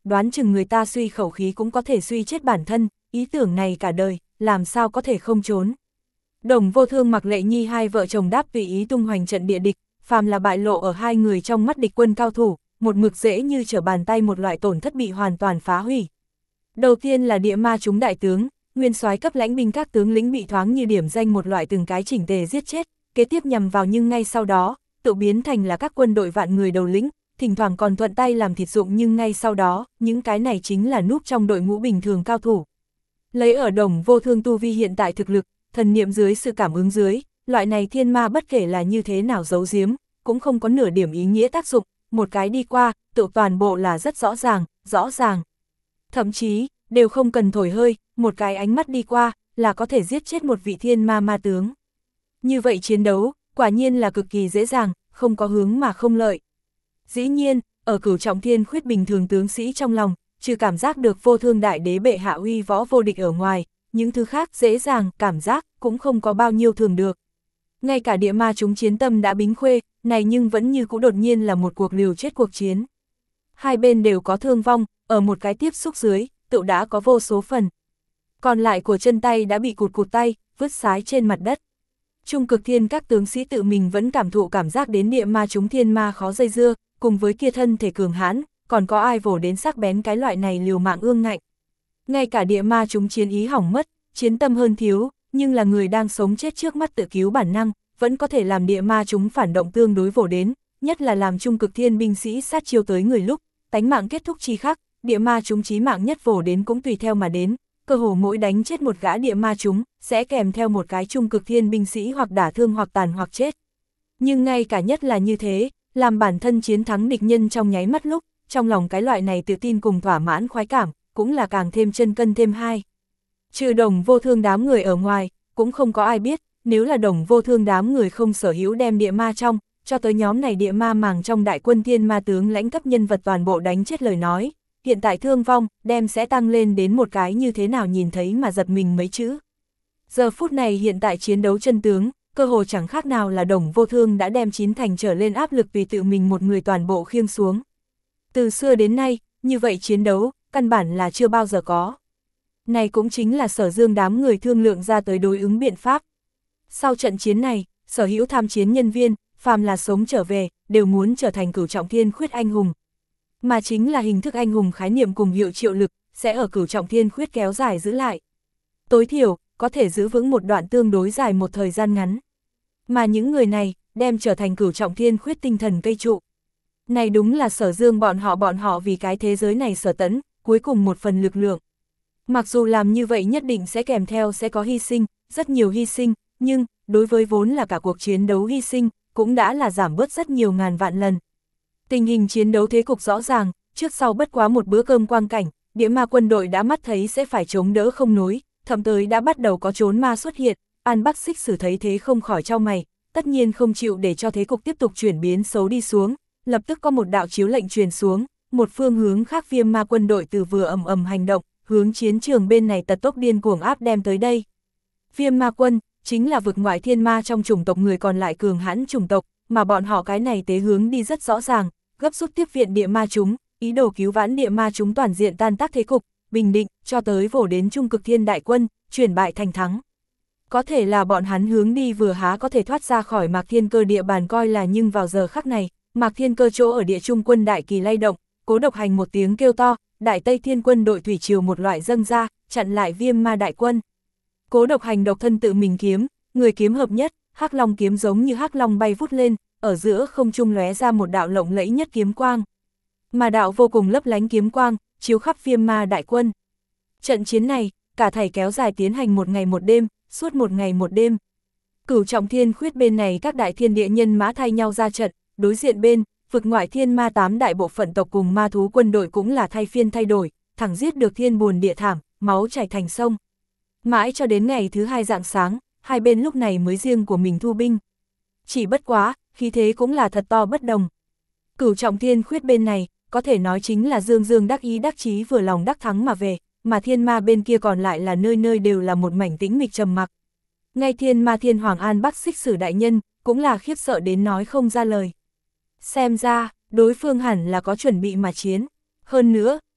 đoán chừng người ta suy khẩu khí cũng có thể suy chết bản thân, ý tưởng này cả đời, làm sao có thể không trốn. Đồng Vô Thương Mạc Lệ Nhi hai vợ chồng đáp tùy ý tung hoành trận địa địch, phàm là bại lộ ở hai người trong mắt địch quân cao thủ, một mực dễ như trở bàn tay một loại tổn thất bị hoàn toàn phá hủy. Đầu tiên là địa ma chúng đại tướng, nguyên soái cấp lãnh binh các tướng lĩnh bị thoáng như điểm danh một loại từng cái chỉnh tề giết chết, kế tiếp nhằm vào nhưng ngay sau đó, tự biến thành là các quân đội vạn người đầu lĩnh, thỉnh thoảng còn thuận tay làm thịt dụng nhưng ngay sau đó, những cái này chính là núp trong đội ngũ bình thường cao thủ. Lấy ở Đồng Vô Thương tu vi hiện tại thực lực, thần niệm dưới sự cảm ứng dưới, loại này thiên ma bất kể là như thế nào giấu giếm, cũng không có nửa điểm ý nghĩa tác dụng, một cái đi qua, tự toàn bộ là rất rõ ràng, rõ ràng. Thậm chí, đều không cần thổi hơi, một cái ánh mắt đi qua, là có thể giết chết một vị thiên ma ma tướng. Như vậy chiến đấu, quả nhiên là cực kỳ dễ dàng, không có hướng mà không lợi. Dĩ nhiên, ở Cửu Trọng Thiên Khuyết bình thường tướng sĩ trong lòng, trừ cảm giác được Vô Thương đại đế bệ hạ uy võ vô địch ở ngoài, những thứ khác dễ dàng, cảm giác, cũng không có bao nhiêu thường được. Ngay cả địa ma chúng chiến tâm đã bính khuê, này nhưng vẫn như cũ đột nhiên là một cuộc liều chết cuộc chiến. Hai bên đều có thương vong, ở một cái tiếp xúc dưới, tự đã có vô số phần. Còn lại của chân tay đã bị cụt cụt tay, vứt sái trên mặt đất. Trung Cực Thiên các tướng sĩ tự mình vẫn cảm thụ cảm giác đến địa ma chúng thiên ma khó dây dưa, cùng với kia thân thể cường hãn, còn có ai vồ đến sắc bén cái loại này liều mạng ương ngạnh. Ngay cả địa ma chúng chiến ý hỏng mất, chiến tâm hơn thiếu, nhưng là người đang sống chết trước mắt tự cứu bản năng, vẫn có thể làm địa ma chúng phản động tương đối vồ đến, nhất là làm Trung Cực Thiên binh sĩ sát chiêu tới người lúc, tánh mạng kết thúc chi khắc, địa ma chúng chí mạng nhất vồ đến cũng tùy theo mà đến, cơ hồ mỗi đánh chết một gã địa ma chúng, sẽ kèm theo một cái Trung Cực Thiên binh sĩ hoặc đả thương hoặc tàn hoặc chết. Nhưng ngay cả nhất là như thế, làm bản thân chiến thắng địch nhân trong nháy mắt lúc, trong lòng cái loại này tự tin cùng thỏa mãn khoái cảm, cũng là càng thêm chân cân thêm hai. Trừ Đồng Vô Thương đám người ở ngoài, cũng không có ai biết, nếu là Đồng Vô Thương đám người không sở hữu đem địa ma trong, cho tới nhóm này địa ma màng trong đại quân thiên ma tướng lãnh cấp nhân vật toàn bộ đánh chết lời nói, hiện tại thương vong, đem sẽ tăng lên đến một cái như thế nào nhìn thấy mà giật mình mấy chữ. Giờ phút này hiện tại chiến đấu chân tướng, cơ hồ chẳng khác nào là Đồng Vô Thương đã đem chín thành trở lên áp lực tùy tự mình một người toàn bộ khiêng xuống. Từ xưa đến nay, như vậy chiến đấu, căn bản là chưa bao giờ có. Này cũng chính là Sở Dương đám người thương lượng ra tới đối ứng biện pháp. Sau trận chiến này, sở hữu tham chiến nhân viên, phàm là sống trở về, đều muốn trở thành Cửu Trọng Thiên Khuyết anh hùng. Mà chính là hình thức anh hùng khái niệm cùng hiệu triệu lực, sẽ ở Cửu Trọng Thiên Khuyết kéo dài giữ lại. Tối thiểu, có thể giữ vững một đoạn tương đối dài một thời gian ngắn. Mà những người này, đem trở thành Cửu Trọng Thiên Khuyết tinh thần cây trụ. Này đúng là Sở Dương bọn họ bọn họ vì cái thế giới này sở tẫn, cuối cùng một phần lực lượng. Mặc dù làm như vậy nhất định sẽ kèm theo sẽ có hy sinh, rất nhiều hy sinh, nhưng, đối với vốn là cả cuộc chiến đấu hy sinh, cũng đã là giảm bớt rất nhiều ngàn vạn lần. Tình hình chiến đấu thế cục rõ ràng, trước sau bất quá một bữa cơm quang cảnh, địa ma quân đội đã mắt thấy sẽ phải chống đỡ không nối, thậm tới đã bắt đầu có trốn ma xuất hiện, An Bắc Xích Sử thấy thế không khỏi chau mày, tất nhiên không chịu để cho thế cục tiếp tục chuyển biến xấu đi xuống, lập tức có một đạo chiếu lệnh truyền xuống, một phương hướng khác Viêm Ma quân đội từ vừa ầm ầm hành động, hướng chiến trường bên này tật tốc điên cuồng áp đem tới đây. Viêm Ma quân, chính là vực ngoại thiên ma trong chủng tộc người còn lại cường hãn chủng tộc, mà bọn họ cái này tế hướng đi rất rõ ràng, gấp rút tiếp viện địa ma chúng, ý đồ cứu vãn địa ma chúng toàn diện tan tác thế cục, bình định, cho tới vồ đến Trung Cực Thiên đại quân, chuyển bại thành thắng. Có thể là bọn hắn hướng đi vừa há có thể thoát ra khỏi Mạc Thiên Cơ địa bàn coi là, nhưng vào giờ khắc này, Mạc Thiên Cơ chỗ ở địa trung quân đại kỳ lay động, Cố Độc Hành một tiếng kêu to, Đại Tây Thiên quân đội thủy triều một loại dâng ra, chặn lại Viêm Ma đại quân. Cố Độc Hành độc thân tự mình kiếm, người kiếm hợp nhất, Hắc Long kiếm giống như hắc long bay vút lên, ở giữa không trung lóe ra một đạo lộng lẫy nhất kiếm quang. Mà đạo vô cùng lấp lánh kiếm quang, chiếu khắp Viêm Ma đại quân. Trận chiến này, cả thảy kéo dài tiến hành một ngày một đêm, suốt một ngày một đêm. Cửu Trọng Thiên Khuyết bên này các đại thiên địa nhân mã thay nhau ra trận, đối diện bên, vực ngoại thiên ma tám đại bộ phận tộc cùng ma thú quân đội cũng là thay phiên thay đổi, thẳng giết được thiên buồn địa thảm, máu chảy thành sông. Mãi cho đến ngày thứ hai rạng sáng, hai bên lúc này mới riêng của mình thu binh. Chỉ bất quá, khí thế cũng là thật to bất đồng. Cửu Trọng Thiên Khuyết bên này, có thể nói chính là dương dương đắc ý đắc chí vừa lòng đắc thắng mà về, mà thiên ma bên kia còn lại là nơi nơi đều là một mảnh tĩnh mịch trầm mặc. Ngay thiên ma thiên hoàng An Bắc Xích Sử đại nhân, cũng là khiếp sợ đến nói không ra lời. Xem ra, đối phương hẳn là có chuẩn bị mà chiến. Hơn nữa,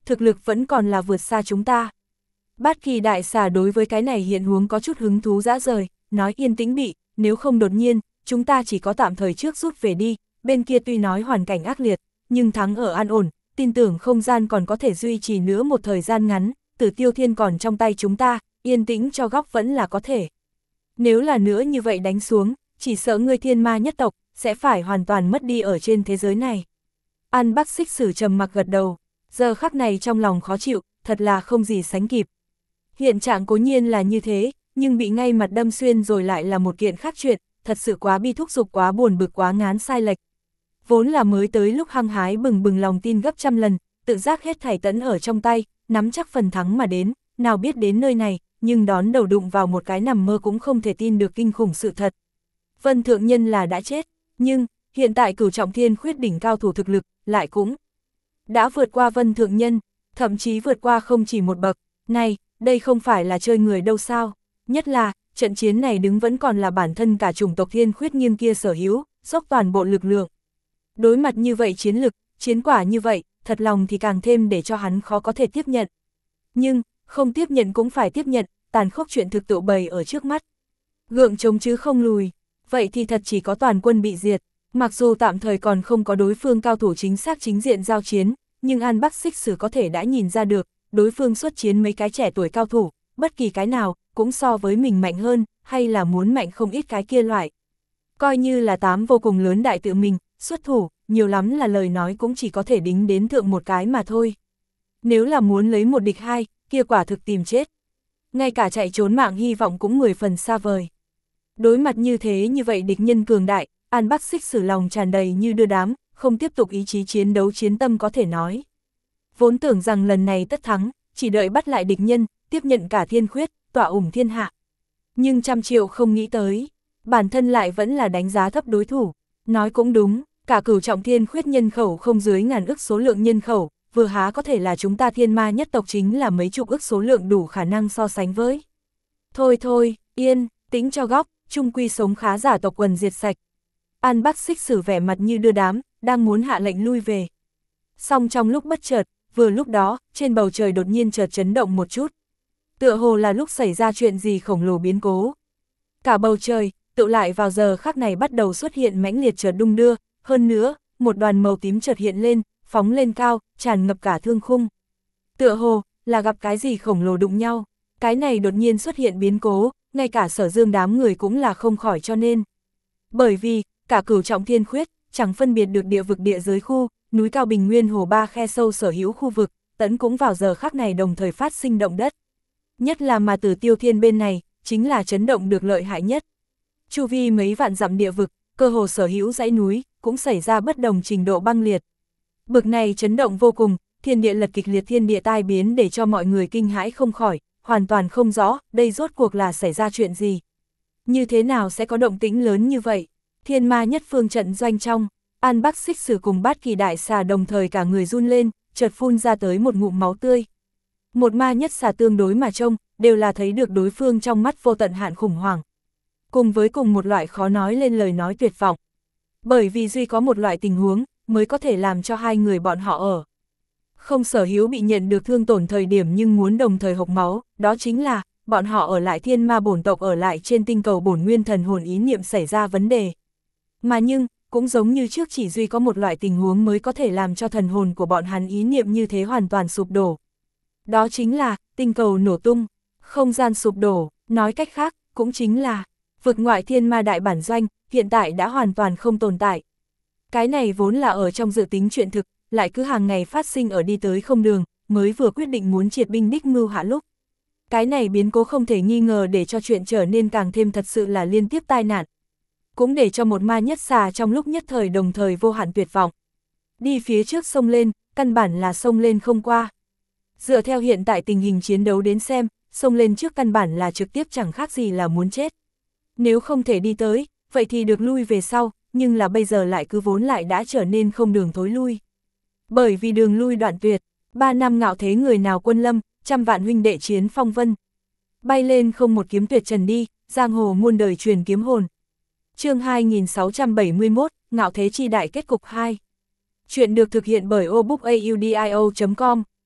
thực lực vẫn còn là vượt xa chúng ta. Bát Kỳ đại xà đối với cái này hiện huống có chút hứng thú dã rời, nói yên tĩnh bị, nếu không đột nhiên, chúng ta chỉ có tạm thời trước rút về đi, bên kia tuy nói hoàn cảnh ác liệt, nhưng thắng ở an ổn, tin tưởng không gian còn có thể duy trì nữa một thời gian ngắn, Tử Tiêu Thiên còn trong tay chúng ta, yên tĩnh cho góc vẫn là có thể. Nếu là nữa như vậy đánh xuống, chỉ sợ ngươi thiên ma nhất tộc, sẽ phải hoàn toàn mất đi ở trên thế giới này. An Bắc Xích Sử trầm mặc gật đầu, giờ khắc này trong lòng khó chịu, thật là không gì sánh kịp. Hiện trạng cố nhiên là như thế, nhưng bị ngay mặt đâm xuyên rồi lại là một kiện khác chuyện, thật sự quá bi thúc giục, quá buồn bực, quá ngán sai lệch. Vốn là mới tới lúc hăng hái bừng bừng lòng tin gấp trăm lần, tự giác hết thảy tẫn ở trong tay, nắm chắc phần thắng mà đến, nào biết đến nơi này, nhưng đón đầu đụng vào một cái nằm mơ cũng không thể tin được kinh khủng sự thật. Vân Thượng Nhân là đã chết, nhưng hiện tại Cửu Trọng Thiên khuyết đỉnh cao thủ thực lực, lại cũng đã vượt qua Vân Thượng Nhân, thậm chí vượt qua không chỉ một bậc. Này, đây không phải là chơi người đâu sao? Nhất là, trận chiến này đứng vẫn còn là bản thân cả chủng tộc Thiên Khuyết Nghiêng kia sở hữu, dốc toàn bộ lực lượng. Đối mặt như vậy chiến lực, chiến quả như vậy, thật lòng thì càng thêm để cho hắn khó có thể tiếp nhận. Nhưng, không tiếp nhận cũng phải tiếp nhận, tàn khốc chuyện thực tự bày ở trước mắt. Gượng chống chứ không lùi, vậy thì thật chỉ có toàn quân bị diệt. Mặc dù tạm thời còn không có đối phương cao thủ chính xác chính diện giao chiến, nhưng An Bắc Xích Sử có thể đã nhìn ra được, đối phương xuất chiến mấy cái trẻ tuổi cao thủ, bất kỳ cái nào, cũng so với mình mạnh hơn, hay là muốn mạnh không ít cái kia loại. Coi như là tám vô cùng lớn đại tự mình, xuất thủ, nhiều lắm là lời nói cũng chỉ có thể đính đến thượng một cái mà thôi. Nếu là muốn lấy một địch hai, kia quả thực tìm chết. Ngay cả chạy trốn mạng hy vọng cũng mười phần xa vời. Đối mặt như thế như vậy địch nhân cường đại, An Bắc Xích Sử lòng tràn đầy như đưa đám, không tiếp tục ý chí chiến đấu chiến tâm có thể nói. Vốn tưởng rằng lần này tất thắng, chỉ đợi bắt lại địch nhân, tiếp nhận cả thiên khuyết, tỏa ủng thiên hạ. Nhưng trăm triệu không nghĩ tới, bản thân lại vẫn là đánh giá thấp đối thủ. Nói cũng đúng, cả Cửu Trọng Thiên khuyết nhân khẩu không dưới ngàn ức số lượng nhân khẩu, vừa há có thể là chúng ta thiên ma nhất tộc chính là mấy chục ức số lượng đủ khả năng so sánh với. Thôi thôi, yên, tĩnh cho góc, chung quy sống khá giả tộc quần diệt sạch. An Bắc Xích Sử vẻ mặt như đưa đám, đang muốn hạ lệnh lui về. Song trong lúc bất chợt, vừa lúc đó, trên bầu trời đột nhiên chợt chấn động một chút. Tựa hồ là lúc xảy ra chuyện gì khổng lồ biến cố. Cả bầu trời, tự lại vào giờ khắc này bắt đầu xuất hiện mãnh liệt chợt đung đưa, hơn nữa, một đoàn màu tím chợt hiện lên, phóng lên cao, tràn ngập cả thương khung. Tựa hồ, là gặp cái gì khổng lồ đụng nhau, cái này đột nhiên xuất hiện biến cố, ngay cả Sở Dương đám người cũng là không khỏi cho nên. Bởi vì, cả Cửu Trọng Thiên khuyết, chẳng phân biệt được địa vực địa giới khu, núi cao bình nguyên hồ ba khe sâu sở hữu khu vực, tẫn cũng vào giờ khắc này đồng thời phát sinh động đất. Nhất là mà Tử Tiêu Thiên bên này, chính là chấn động được lợi hại nhất. Chu vi mấy vạn dặm địa vực, cơ hồ sở hữu dãy núi, cũng xảy ra bất đồng trình độ băng liệt. Bực này chấn động vô cùng, thiên địa lật kịch liệt, thiên địa tai biến để cho mọi người kinh hãi không khỏi, hoàn toàn không rõ, đây rốt cuộc là xảy ra chuyện gì. Như thế nào sẽ có động tĩnh lớn như vậy? Thiên ma nhất phương trận doanh trong, An Bắc Xích Sử cùng Bát Kỳ đại xà đồng thời cả người run lên, chợt phun ra tới một ngụm máu tươi. Một ma nhất xà tương đối mà trông, đều là thấy được đối phương trong mắt vô tận hạn khủng hoảng. Cùng với cùng một loại khó nói lên lời nói tuyệt vọng. Bởi vì duy có một loại tình huống, mới có thể làm cho hai người bọn họ ở. Không sở hữu bị nhận được thương tổn thời điểm nhưng muốn đồng thời hộc máu, đó chính là, bọn họ ở lại thiên ma bổn tộc ở lại trên tinh cầu bổn nguyên thần hồn ý niệm xảy ra vấn đề. Mà nhưng, cũng giống như trước chỉ duy có một loại tình huống mới có thể làm cho thần hồn của bọn hắn ý niệm như thế hoàn toàn sụp đổ. Đó chính là, tinh cầu nổ tung, không gian sụp đổ, nói cách khác, cũng chính là, vực ngoại thiên ma đại bản doanh, hiện tại đã hoàn toàn không tồn tại. Cái này vốn là ở trong dự tính chuyện thực, lại cứ hàng ngày phát sinh ở đi tới không đường, mới vừa quyết định muốn triệt binh đích mưu hạ lúc. Cái này biến cố không thể nghi ngờ để cho chuyện trở nên càng thêm thật sự là liên tiếp tai nạn. Cũng để cho một ma nhất xà trong lúc nhất thời đồng thời vô hạn tuyệt vọng. Đi phía trước sông lên, căn bản là sông lên không qua. Dựa theo hiện tại tình hình chiến đấu đến xem, sông lên trước căn bản là trực tiếp chẳng khác gì là muốn chết. Nếu không thể đi tới, vậy thì được lui về sau, nhưng là bây giờ lại cứ vốn lại đã trở nên không đường thối lui. Bởi vì đường lui đoạn tuyệt, ba năm ngạo thế người nào quân lâm, trăm vạn huynh đệ chiến phong vân. Bay lên không một kiếm tuyệt trần đi, giang hồ muôn đời truyền kiếm hồn. Chương hai nghìn sáu trăm bảy mươi mốt, ngạo thế chi đại kết cục hai. Chuyện được thực hiện bởi obook audio chấm com.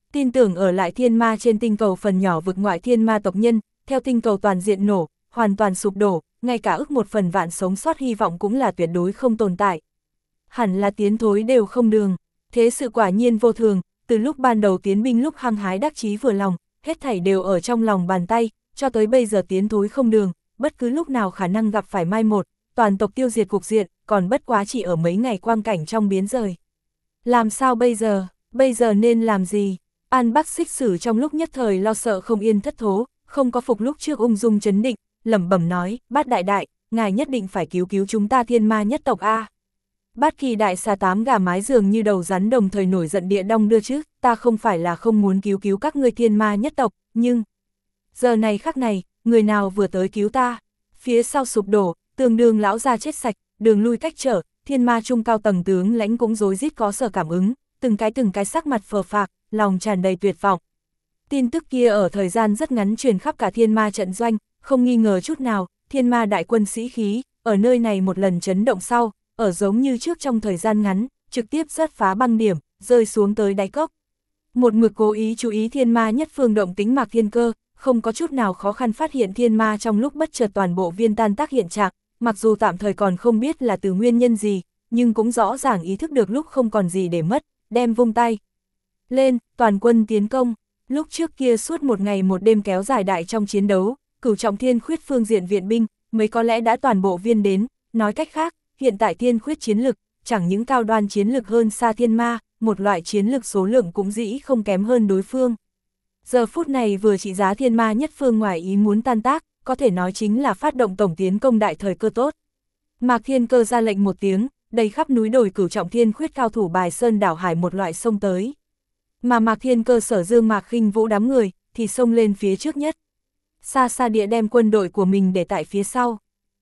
Tin tưởng ở lại thiên ma trên tinh cầu phần nhỏ vực ngoại thiên ma tộc nhân, theo tinh cầu toàn diện nổ, hoàn toàn sụp đổ, ngay cả ức một phần vạn sống sót hy vọng cũng là tuyệt đối không tồn tại. Hẳn là tiến thối đều không đường, thế sự quả nhiên vô thường, từ lúc ban đầu tiến binh lúc hăng hái đắc chí vừa lòng, hết thảy đều ở trong lòng bàn tay, cho tới bây giờ tiến thối không đường, bất cứ lúc nào khả năng gặp phải mai một, toàn tộc tiêu diệt cục diện, còn bất quá chỉ ở mấy ngày quang cảnh trong biến rời. Làm sao bây giờ, bây giờ nên làm gì? An Bắc Xích Sử trong lúc nhất thời lo sợ không yên thất thố, không có phục lúc trước ung dung chấn định, lẩm bẩm nói, Bát đại đại, ngài nhất định phải cứu cứu chúng ta thiên ma nhất tộc a. Bát Kỳ đại xà tám gà mái dường như đầu rắn đồng thời nổi giận địa đong đưa chứ, ta không phải là không muốn cứu cứu các ngươi thiên ma nhất tộc, nhưng... Giờ này khắc này, người nào vừa tới cứu ta? Phía sau sụp đổ, tường đường lão ra chết sạch, đường lui cách trở, thiên ma trung cao tầng tướng lãnh cũng rối rít có sở cảm ứng, từng cái từng cái sắc mặt phờ phạc, lòng tràn đầy tuyệt vọng. Tin tức kia ở thời gian rất ngắn truyền khắp cả thiên ma trận doanh, không nghi ngờ chút nào, thiên ma đại quân sĩ khí, ở nơi này một lần chấn động sau, ở giống như trước trong thời gian ngắn, trực tiếp rớt phá băng điểm, rơi xuống tới đáy cốc. Một mực cố ý chú ý thiên ma nhất phương động tính Mạc Thiên Cơ, không có chút nào khó khăn phát hiện thiên ma trong lúc bất chợt toàn bộ viên tan tác hiện trạng, mặc dù tạm thời còn không biết là từ nguyên nhân gì, nhưng cũng rõ ràng ý thức được lúc không còn gì để mất, đem vung tay lên, toàn quân tiến công. Lúc trước kia suốt một ngày một đêm kéo dài đại trong chiến đấu, Cửu Trọng Thiên Khuyết phương diện viện binh, mấy có lẽ đã toàn bộ viên đến, nói cách khác, hiện tại Thiên Khuyết chiến lực, chẳng những cao đoan chiến lực hơn xa thiên ma, một loại chiến lực số lượng cũng dĩ không kém hơn đối phương. Giờ phút này vừa trị giá thiên ma nhất phương ngoài ý muốn tan tác, có thể nói chính là phát động tổng tiến công đại thời cơ tốt. Mạc Thiên Cơ ra lệnh một tiếng, đầy khắp núi đồi Cửu Trọng Thiên Khuyết cao thủ bài sơn đảo hải một loại sông tới. Mà Mạc Thiên Cơ Sở Dương Mạc Khinh Vũ đám người, thì xông lên phía trước nhất. Xa xa địa đem quân đội của mình để tại phía sau.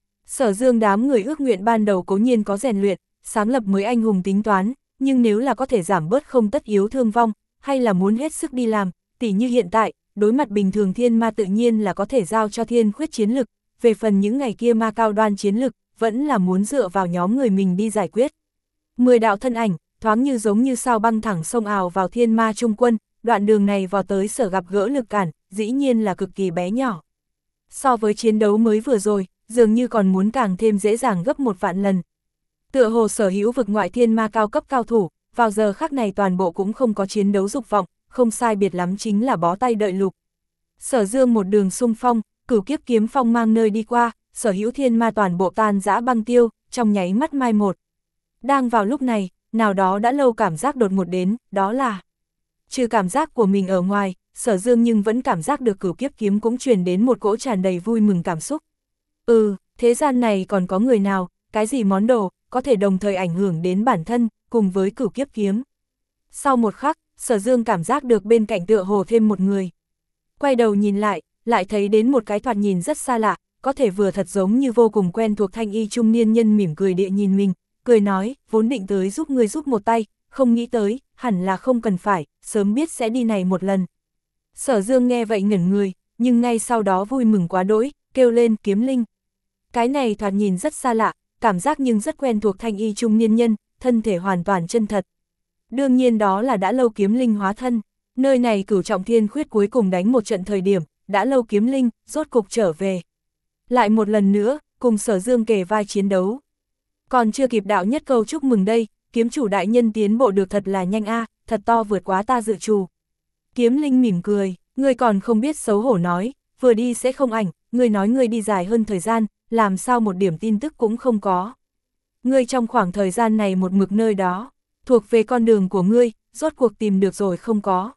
Sở Dương đám người ước nguyện ban đầu cố nhiên có rèn luyện, sáng lập mới anh hùng tính toán, nhưng nếu là có thể giảm bớt không tất yếu thương vong, hay là muốn hết sức đi làm, tỉ như hiện tại, đối mặt bình thường thiên ma tự nhiên là có thể giao cho Thiên Khuyết chiến lực, về phần những ngày kia ma cao đoan chiến lực, vẫn là muốn dựa vào nhóm người mình đi giải quyết. Mười đạo thân ảnh, thoáng như giống như sao băng thẳng sông ào vào thiên ma trung quân, đoạn đường này vào tới sở gặp gỡ lực cản, dĩ nhiên là cực kỳ bé nhỏ. So với chiến đấu mới vừa rồi, dường như còn muốn càng thêm dễ dàng gấp một vạn lần. Tựa hồ sở hữu vực ngoại thiên ma cao cấp cao thủ, vào giờ khắc này toàn bộ cũng không có chiến đấu dục vọng, không sai biệt lắm chính là bó tay đợi lục. Sở Dương một đường xung phong, Cửu Kiếp kiếm phong mang nơi đi qua, sở hữu thiên ma toàn bộ tan dã băng tiêu, trong nháy mắt mai một. Đang vào lúc này, nào đó đã lâu cảm giác đột ngột đến, đó là trừ cảm giác của mình ở ngoài, Sở Dương nhưng vẫn cảm giác được Cửu Kiếp kiếm cũng truyền đến một cỗ tràn đầy vui mừng cảm xúc. Ừ, thế gian này còn có người nào, cái gì món đồ, có thể đồng thời ảnh hưởng đến bản thân, cùng với Cửu Kiếp kiếm. Sau một khắc, Sở Dương cảm giác được bên cạnh tựa hồ thêm một người. Quay đầu nhìn lại, lại thấy đến một cái thoạt nhìn rất xa lạ, có thể vừa thật giống như vô cùng quen thuộc thanh y trung niên nhân mỉm cười địa nhìn mình, cười nói, vốn định tới giúp ngươi giúp một tay, không nghĩ tới, hẳn là không cần phải, sớm biết sẽ đi này một lần. Sở Dương nghe vậy ngẩn người, nhưng ngay sau đó vui mừng quá đỗi, kêu lên Kiếm Linh. Cái này thoạt nhìn rất xa lạ, cảm giác nhưng rất quen thuộc thanh y trung niên nhân, thân thể hoàn toàn chân thật. Đương nhiên đó là đã lâu Kiếm Linh hóa thân, nơi này Cửu Trọng Thiên Khuyết cuối cùng đánh một trận thời điểm, đã lâu Kiếm Linh, rốt cục trở về. Lại một lần nữa, cùng Sở Dương kề vai chiến đấu. Còn chưa kịp đạo nhất câu chúc mừng đây, kiếm chủ đại nhân tiến bộ được thật là nhanh a, thật to vượt quá ta dự trù. Kiếm Linh mỉm cười, ngươi còn không biết xấu hổ nói, vừa đi sẽ không ảnh, ngươi nói ngươi đi dài hơn thời gian, làm sao một điểm tin tức cũng không có. Ngươi trong khoảng thời gian này một mực nơi đó, thuộc về con đường của ngươi, rốt cuộc tìm được rồi không có.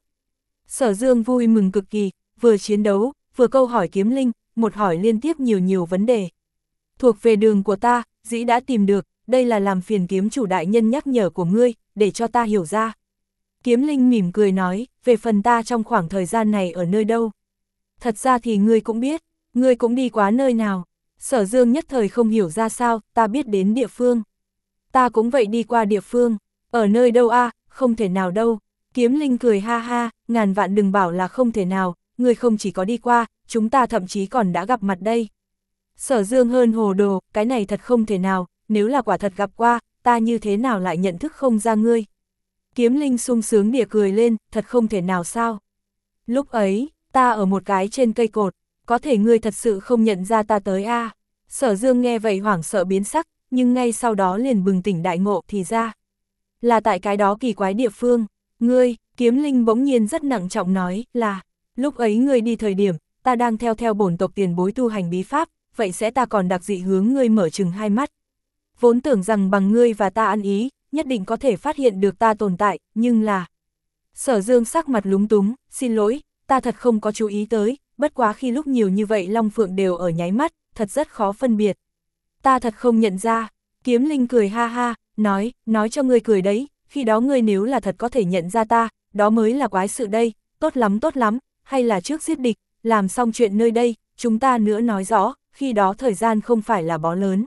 Sở Dương vui mừng cực kỳ, vừa chiến đấu, vừa câu hỏi Kiếm Linh, một hỏi liên tiếp nhiều nhiều vấn đề. Thuộc về đường của ta, dĩ đã tìm được, đây là làm phiền kiếm chủ đại nhân nhắc nhở của ngươi, để cho ta hiểu ra. Kiếm Linh mỉm cười nói, về phần ta trong khoảng thời gian này ở nơi đâu. Thật ra thì ngươi cũng biết, ngươi cũng đi quá nơi nào. Sở Dương nhất thời không hiểu ra sao, ta biết đến địa phương. Ta cũng vậy đi qua địa phương, ở nơi đâu a, à, không thể nào đâu. Kiếm Linh cười ha ha, ngàn vạn đừng bảo là không thể nào, ngươi không chỉ có đi qua, chúng ta thậm chí còn đã gặp mặt đây. Sở Dương hơn hồ đồ, cái này thật không thể nào, nếu là quả thật gặp qua, ta như thế nào lại nhận thức không ra ngươi. Kiếm Linh sung sướng địa cười lên, thật không thể nào sao. Lúc ấy, ta ở một cái trên cây cột, có thể ngươi thật sự không nhận ra ta tới a? À? Sở Dương nghe vậy hoảng sợ biến sắc, nhưng ngay sau đó liền bừng tỉnh đại ngộ thì ra. Là tại cái đó kỳ quái địa phương, ngươi, Kiếm Linh bỗng nhiên rất nặng trọng nói, là, lúc ấy ngươi đi thời điểm, ta đang theo theo bổn tộc tiền bối tu hành bí pháp, vậy sẽ ta còn đặc dị hướng ngươi mở chừng hai mắt. Vốn tưởng rằng bằng ngươi và ta ăn ý, nhất định có thể phát hiện được ta tồn tại, nhưng là... Sở Dương sắc mặt lúng túng, xin lỗi, ta thật không có chú ý tới, bất quá khi lúc nhiều như vậy Long Phượng đều ở nháy mắt, thật rất khó phân biệt. Ta thật không nhận ra, Kiếm Linh cười ha ha, nói, nói cho ngươi cười đấy, khi đó ngươi nếu là thật có thể nhận ra ta, đó mới là quái sự đây, tốt lắm tốt lắm, hay là trước giết địch, làm xong chuyện nơi đây, chúng ta nữa nói rõ, khi đó thời gian không phải là bó lớn.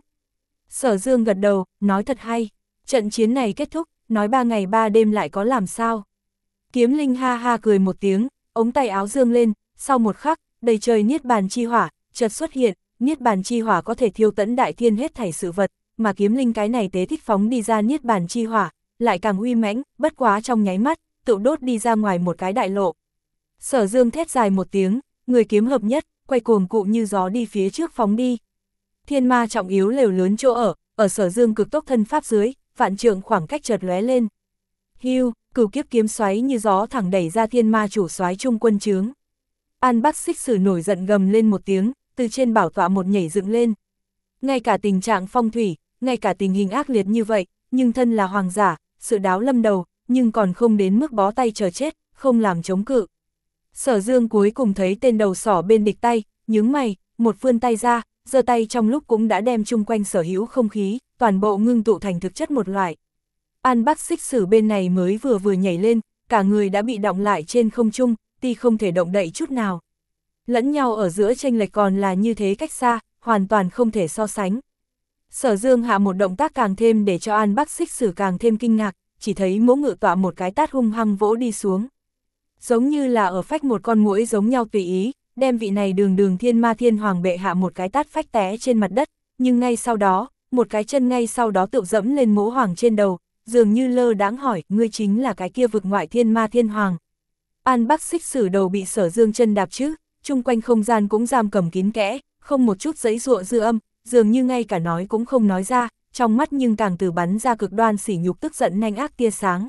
Sở Dương gật đầu, nói thật hay, trận chiến này kết thúc, nói ba ngày ba đêm lại có làm sao. Kiếm Linh ha ha cười một tiếng, ống tay áo dương lên, sau một khắc, đầy trời niết bàn chi hỏa, chợt xuất hiện, niết bàn chi hỏa có thể thiêu tẫn đại thiên hết thảy sự vật, mà Kiếm Linh cái này tế thích phóng đi ra niết bàn chi hỏa, lại càng uy mãnh, bất quá trong nháy mắt, tự đốt đi ra ngoài một cái đại lộ. Sở Dương thét dài một tiếng, người kiếm hợp nhất, quay cuồng cụ như gió đi phía trước phóng đi. Thiên ma trọng yếu lều lớn chỗ ở, ở Sở Dương cực tốc thân pháp dưới, vạn trượng khoảng cách chợt lóe lên. Hưu, cửu kiếp kiếm xoáy như gió thẳng đẩy ra thiên ma chủ soái trung quân trướng. An Bắc Xích Sử nổi giận gầm lên một tiếng, từ trên bảo tọa một nhảy dựng lên. Ngay cả tình trạng phong thủy, ngay cả tình hình ác liệt như vậy, nhưng thân là hoàng giả, sự đáo lâm đầu, nhưng còn không đến mức bó tay chờ chết, không làm chống cự. Sở Dương cuối cùng thấy tên đầu sỏ bên địch tay, nhướng mày, một vươn tay ra, giơ tay trong lúc cũng đã đem chung quanh sở hữu không khí, toàn bộ ngưng tụ thành thực chất một loại. An Bắc Xích Sử bên này mới vừa vừa nhảy lên, cả người đã bị đọng lại trên không trung, ti không thể động đậy chút nào. Lẫn nhau ở giữa chênh lệch còn là như thế cách xa, hoàn toàn không thể so sánh. Sở Dương hạ một động tác càng thêm để cho An Bắc Xích Sử càng thêm kinh ngạc, chỉ thấy mỗ ngự tọa một cái tát hung hăng vỗ đi xuống. Giống như là ở phách một con muỗi giống nhau tùy ý, đem vị này đường đường thiên ma thiên hoàng bệ hạ một cái tát phách té trên mặt đất, nhưng ngay sau đó, một cái chân ngay sau đó tự dẫm lên mỗ hoàng trên đầu, dường như lơ đãng hỏi, ngươi chính là cái kia vực ngoại thiên ma thiên hoàng. An Bắc Xích Sử đầu bị Sở Dương chân đạp chứ, chung quanh không gian cũng giam cầm kín kẽ, không một chút giãy giụa dư âm, dường như ngay cả nói cũng không nói ra, trong mắt nhưng càng từ bắn ra cực đoan sỉ nhục tức giận nhanh ác tia sáng.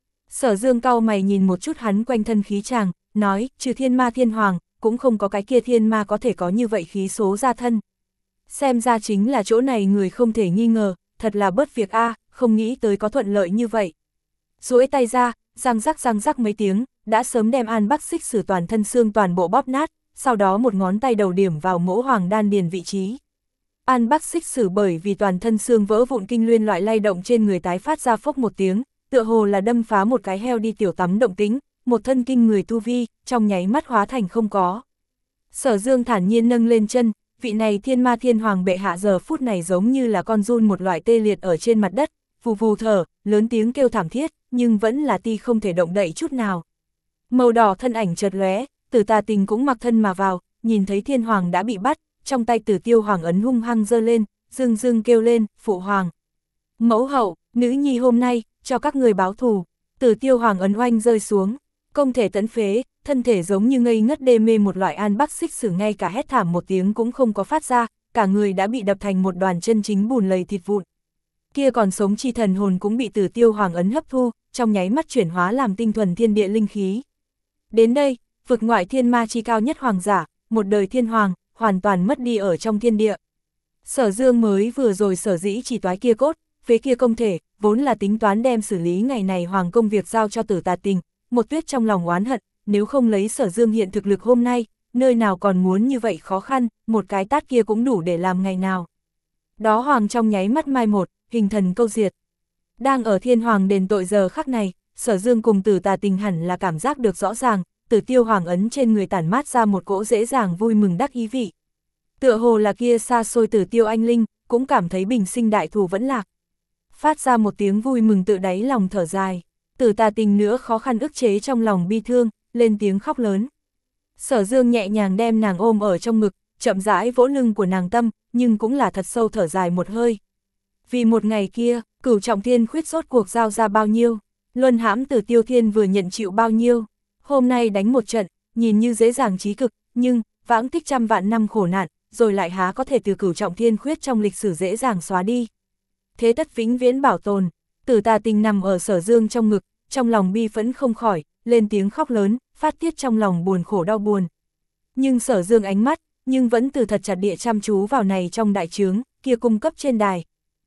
Sở Dương cau mày nhìn một chút hắn quanh thân khí chàng, nói, trừ thiên ma thiên hoàng, cũng không có cái kia thiên ma có thể có như vậy khí số ra thân. Xem ra chính là chỗ này người không thể nghi ngờ, thật là bớt việc a, không nghĩ tới có thuận lợi như vậy. Duỗi tay ra, răng rắc răng rắc mấy tiếng, đã sớm đem An Bắc Xích Sử toàn thân xương toàn bộ bóp nát, sau đó một ngón tay đầu điểm vào mỗ hoàng đan điền vị trí. An Bắc Xích Sử bởi vì toàn thân xương vỡ vụn kinh luyên loại lay động trên người tái phát ra phốc một tiếng, tựa hồ là đâm phá một cái heo đi tiểu tắm động tính, một thân kinh người tu vi, trong nháy mắt hóa thành không có. Sở Dương thản nhiên nâng lên chân, vị này thiên ma thiên hoàng bệ hạ giờ phút này giống như là con giun một loại tê liệt ở trên mặt đất, vù vù thở, lớn tiếng kêu thảm thiết, nhưng vẫn là ti không thể động đậy chút nào. Màu đỏ thân ảnh chợt lóe, Tử Tà Tình cũng mặc thân mà vào, nhìn thấy thiên hoàng đã bị bắt, trong tay Tử Tiêu hoàng ấn hung hăng giơ lên, dưng dưng kêu lên, phụ hoàng. Mẫu hậu, nữ nhi hôm nay, cho các người báo thù. Tử Tiêu hoàng ấn oanh rơi xuống, công thể tấn phế, thân thể giống như ngây ngất đê mê một loại An Bắc Xích Sử ngay cả hét thảm một tiếng cũng không có phát ra, cả người đã bị đập thành một đoàn chân chính bùn lầy thịt vụn. Kia còn sống chi thần hồn cũng bị Tử Tiêu hoàng ấn hấp thu, trong nháy mắt chuyển hóa làm tinh thuần thiên địa linh khí. Đến đây, vực ngoại thiên ma chi cao nhất hoàng giả, một đời thiên hoàng, hoàn toàn mất đi ở trong thiên địa. Sở Dương mới vừa rồi sở dĩ chỉ toái kia cốt, phế kia công thể, vốn là tính toán đem xử lý ngày này hoàng công việc giao cho Tử Tà Tình, một tuyết trong lòng oán hận, nếu không lấy Sở Dương hiện thực lực hôm nay, nơi nào còn muốn như vậy khó khăn, một cái tát kia cũng đủ để làm ngày nào. Đó hoàng trong nháy mắt mai một, hình thần câu diệt. Đang ở thiên hoàng đền tội giờ khắc này, Sở Dương cùng Tử Tà Tình hẳn là cảm giác được rõ ràng, Tử Tiêu hoàng ấn trên người tản mát ra một cỗ dễ dàng vui mừng đắc ý vị. Tựa hồ là kia xa xôi Tử Tiêu anh linh, cũng cảm thấy bình sinh đại thù vẫn lạc. Phát ra một tiếng vui mừng tự đáy lòng thở dài, Tử Tà Tình nữa khó khăn ức chế trong lòng bi thương, lên tiếng khóc lớn. Sở Dương nhẹ nhàng đem nàng ôm ở trong ngực, chậm rãi vỗ lưng của nàng tâm, nhưng cũng là thật sâu thở dài một hơi. Vì một ngày kia, Cửu Trọng Thiên Khuyết rốt cuộc giao ra bao nhiêu? Luân hãm Tử Tiêu Thiên vừa nhận chịu bao nhiêu, hôm nay đánh một trận, nhìn như dễ dàng trí cực, nhưng, vãng tích trăm vạn năm khổ nạn, rồi lại há có thể từ Cửu Trọng Thiên Khuyết trong lịch sử dễ dàng xóa đi. Thế tất vĩnh viễn bảo tồn. Tử Tà Tình nằm ở Sở Dương trong ngực, trong lòng bi phẫn không khỏi, lên tiếng khóc lớn, phát tiết trong lòng buồn khổ đau buồn. Nhưng Sở Dương ánh mắt, nhưng vẫn từ thật chặt địa chăm chú vào này trong đại trướng, kia cung cấp trên đài.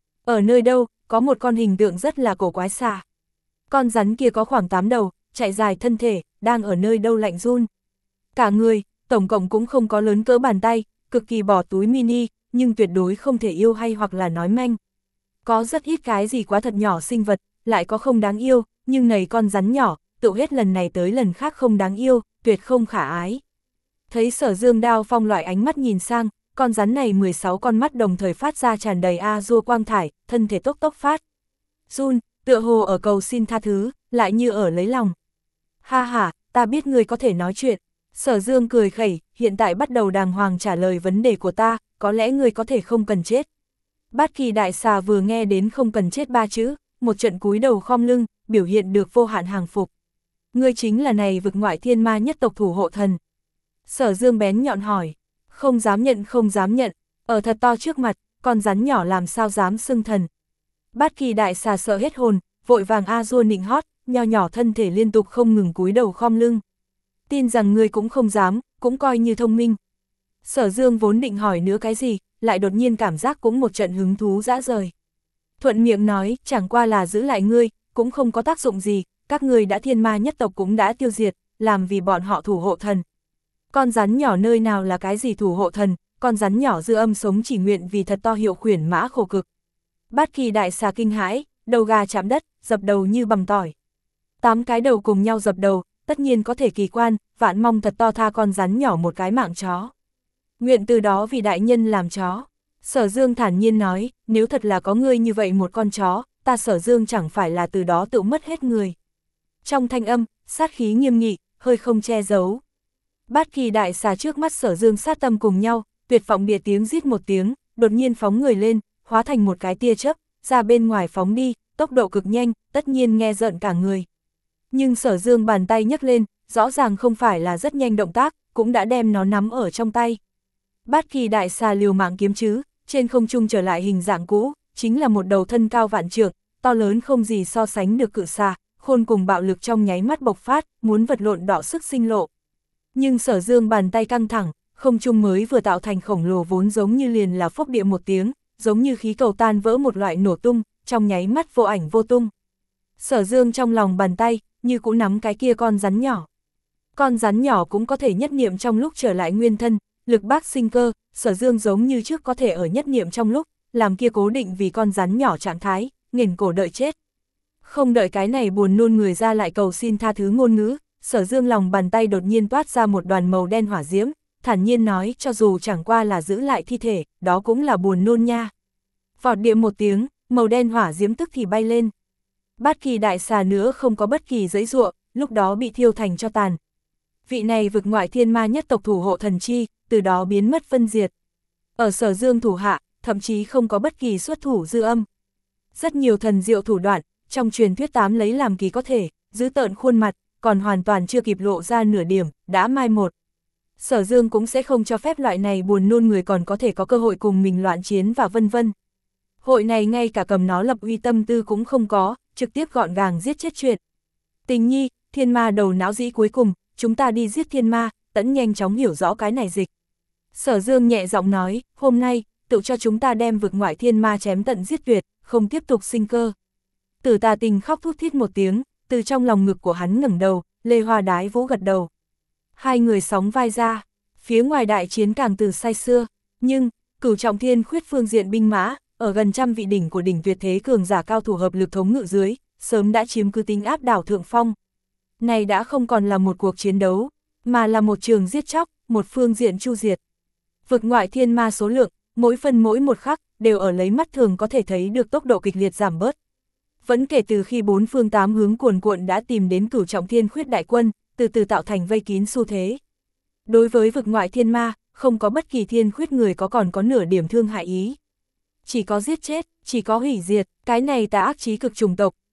Ở nơi đâu, có một con hình tượng rất là cổ quái xà. Con rắn kia có khoảng tám đầu, chạy dài thân thể, đang ở nơi đâu lạnh run. Cả người, tổng cộng cũng không có lớn cỡ bàn tay, cực kỳ bỏ túi mini, nhưng tuyệt đối không thể yêu hay hoặc là nói manh. Có rất ít cái gì quá thật nhỏ sinh vật, lại có không đáng yêu, nhưng này con rắn nhỏ, tự hết lần này tới lần khác không đáng yêu, tuyệt không khả ái. Thấy Sở Dương Đao Phong loại ánh mắt nhìn sang, con rắn này mười sáu con mắt đồng thời phát ra tràn đầy a-dua quang thải, thân thể tốc tốc phát. Run, tựa hồ ở cầu xin tha thứ, lại như ở lấy lòng. Ha ha, ta biết ngươi có thể nói chuyện. Sở Dương cười khẩy, hiện tại bắt đầu đàng hoàng trả lời vấn đề của ta, có lẽ ngươi có thể không cần chết. Bát Kỳ Đại Xà vừa nghe đến không cần chết ba chữ, một trận cúi đầu khom lưng, biểu hiện được vô hạn hàng phục. Ngươi chính là này vực ngoại thiên ma nhất tộc thủ hộ thần. Sở Dương bén nhọn hỏi, không dám nhận không dám nhận, ở thật to trước mặt, con rắn nhỏ làm sao dám xưng thần. Bát Kỳ Đại Xà sợ hết hồn, vội vàng a-dua nịnh hót, nho nhỏ thân thể liên tục không ngừng cúi đầu khom lưng. Tin rằng ngươi cũng không dám, cũng coi như thông minh. Sở Dương vốn định hỏi nữa cái gì, lại đột nhiên cảm giác cũng một trận hứng thú dã rời. Thuận miệng nói, chẳng qua là giữ lại ngươi, cũng không có tác dụng gì, các ngươi đã thiên ma nhất tộc cũng đã tiêu diệt, làm vì bọn họ thủ hộ thần. Con rắn nhỏ nơi nào là cái gì thủ hộ thần, con rắn nhỏ dư âm sống chỉ nguyện vì thật to hiệu khuyển mã khổ cực. Bát Kỳ Đại Xà kinh hãi, đầu gà chạm đất, dập đầu như bằm tỏi. Tám cái đầu cùng nhau dập đầu, tất nhiên có thể kỳ quan, vạn mong thật to tha con rắn nhỏ một cái mạng chó. Nguyện từ đó vì đại nhân làm chó. Sở Dương thản nhiên nói, nếu thật là có ngươi như vậy một con chó, ta Sở Dương chẳng phải là từ đó tự mất hết người. Trong thanh âm, sát khí nghiêm nghị, hơi không che giấu. Bát Kỳ Đại Xà trước mắt Sở Dương sát tâm cùng nhau, tuyệt vọng địa tiếng rít một tiếng, đột nhiên phóng người lên, hóa thành một cái tia chớp, ra bên ngoài phóng đi, tốc độ cực nhanh, tất nhiên nghe rợn cả người. Nhưng Sở Dương bàn tay nhấc lên, rõ ràng không phải là rất nhanh động tác, cũng đã đem nó nắm ở trong tay. Bát Kỳ Đại Xà liều mạng kiếm chứ, trên không trung trở lại hình dạng cũ, chính là một đầu thân cao vạn trượng, to lớn không gì so sánh được cự xà, khôn cùng bạo lực trong nháy mắt bộc phát, muốn vật lộn đỏ sức sinh lộ. Nhưng Sở Dương bàn tay căng thẳng, không trung mới vừa tạo thành khổng lồ vốn giống như liền là phốc địa một tiếng, giống như khí cầu tan vỡ một loại nổ tung, trong nháy mắt vô ảnh vô tung. Sở Dương trong lòng bàn tay, như cũng nắm cái kia con rắn nhỏ. Con rắn nhỏ cũng có thể nhất niệm trong lúc trở lại nguyên thân, lực bác sinh cơ, Sở Dương giống như trước có thể ở nhất niệm trong lúc, làm kia cố định vì con rắn nhỏ trạng thái, nghiền cổ đợi chết. Không đợi cái này buồn nôn người ra lại cầu xin tha thứ ngôn ngữ, Sở Dương lòng bàn tay đột nhiên toát ra một đoàn màu đen hỏa diễm, thản nhiên nói cho dù chẳng qua là giữ lại thi thể, đó cũng là buồn nôn nha. Vọt địa một tiếng, màu đen hỏa diễm tức thì bay lên. Bát Kỳ Đại Xà nữa không có bất kỳ giãy giụa, lúc đó bị thiêu thành cho tàn. Vị này vực ngoại thiên ma nhất tộc thủ hộ thần chi, từ đó biến mất phân diệt. Ở Sở Dương thủ hạ, thậm chí không có bất kỳ xuất thủ dư âm. Rất nhiều thần diệu thủ đoạn, trong truyền thuyết tám lấy làm kỳ có thể, giữ tợn khuôn mặt, còn hoàn toàn chưa kịp lộ ra nửa điểm, đã mai một. Sở Dương cũng sẽ không cho phép loại này buồn nôn người còn có thể có cơ hội cùng mình loạn chiến và vân vân. Hội này ngay cả cầm nó lập uy tâm tư cũng không có, trực tiếp gọn gàng giết chết chuyện. Tình nhi, thiên ma đầu não dĩ cuối cùng, chúng ta đi giết thiên ma, tẫn nhanh chóng hiểu rõ cái này dịch. Sở Dương nhẹ giọng nói, hôm nay, tự cho chúng ta đem vực ngoại thiên ma chém tận giết tuyệt, không tiếp tục sinh cơ. Tử Tà Tình khóc thút thít một tiếng, từ trong lòng ngực của hắn ngẩng đầu, Lê Hoa Đái Vũ gật đầu. Hai người sóng vai ra, phía ngoài đại chiến càng từ say xưa, nhưng, Cửu Trọng Thiên Khuyết phương diện binh mã, ở gần trăm vị đỉnh của đỉnh tuyệt thế cường giả cao thủ hợp lực thống ngự dưới, sớm đã chiếm cứ tính áp đảo thượng phong. Này đã không còn là một cuộc chiến đấu, mà là một trường giết chóc, một phương diện chu diệt. Vực ngoại thiên ma số lượng, mỗi phân mỗi một khắc, đều ở lấy mắt thường có thể thấy được tốc độ kịch liệt giảm bớt. Vẫn kể từ khi bốn phương tám hướng cuồn cuộn đã tìm đến Cửu Trọng Thiên Khuyết đại quân, từ từ tạo thành vây kín xu thế. Đối với vực ngoại thiên ma, không có bất kỳ thiên khuyết người có còn có nửa điểm thương hại ý. Chỉ có giết chết, chỉ có hủy diệt, cái này tà ác chí cực chủng tộc,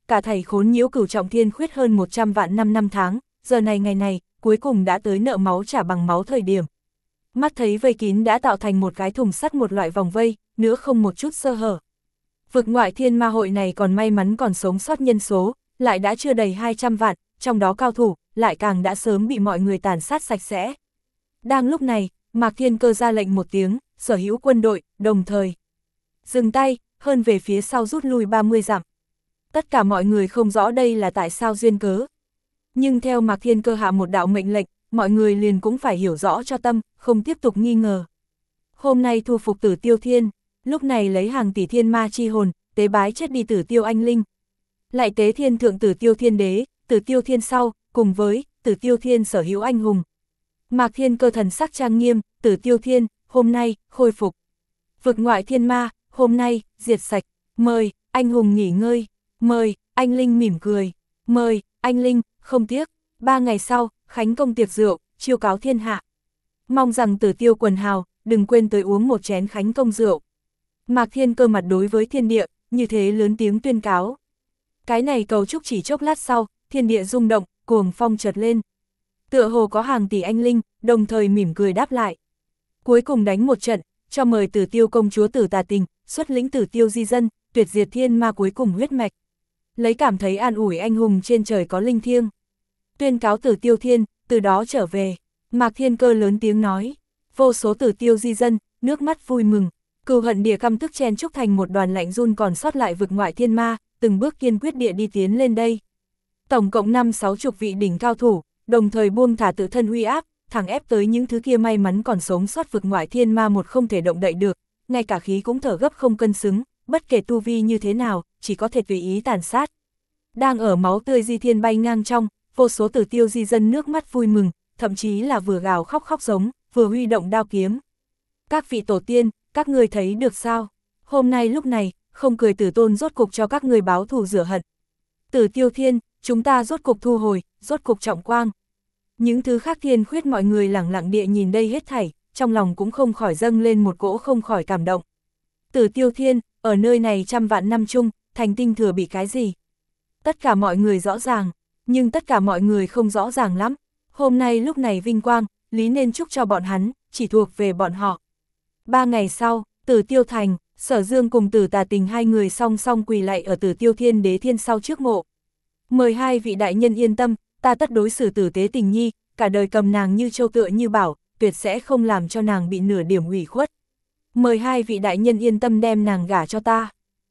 cả thảy khốn nhiễu cửu trọng thiên khuyết hơn một trăm vạn năm năm tháng, giờ này ngày này, cuối cùng đã tới nợ máu trả bằng máu thời điểm. Mắt thấy vây kín đã tạo thành một cái thùng sắt một loại vòng vây, nữa không một chút sơ hở. Vực ngoại thiên ma hội này còn may mắn còn sống sót nhân số, lại đã chưa đầy hai trăm vạn, trong đó cao thủ, lại càng đã sớm bị mọi người tàn sát sạch sẽ. Đang lúc này, Mạc Thiên Cơ ra lệnh một tiếng, sở hữu quân đội, đồng thời dừng tay, hơn về phía sau rút lui ba mươi dặm. Tất cả mọi người không rõ đây là tại sao duyên cớ. Nhưng theo Mạc Thiên Cơ hạ một đạo mệnh lệnh, mọi người liền cũng phải hiểu rõ cho tâm, không tiếp tục nghi ngờ. Hôm nay thu phục Tử Tiêu Thiên, lúc này lấy hàng tỷ thiên ma chi hồn, tế bái chết đi Tử Tiêu anh linh. Lại tế thiên thượng Tử Tiêu Thiên đế, Tử Tiêu Thiên sau, cùng với Tử Tiêu Thiên sở hữu anh hùng. Mạc Thiên Cơ thần sắc trang nghiêm, Tử Tiêu Thiên, hôm nay, khôi phục. Vực ngoại thiên ma, hôm nay, diệt sạch. Mời, anh hùng nghỉ ngơi. Mời, anh Linh mỉm cười. Mời, anh Linh, không tiếc. Ba ngày sau, khánh công tiệc rượu, chiêu cáo thiên hạ. Mong rằng Tử Tiêu quần hào, đừng quên tới uống một chén khánh công rượu. Mạc Thiên Cơ mặt đối với thiên địa, như thế lớn tiếng tuyên cáo. Cái này cầu chúc chỉ chốc lát sau, thiên địa rung động, cuồng phong chợt lên. Tựa hồ có hàng tỷ anh linh, đồng thời mỉm cười đáp lại. Cuối cùng đánh một trận, cho mời Tử Tiêu công chúa Tử Tà Tình, xuất lĩnh Tử Tiêu di dân, tuyệt diệt thiên ma cuối cùng huyết mạch. Lấy cảm thấy an ủi anh hùng trên trời có linh thiêng. Tuyên cáo Tử Tiêu Thiên, từ đó trở về. Mạc Thiên Cơ lớn tiếng nói. Vô số Tử Tiêu di dân, nước mắt vui mừng. Cừu hận địa căm tức chen chúc thành một đoàn lạnh run còn sót lại vực ngoại thiên ma, từng bước kiên quyết địa đi tiến lên đây. Tổng cộng năm sáu chục vị đỉnh cao thủ, đồng thời buông thả tự thân uy áp, thẳng ép tới những thứ kia may mắn còn sống sót vực ngoại thiên ma một không thể động đậy được, ngay cả khí cũng thở gấp không cân xứng, bất kể tu vi như thế nào, chỉ có thể tùy ý tàn sát. Đang ở máu tươi di thiên bay ngang trong, vô số Tử Tiêu di dân nước mắt vui mừng, thậm chí là vừa gào khóc khóc giống, vừa huy động đao kiếm. Các vị tổ tiên, các người thấy được sao? Hôm nay lúc này, không cười Tử Tôn rốt cục cho các người báo thù rửa hận. Tử Tiêu Thiên, chúng ta rốt cục thu hồi, rốt cục trọng quang. Những thứ khác thiên khuyết mọi người lẳng lặng địa nhìn đây hết thảy, trong lòng cũng không khỏi dâng lên một cỗ không khỏi cảm động. Tử Tiêu Thiên, ở nơi này trăm vạn năm chung, thành tinh thừa bị cái gì? Tất cả mọi người rõ ràng, nhưng tất cả mọi người không rõ ràng lắm. Hôm nay lúc này vinh quang, lý nên chúc cho bọn hắn, chỉ thuộc về bọn họ. Ba ngày sau, Tử Tiêu Thành, Sở Dương cùng Tử Tà Tình hai người song song quỳ lạy ở Tử Tiêu Thiên đế thiên sau trước mộ. Mời hai vị đại nhân yên tâm, ta tất đối xử tử tế Tình Nhi, cả đời cầm nàng như châu tựa như bảo, tuyệt sẽ không làm cho nàng bị nửa điểm ủy khuất. Mời hai vị đại nhân yên tâm đem nàng gả cho ta.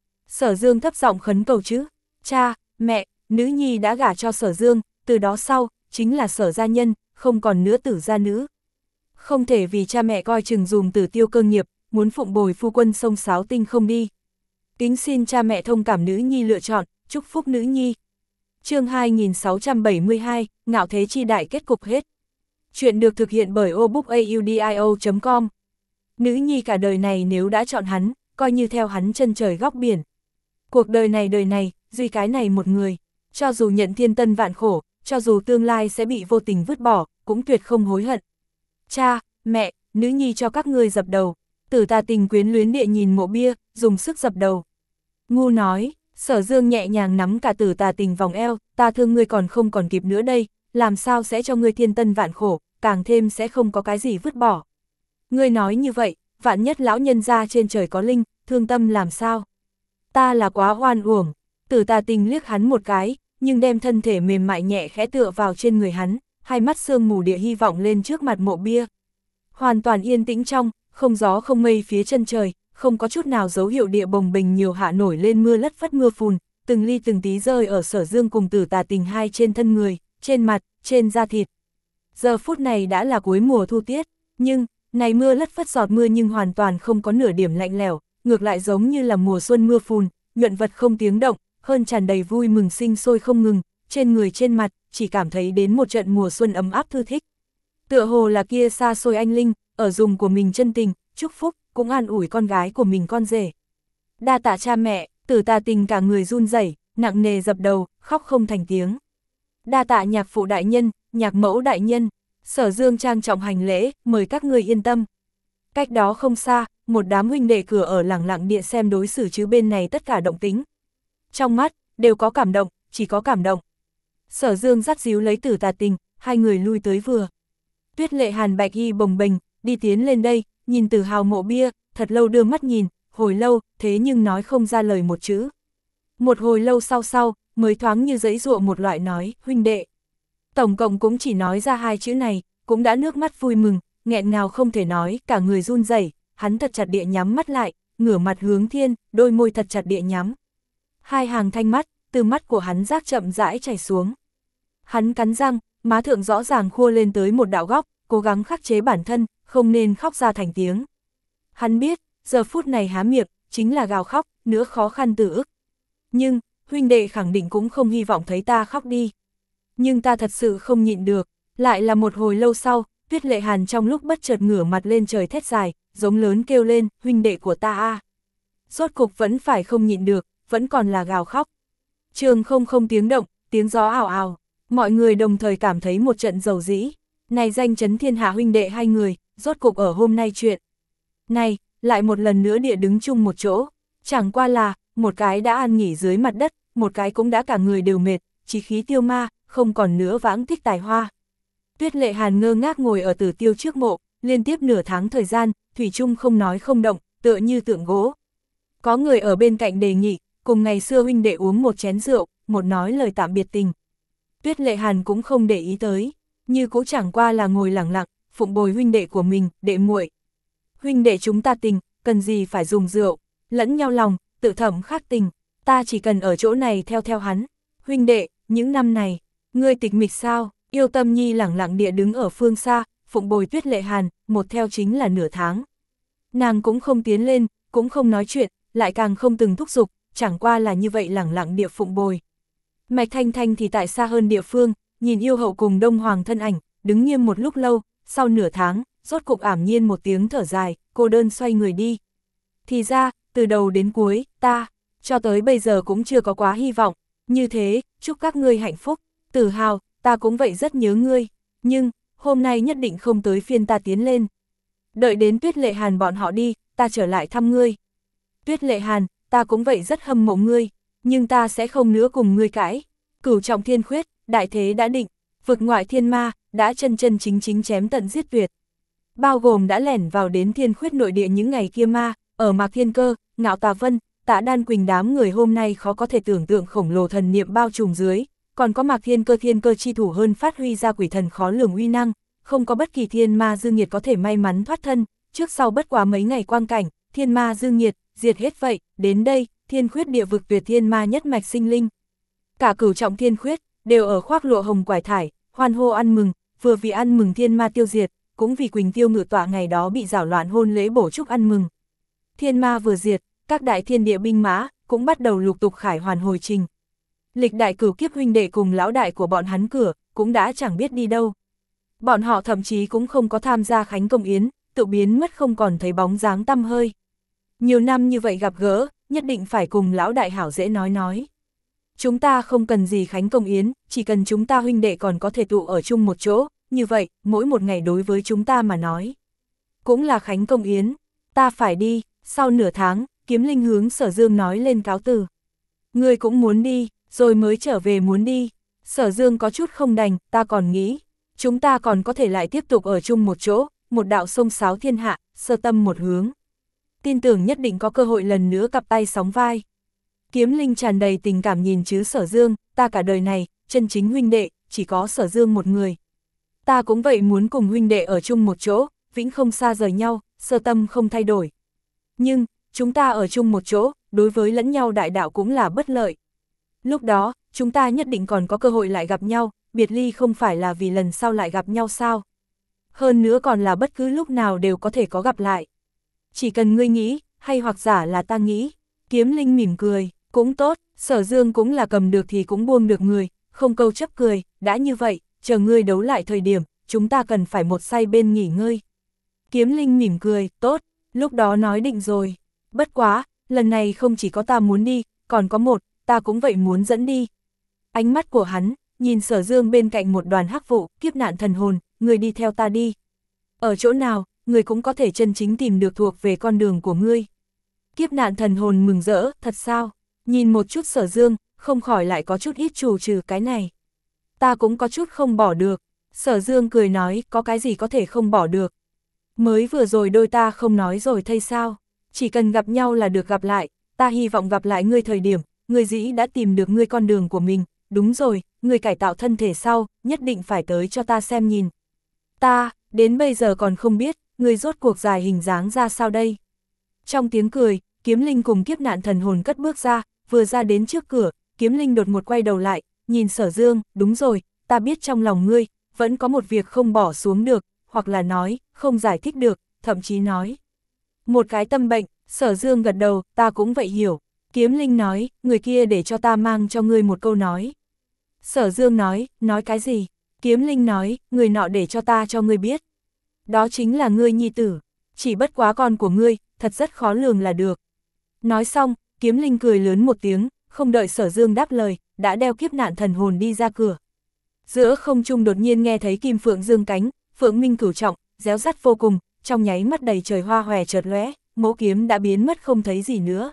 Sở Dương thấp giọng khấn cầu chứ. Cha, mẹ, nữ nhi đã gả cho Sở Dương, từ đó sau, chính là Sở gia nhân, không còn nữa Tử gia nữ. Không thể vì cha mẹ coi chừng dùm Tử Tiêu cơ nghiệp, muốn phụng bồi phu quân sông Sáo Tinh không đi. Kính xin cha mẹ thông cảm nữ nhi lựa chọn, chúc phúc nữ nhi. Chương hai nghìn sáu trăm bảy mươi hai, Ngạo Thế Chi Đại kết cục hết. Chuyện được thực hiện bởi obookaudio chấm com. Nữ nhi cả đời này nếu đã chọn hắn, coi như theo hắn chân trời góc biển. Cuộc đời này đời này, duy cái này một người, cho dù nhận thiên tân vạn khổ, cho dù tương lai sẽ bị vô tình vứt bỏ, cũng tuyệt không hối hận. Cha, mẹ, nữ nhi cho các ngươi dập đầu. Tử Tà Tình quyến luyến địa nhìn mộ bia, dùng sức dập đầu. Ngu nói, Sở Dương nhẹ nhàng nắm cả Tử Tà Tình vòng eo, ta thương ngươi còn không còn kịp nữa đây, làm sao sẽ cho ngươi thiên tân vạn khổ, càng thêm sẽ không có cái gì vứt bỏ. Ngươi nói như vậy, vạn nhất lão nhân gia trên trời có linh, thương tâm làm sao? Ta là quá oan uổng. Tử Tà Tình liếc hắn một cái, nhưng đem thân thể mềm mại nhẹ khẽ tựa vào trên người hắn, hai mắt sương mù địa hy vọng lên trước mặt mộ bia. Hoàn toàn yên tĩnh trong, không gió không mây phía chân trời, không có chút nào dấu hiệu địa bồng bềnh nhiều hạ nổi lên mưa lất phất mưa phùn, từng ly từng tí rơi ở Sở Dương cùng Tử Tà Tình hai trên thân người, trên mặt, trên da thịt. Giờ phút này đã là cuối mùa thu tiết, nhưng, này mưa lất phất giọt mưa nhưng hoàn toàn không có nửa điểm lạnh lẽo, ngược lại giống như là mùa xuân mưa phùn, nhuận vật không tiếng động, hơn tràn đầy vui mừng sinh sôi không ngừng, trên người trên mặt, chỉ cảm thấy đến một trận mùa xuân ấm áp thư thích. Tựa hồ là kia xa xôi anh linh, ở dùng của mình chân tình, chúc phúc, cũng an ủi con gái của mình con rể. Đa tạ cha mẹ, Tử Tà Tình cả người run rẩy, nặng nề dập đầu, khóc không thành tiếng. Đa tạ nhạc phụ đại nhân, nhạc mẫu đại nhân, Sở Dương trang trọng hành lễ, mời các người yên tâm. Cách đó không xa, một đám huynh đệ cửa ở lẳng lặng địa xem đối xử chứ bên này tất cả động tính. Trong mắt, đều có cảm động, chỉ có cảm động. Sở Dương dắt díu lấy Tử Tà Tình, hai người lui tới vừa. Tuyết Lệ Hàn bạch y bồng bềnh, đi tiến lên đây, nhìn Tử Hào mộ bia, thật lâu đưa mắt nhìn, hồi lâu, thế nhưng nói không ra lời một chữ. Một hồi lâu sau sau, mới thoáng như giãy giụa một loại nói, huynh đệ. Tổng cộng cũng chỉ nói ra hai chữ này, cũng đã nước mắt vui mừng, nghẹn ngào không thể nói, cả người run rẩy, hắn thật chặt địa nhắm mắt lại, ngửa mặt hướng thiên, đôi môi thật chặt địa nhắm. Hai hàng thanh mắt, từ mắt của hắn rác chậm rãi chảy xuống. Hắn cắn răng, má thượng rõ ràng khua lên tới một đạo góc, cố gắng khắc chế bản thân, không nên khóc ra thành tiếng. Hắn biết, giờ phút này há miệng, chính là gào khóc, nữa khó khăn từ ức. Nhưng, huynh đệ khẳng định cũng không hy vọng thấy ta khóc đi. Nhưng ta thật sự không nhịn được, lại là một hồi lâu sau, Tuyết Lệ Hàn trong lúc bất chợt ngửa mặt lên trời thét dài, giống lớn kêu lên, huynh đệ của ta a. Rốt cục vẫn phải không nhịn được, vẫn còn là gào khóc. Trường không không tiếng động, tiếng gió ào ào, mọi người đồng thời cảm thấy một trận dầu dĩ. Này danh chấn thiên hạ huynh đệ hai người, rốt cục ở hôm nay chuyện. Này, lại một lần nữa địa đứng chung một chỗ, chẳng qua là, một cái đã an nghỉ dưới mặt đất, một cái cũng đã cả người đều mệt, chí khí tiêu ma, không còn nữa vãng thích tài hoa. Tuyết Lệ Hàn ngơ ngác ngồi ở Tử Tiêu trước mộ, liên tiếp nửa tháng thời gian, thủy chung không nói không động, tựa như tượng gỗ. Có người ở bên cạnh đề nghị, cùng ngày xưa huynh đệ uống một chén rượu, một nói lời tạm biệt tình. Tuyết Lệ Hàn cũng không để ý tới, như cũng chẳng qua là ngồi lặng lặng, phụng bồi huynh đệ của mình, đệ muội. Huynh đệ chúng ta tình, cần gì phải dùng rượu, lẫn nhau lòng, tự thẩm khắc tình, ta chỉ cần ở chỗ này theo theo hắn. Huynh đệ, những năm này, ngươi tịch mịch sao? Yêu Tâm Nhi lẳng lặng địa đứng ở phương xa, phụng bồi Tuyết Lệ Hàn, một theo chính là nửa tháng. Nàng cũng không tiến lên, cũng không nói chuyện, lại càng không từng thúc giục, chẳng qua là như vậy lẳng lặng địa phụng bồi. Mạch Thanh Thanh thì tại xa hơn địa phương, nhìn yêu hậu cùng Đông Hoàng thân ảnh, đứng nghiêm một lúc lâu, sau nửa tháng, rốt cục ảm nhiên một tiếng thở dài, cô đơn xoay người đi. Thì ra, từ đầu đến cuối, ta, cho tới bây giờ cũng chưa có quá hy vọng, như thế, chúc các ngươi hạnh phúc, Tử Hào, ta cũng vậy rất nhớ ngươi, nhưng, hôm nay nhất định không tới phiên ta tiến lên. Đợi đến Tuyết Lệ Hàn bọn họ đi, ta trở lại thăm ngươi. Tuyết Lệ Hàn, ta cũng vậy rất hâm mộ ngươi, nhưng ta sẽ không nữa cùng ngươi cãi. Cửu trọng thiên khuyết, đại thế đã định, vực ngoại thiên ma, đã chân chân chính chính chém tận giết tuyệt. Bao gồm đã lẻn vào đến thiên khuyết nội địa những ngày kia ma, ở Mạc Thiên Cơ, Ngạo Tà Vân, Tạ Đan Quỳnh đám người hôm nay khó có thể tưởng tượng khổng lồ thần niệm bao trùm dưới, còn có Mạc Thiên Cơ thiên cơ chi thủ hơn phát huy ra quỷ thần khó lường uy năng, không có bất kỳ thiên ma dư nghiệt có thể may mắn thoát thân, trước sau bất quá mấy ngày quang cảnh, thiên ma dư nghiệt, diệt hết vậy, đến đây, thiên khuyết địa vực tuyệt thiên ma nhất mạch sinh linh. Cả cửu trọng thiên khuyết, đều ở khoác lụa hồng quải thải, hoan hô ăn mừng, vừa vì ăn mừng thiên ma tiêu diệt, cũng vì Quỳnh Tiêu ngự tọa ngày đó bị giảo loạn hôn lễ bổ chúc ăn mừng. Thiên ma vừa diệt, các đại thiên địa binh mã, cũng bắt đầu lục tục khải hoàn hồi trình. Lịch đại cửu kiếp huynh đệ cùng lão đại của bọn hắn cửa, cũng đã chẳng biết đi đâu. Bọn họ thậm chí cũng không có tham gia khánh công yến, tự biến mất không còn thấy bóng dáng tăm hơi. Nhiều năm như vậy gặp gỡ, nhất định phải cùng lão đại hảo dễ nói nói. Chúng ta không cần gì khánh công yến, chỉ cần chúng ta huynh đệ còn có thể tụ ở chung một chỗ, như vậy, mỗi một ngày đối với chúng ta mà nói. Cũng là khánh công yến, ta phải đi, sau nửa tháng, Kiếm Linh hướng Sở Dương nói lên cáo từ. Ngươi cũng muốn đi, rồi mới trở về muốn đi. Sở Dương có chút không đành, ta còn nghĩ, chúng ta còn có thể lại tiếp tục ở chung một chỗ, một đạo sông sáo thiên hạ, sơ tâm một hướng. Tin tưởng nhất định có cơ hội lần nữa cặp tay sóng vai. Kiếm Linh tràn đầy tình cảm nhìn chứ Sở Dương, ta cả đời này, chân chính huynh đệ, chỉ có Sở Dương một người. Ta cũng vậy muốn cùng huynh đệ ở chung một chỗ, vĩnh không xa rời nhau, sơ tâm không thay đổi. Nhưng, chúng ta ở chung một chỗ, đối với lẫn nhau đại đạo cũng là bất lợi. Lúc đó, chúng ta nhất định còn có cơ hội lại gặp nhau, biệt ly không phải là vì lần sau lại gặp nhau sao. Hơn nữa còn là bất cứ lúc nào đều có thể có gặp lại. Chỉ cần ngươi nghĩ, hay hoặc giả là ta nghĩ. Kiếm Linh mỉm cười, cũng tốt, Sở Dương cũng là cầm được thì cũng buông được người, không câu chấp cười, đã như vậy, chờ ngươi đấu lại thời điểm, chúng ta cần phải một say bên nghỉ ngơi. Kiếm Linh mỉm cười, tốt, lúc đó nói định rồi. Bất quá, lần này không chỉ có ta muốn đi, còn có một, ta cũng vậy muốn dẫn đi. Ánh mắt của hắn, nhìn Sở Dương bên cạnh một đoàn hắc vụ, kiếp nạn thần hồn, người đi theo ta đi. Ở chỗ nào, người cũng có thể chân chính tìm được thuộc về con đường của ngươi. Kiếp nạn thần hồn mừng rỡ, thật sao? Nhìn một chút Sở Dương, không khỏi lại có chút ít trù trừ cái này. Ta cũng có chút không bỏ được. Sở Dương cười nói, có cái gì có thể không bỏ được. Mới vừa rồi đôi ta không nói rồi thay sao, chỉ cần gặp nhau là được gặp lại, ta hy vọng gặp lại ngươi thời điểm, ngươi dĩ đã tìm được ngươi con đường của mình, đúng rồi, ngươi cải tạo thân thể sau, nhất định phải tới cho ta xem nhìn. Ta, đến bây giờ còn không biết, ngươi rốt cuộc dài hình dáng ra sao đây. Trong tiếng cười, Kiếm Linh cùng Kiếp Nạn Thần Hồn cất bước ra, vừa ra đến trước cửa, Kiếm Linh đột một quay đầu lại, nhìn Sở Dương, đúng rồi, ta biết trong lòng ngươi, vẫn có một việc không bỏ xuống được, hoặc là nói, không giải thích được, thậm chí nói. Một cái tâm bệnh, Sở Dương gật đầu, ta cũng vậy hiểu. Kiếm Linh nói, người kia để cho ta mang cho ngươi một câu nói. Sở Dương nói, nói cái gì? Kiếm Linh nói, người nọ để cho ta cho ngươi biết. Đó chính là ngươi nhi tử, chỉ bất quá con của ngươi, thật rất khó lường là được. Nói xong, Kiếm Linh cười lớn một tiếng, không đợi Sở Dương đáp lời, đã đeo Kiếp Nạn Thần Hồn đi ra cửa. Giữa không trung đột nhiên nghe thấy kim phượng dương cánh, phượng minh cửu trọng, réo rắt vô cùng, trong nháy mắt đầy trời hoa hòe chợt lóe, mẫu kiếm đã biến mất không thấy gì nữa.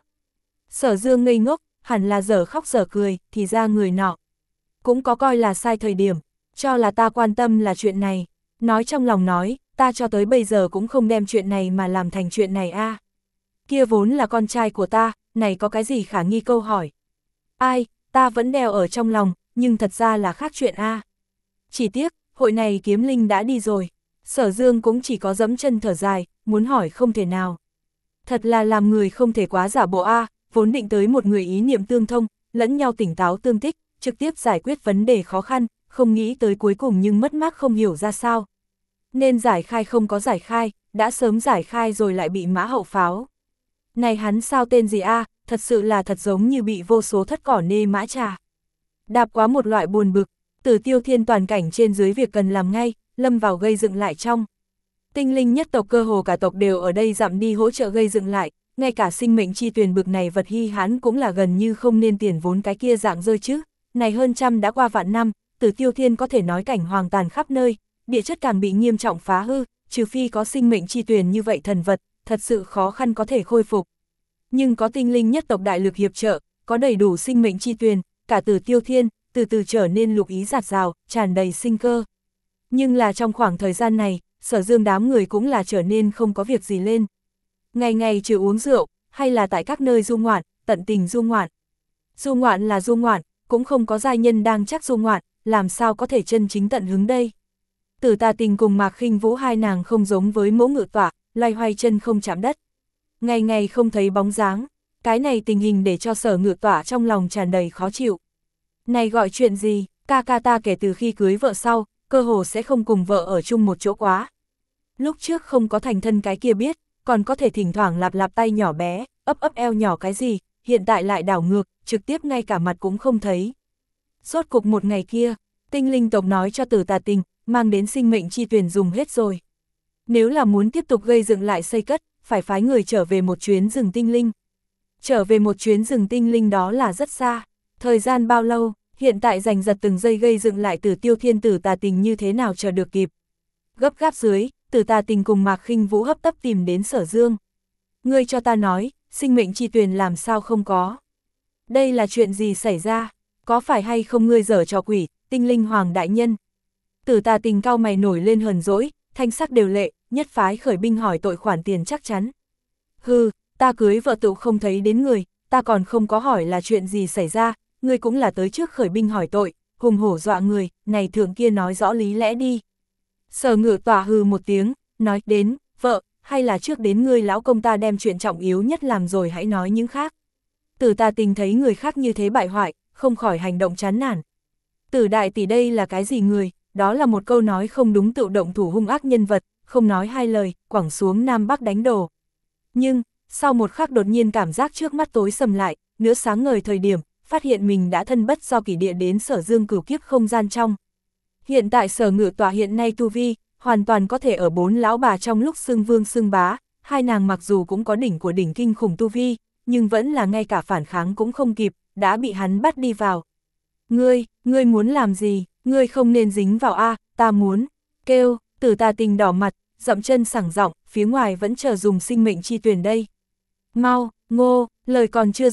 Sở Dương ngây ngốc, hẳn là dở khóc dở cười, thì ra người nọ cũng có coi là sai thời điểm, cho là ta quan tâm là chuyện này, nói trong lòng nói, ta cho tới bây giờ cũng không đem chuyện này mà làm thành chuyện này a. À. Kia vốn là con trai của ta, này có cái gì khả nghi câu hỏi. Ai, ta vẫn đeo ở trong lòng, nhưng thật ra là khác chuyện a. À. Chỉ tiếc, hội này Kiếm Linh đã đi rồi, Sở Dương cũng chỉ có dẫm chân thở dài, muốn hỏi không thể nào. Thật là làm người không thể quá giả bộ a, à, vốn định tới một người ý niệm tương thông, lẫn nhau tỉnh táo tương thích, trực tiếp giải quyết vấn đề khó khăn, không nghĩ tới cuối cùng nhưng mất mát không hiểu ra sao. Nên giải khai không có giải khai, đã sớm giải khai rồi lại bị mã hậu pháo. Này hắn sao tên gì a, à, thật sự là thật giống như bị vô số thất cỏ nê mã trà. Đạp quá một loại buồn bực, Tử Tiêu Thiên toàn cảnh trên dưới việc cần làm ngay, lâm vào gây dựng lại trong. Tinh linh nhất tộc cơ hồ cả tộc đều ở đây dặm đi hỗ trợ gây dựng lại, ngay cả sinh mệnh chi tuyền bực này vật hy hãn cũng là gần như không nên tiền vốn cái kia dạng rơi chứ. Này hơn trăm đã qua vạn năm, Tử Tiêu Thiên có thể nói cảnh hoàng tàn khắp nơi, địa chất càng bị nghiêm trọng phá hư, trừ phi có sinh mệnh chi tuyền như vậy thần vật, thật sự khó khăn có thể khôi phục. Nhưng có tinh linh nhất tộc đại lực hiệp trợ, có đầy đủ sinh mệnh chi tuyền, cả Tử Tiêu Thiên từ từ trở nên lục ý giạt rào, tràn đầy sinh cơ. Nhưng là trong khoảng thời gian này, Sở Dương đám người cũng là trở nên không có việc gì lên. Ngày ngày trừ uống rượu, hay là tại các nơi du ngoạn, tận tình du ngoạn. Du ngoạn là du ngoạn, cũng không có giai nhân đang chắc du ngoạn, làm sao có thể chân chính tận hứng đây. Tử Tà Tình cùng Mạc Khinh Vũ hai nàng không giống với mẫu ngự tọa, loay hoay chân không chạm đất. Ngày ngày không thấy bóng dáng, cái này tình hình để cho Sở Ngự Tọa trong lòng tràn đầy khó chịu. Này gọi chuyện gì, ca ca ta kể từ khi cưới vợ sau, cơ hồ sẽ không cùng vợ ở chung một chỗ quá. Lúc trước không có thành thân cái kia biết, còn có thể thỉnh thoảng lạp lạp tay nhỏ bé, ấp ấp eo nhỏ cái gì, hiện tại lại đảo ngược, trực tiếp ngay cả mặt cũng không thấy. Rốt cục một ngày kia, tinh linh tộc nói cho Tử Tà Tình, mang đến sinh mệnh chi tuyển dùng hết rồi. Nếu là muốn tiếp tục gây dựng lại xây cất, phải phái người trở về một chuyến rừng tinh linh. Trở về một chuyến rừng tinh linh đó là rất xa, thời gian bao lâu, hiện tại giành giật từng giây gây dựng lại Tử Tiêu Thiên Tử Tà Tình như thế nào chờ được kịp. Gấp gáp dưới, Tử Tà Tình cùng Mạc Khinh Vũ hấp tấp tìm đến Sở Dương. Ngươi cho ta nói, sinh mệnh chi tuyền làm sao không có? Đây là chuyện gì xảy ra? Có phải hay không ngươi giở trò quỷ, tinh linh hoàng đại nhân? Tử Tà Tình cau mày nổi lên hờn dỗi, thanh sắc đều lệ, nhất phái khởi binh hỏi tội khoản tiền chắc chắn. Hừ, ta cưới vợ tự không thấy đến người, ta còn không có hỏi là chuyện gì xảy ra, ngươi cũng là tới trước khởi binh hỏi tội, hùng hổ dọa người, này thượng kia nói rõ lý lẽ đi. Sở Ngự Tọa hừ một tiếng, nói đến, vợ, hay là trước đến ngươi lão công ta đem chuyện trọng yếu nhất làm rồi hãy nói những khác. Tử Tà Tình thấy người khác như thế bại hoại, không khỏi hành động chán nản. Tử đại tỷ đây là cái gì người, đó là một câu nói không đúng tự động thủ hung ác nhân vật, không nói hai lời, quẳng xuống Nam Bắc đánh đổ. Nhưng, sau một khắc đột nhiên cảm giác trước mắt tối sầm lại, nửa sáng ngời thời điểm, phát hiện mình đã thân bất do kỷ địa đến Sở Dương cửu kiếp không gian trong. Hiện tại Sở Ngự Tọa hiện nay tu vi, hoàn toàn có thể ở bốn lão bà trong lúc xưng vương xưng bá, hai nàng mặc dù cũng có đỉnh của đỉnh kinh khủng tu vi, nhưng vẫn là ngay cả phản kháng cũng không kịp, đã bị hắn bắt đi vào. Ngươi, ngươi muốn làm gì, ngươi không nên dính vào a, ta muốn, kêu, Tử Tà Tình đỏ mặt, dậm chân sảng giọng, phía ngoài vẫn chờ dùng sinh mệnh chi tuyển đây. Mau, ngô, lời còn chưa dứt,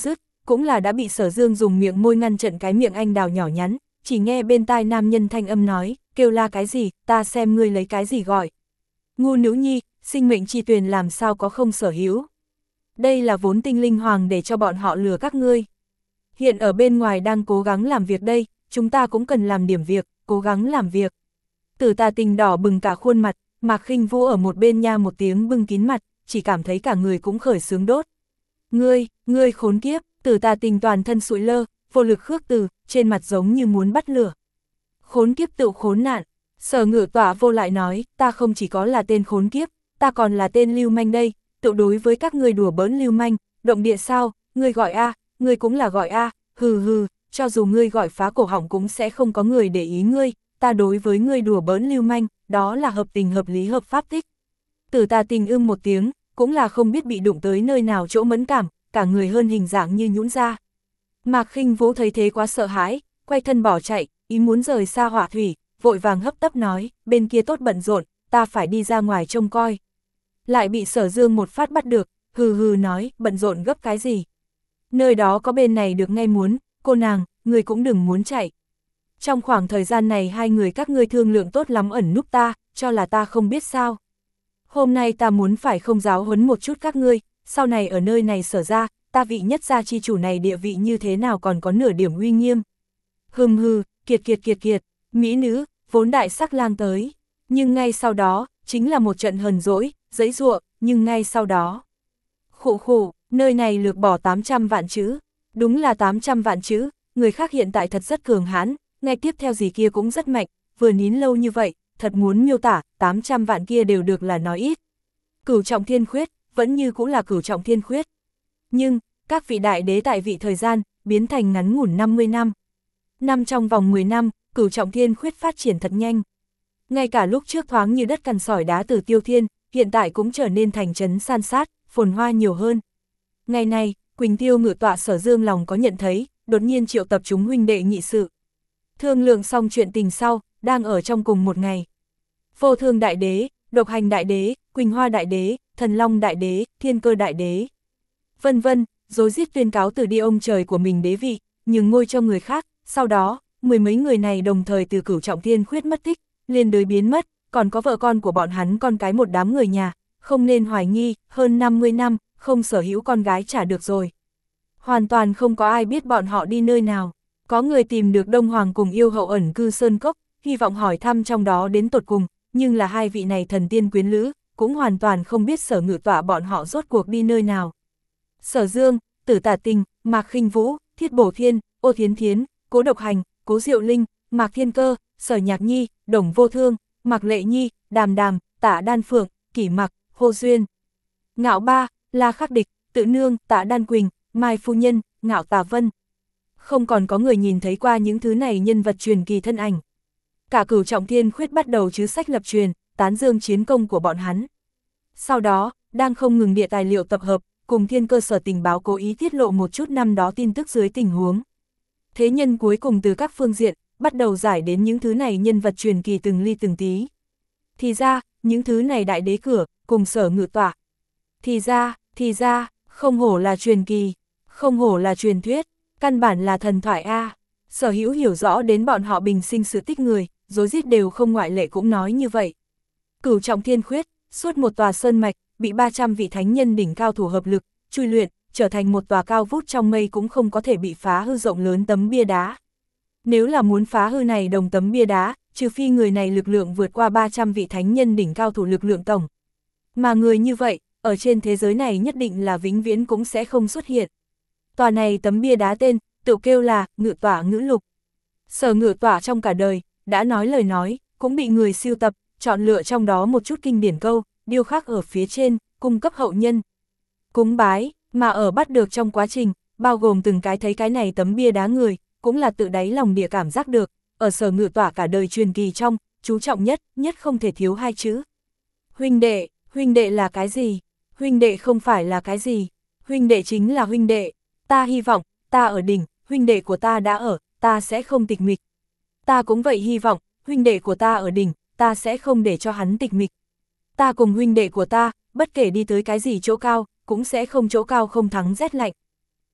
cũng là đã bị Sở Dương dùng miệng môi ngăn chặn cái miệng anh đào nhỏ nhắn, chỉ nghe bên tai nam nhân thanh âm nói, kêu la cái gì, ta xem ngươi lấy cái gì gọi. Ngu nữ nhi, sinh mệnh chi tuyền làm sao có không sở hữu. Đây là vốn tinh linh hoàng để cho bọn họ lừa các ngươi. Hiện ở bên ngoài đang cố gắng làm việc đây, chúng ta cũng cần làm điểm việc, cố gắng làm việc. Tử Tà Tình đỏ bừng cả khuôn mặt, Mạc Khinh Vũ ở một bên nha một tiếng bưng kín mặt, chỉ cảm thấy cả người cũng khởi sướng đốt. Ngươi, ngươi khốn kiếp, Tử Tà Tình toàn thân sụi lơ, vô lực khước từ, trên mặt giống như muốn bắt lửa. Khốn kiếp tự khốn nạn, Sở Ngự Tọa vô lại nói, ta không chỉ có là tên khốn kiếp, ta còn là tên lưu manh đây, tự đối với các ngươi đùa bỡn lưu manh, động địa sao, ngươi gọi a, ngươi cũng là gọi a, hừ hừ, cho dù ngươi gọi phá cổ họng cũng sẽ không có người để ý ngươi, ta đối với ngươi đùa bỡn lưu manh, đó là hợp tình hợp lý hợp pháp tích. Tử Tà Tình ưm một tiếng, cũng là không biết bị đụng tới nơi nào chỗ mẫn cảm, cả người hơn hình dạng như nhũn ra. Mạc Khinh Vũ thấy thế quá sợ hãi, quay thân bỏ chạy, ý muốn rời xa hỏa thủy, vội vàng hấp tấp nói, bên kia tốt bận rộn, ta phải đi ra ngoài trông coi. Lại bị Sở Dương một phát bắt được, hừ hừ nói, bận rộn gấp cái gì. Nơi đó có bên này được ngay muốn, cô nàng, người cũng đừng muốn chạy. Trong khoảng thời gian này hai người các ngươi thương lượng tốt lắm ẩn núp ta, cho là ta không biết sao. Hôm nay ta muốn phải không giáo huấn một chút các ngươi, sau này ở nơi này Sở ra, ta vị nhất gia chi chủ này địa vị như thế nào còn có nửa điểm uy nghiêm. Hừm hừ, kiệt kiệt kiệt kiệt, mỹ nữ, vốn đại sắc lang tới. Nhưng ngay sau đó, chính là một trận hờn dỗi, giãy giụa, nhưng ngay sau đó. Khụ khụ, nơi này lược bỏ tám trăm vạn chữ. Đúng là tám trăm vạn chữ, người khác hiện tại thật rất cường hãn, ngay tiếp theo gì kia cũng rất mạnh, vừa nín lâu như vậy, thật muốn miêu tả, tám trăm vạn kia đều được là nói ít. Cửu trọng thiên khuyết, vẫn như cũng là cửu trọng thiên khuyết. Nhưng, các vị đại đế tại vị thời gian, biến thành ngắn ngủn năm mươi năm. Năm trong vòng mười năm, cửu trọng thiên khuyết phát triển thật nhanh. Ngay cả lúc trước thoáng như đất cằn sỏi đá từ Tiêu Thiên, hiện tại cũng trở nên thành trấn san sát, phồn hoa nhiều hơn. Ngày này, Quỳnh Tiêu Ngự Tọa Sở Dương lòng có nhận thấy, đột nhiên triệu tập chúng huynh đệ nghị sự. Thương lượng xong chuyện tình sau, đang ở trong cùng một ngày. Vô Thương Đại Đế, Độc Hành Đại Đế, Quỳnh Hoa Đại Đế, Thần Long Đại Đế, Thiên Cơ Đại Đế, vân vân, rối rít tuyên cáo từ đi ông trời của mình đế vị, nhường ngôi cho người khác. Sau đó, mười mấy người này đồng thời từ cửu trọng thiên khuyết mất tích, liên đới biến mất, còn có vợ con của bọn hắn con cái một đám người nhà, không nên hoài nghi, hơn năm mươi năm, không sở hữu con gái trả được rồi. Hoàn toàn không có ai biết bọn họ đi nơi nào. Có người tìm được Đông Hoàng cùng yêu hậu ẩn cư Sơn Cốc, hy vọng hỏi thăm trong đó đến tột cùng, nhưng là hai vị này thần tiên quyến lữ, cũng hoàn toàn không biết Sở Ngự Tọa bọn họ rốt cuộc đi nơi nào. Sở Dương, Tử Tà Tình, Mạc Khinh Vũ, Thiết Bổ Thiên, Ô Thiến Thiến, Cố Độc Hành, Cố Diệu Linh, Mạc Thiên Cơ, Sở Nhạc Nhi, Đồng Vô Thương, Mạc Lệ Nhi, Đàm Đàm, Tạ Đan Phượng, Kỷ Mặc, Hồ Duyên, Ngạo Ba, La Khắc Địch, Tự Nương, Tạ Đan Quỳnh, Mai Phu Nhân, Ngạo Tà Vân. Không còn có người nhìn thấy qua những thứ này nhân vật truyền kỳ thân ảnh. Cả cửu trọng thiên khuyết bắt đầu chứ sách lập truyền, tán dương chiến công của bọn hắn. Sau đó, đang không ngừng địa tài liệu tập hợp, cùng Thiên Cơ Sở tình báo cố ý tiết lộ một chút năm đó tin tức dưới tình huống. Thế nhân cuối cùng từ các phương diện, bắt đầu giải đến những thứ này nhân vật truyền kỳ từng ly từng tí. Thì ra, những thứ này đại đế cửa, cùng Sở Ngự Tọa. Thì ra, thì ra, không hổ là truyền kỳ, không hổ là truyền thuyết, căn bản là thần thoại A. Sở Hữu hiểu rõ đến bọn họ bình sinh sự tích người, rối rít đều không ngoại lệ cũng nói như vậy. Cửu trọng thiên khuyết, suốt một tòa sơn mạch, bị ba trăm vị thánh nhân đỉnh cao thủ hợp lực, chui luyện, trở thành một tòa cao vút trong mây cũng không có thể bị phá hư rộng lớn tấm bia đá. Nếu là muốn phá hư này đồng tấm bia đá, trừ phi người này lực lượng vượt qua ba trăm vị thánh nhân đỉnh cao thủ lực lượng tổng. Mà người như vậy, ở trên thế giới này nhất định là vĩnh viễn cũng sẽ không xuất hiện. Tòa này tấm bia đá tên, tự kêu là Ngự Tọa Ngữ Lục. Sở Ngự Tọa trong cả đời, đã nói lời nói, cũng bị người siêu tập, chọn lựa trong đó một chút kinh điển câu, điêu khắc ở phía trên, cung cấp hậu nhân. Cúng bái, mà ở bắt được trong quá trình, bao gồm từng cái thấy cái này tấm bia đá người, cũng là tự đáy lòng địa cảm giác được, ở Sở Ngự Tọa cả đời truyền kỳ trong, chú trọng nhất, nhất không thể thiếu hai chữ. Huynh đệ, huynh đệ là cái gì? Huynh đệ không phải là cái gì? Huynh đệ chính là huynh đệ. Ta hy vọng, ta ở đỉnh, huynh đệ của ta đã ở, ta sẽ không tịch mịch. Ta cũng vậy hy vọng, huynh đệ của ta ở đỉnh, ta sẽ không để cho hắn tịch mịch. Ta cùng huynh đệ của ta, bất kể đi tới cái gì chỗ cao, cũng sẽ không chỗ cao không thắng rét lạnh.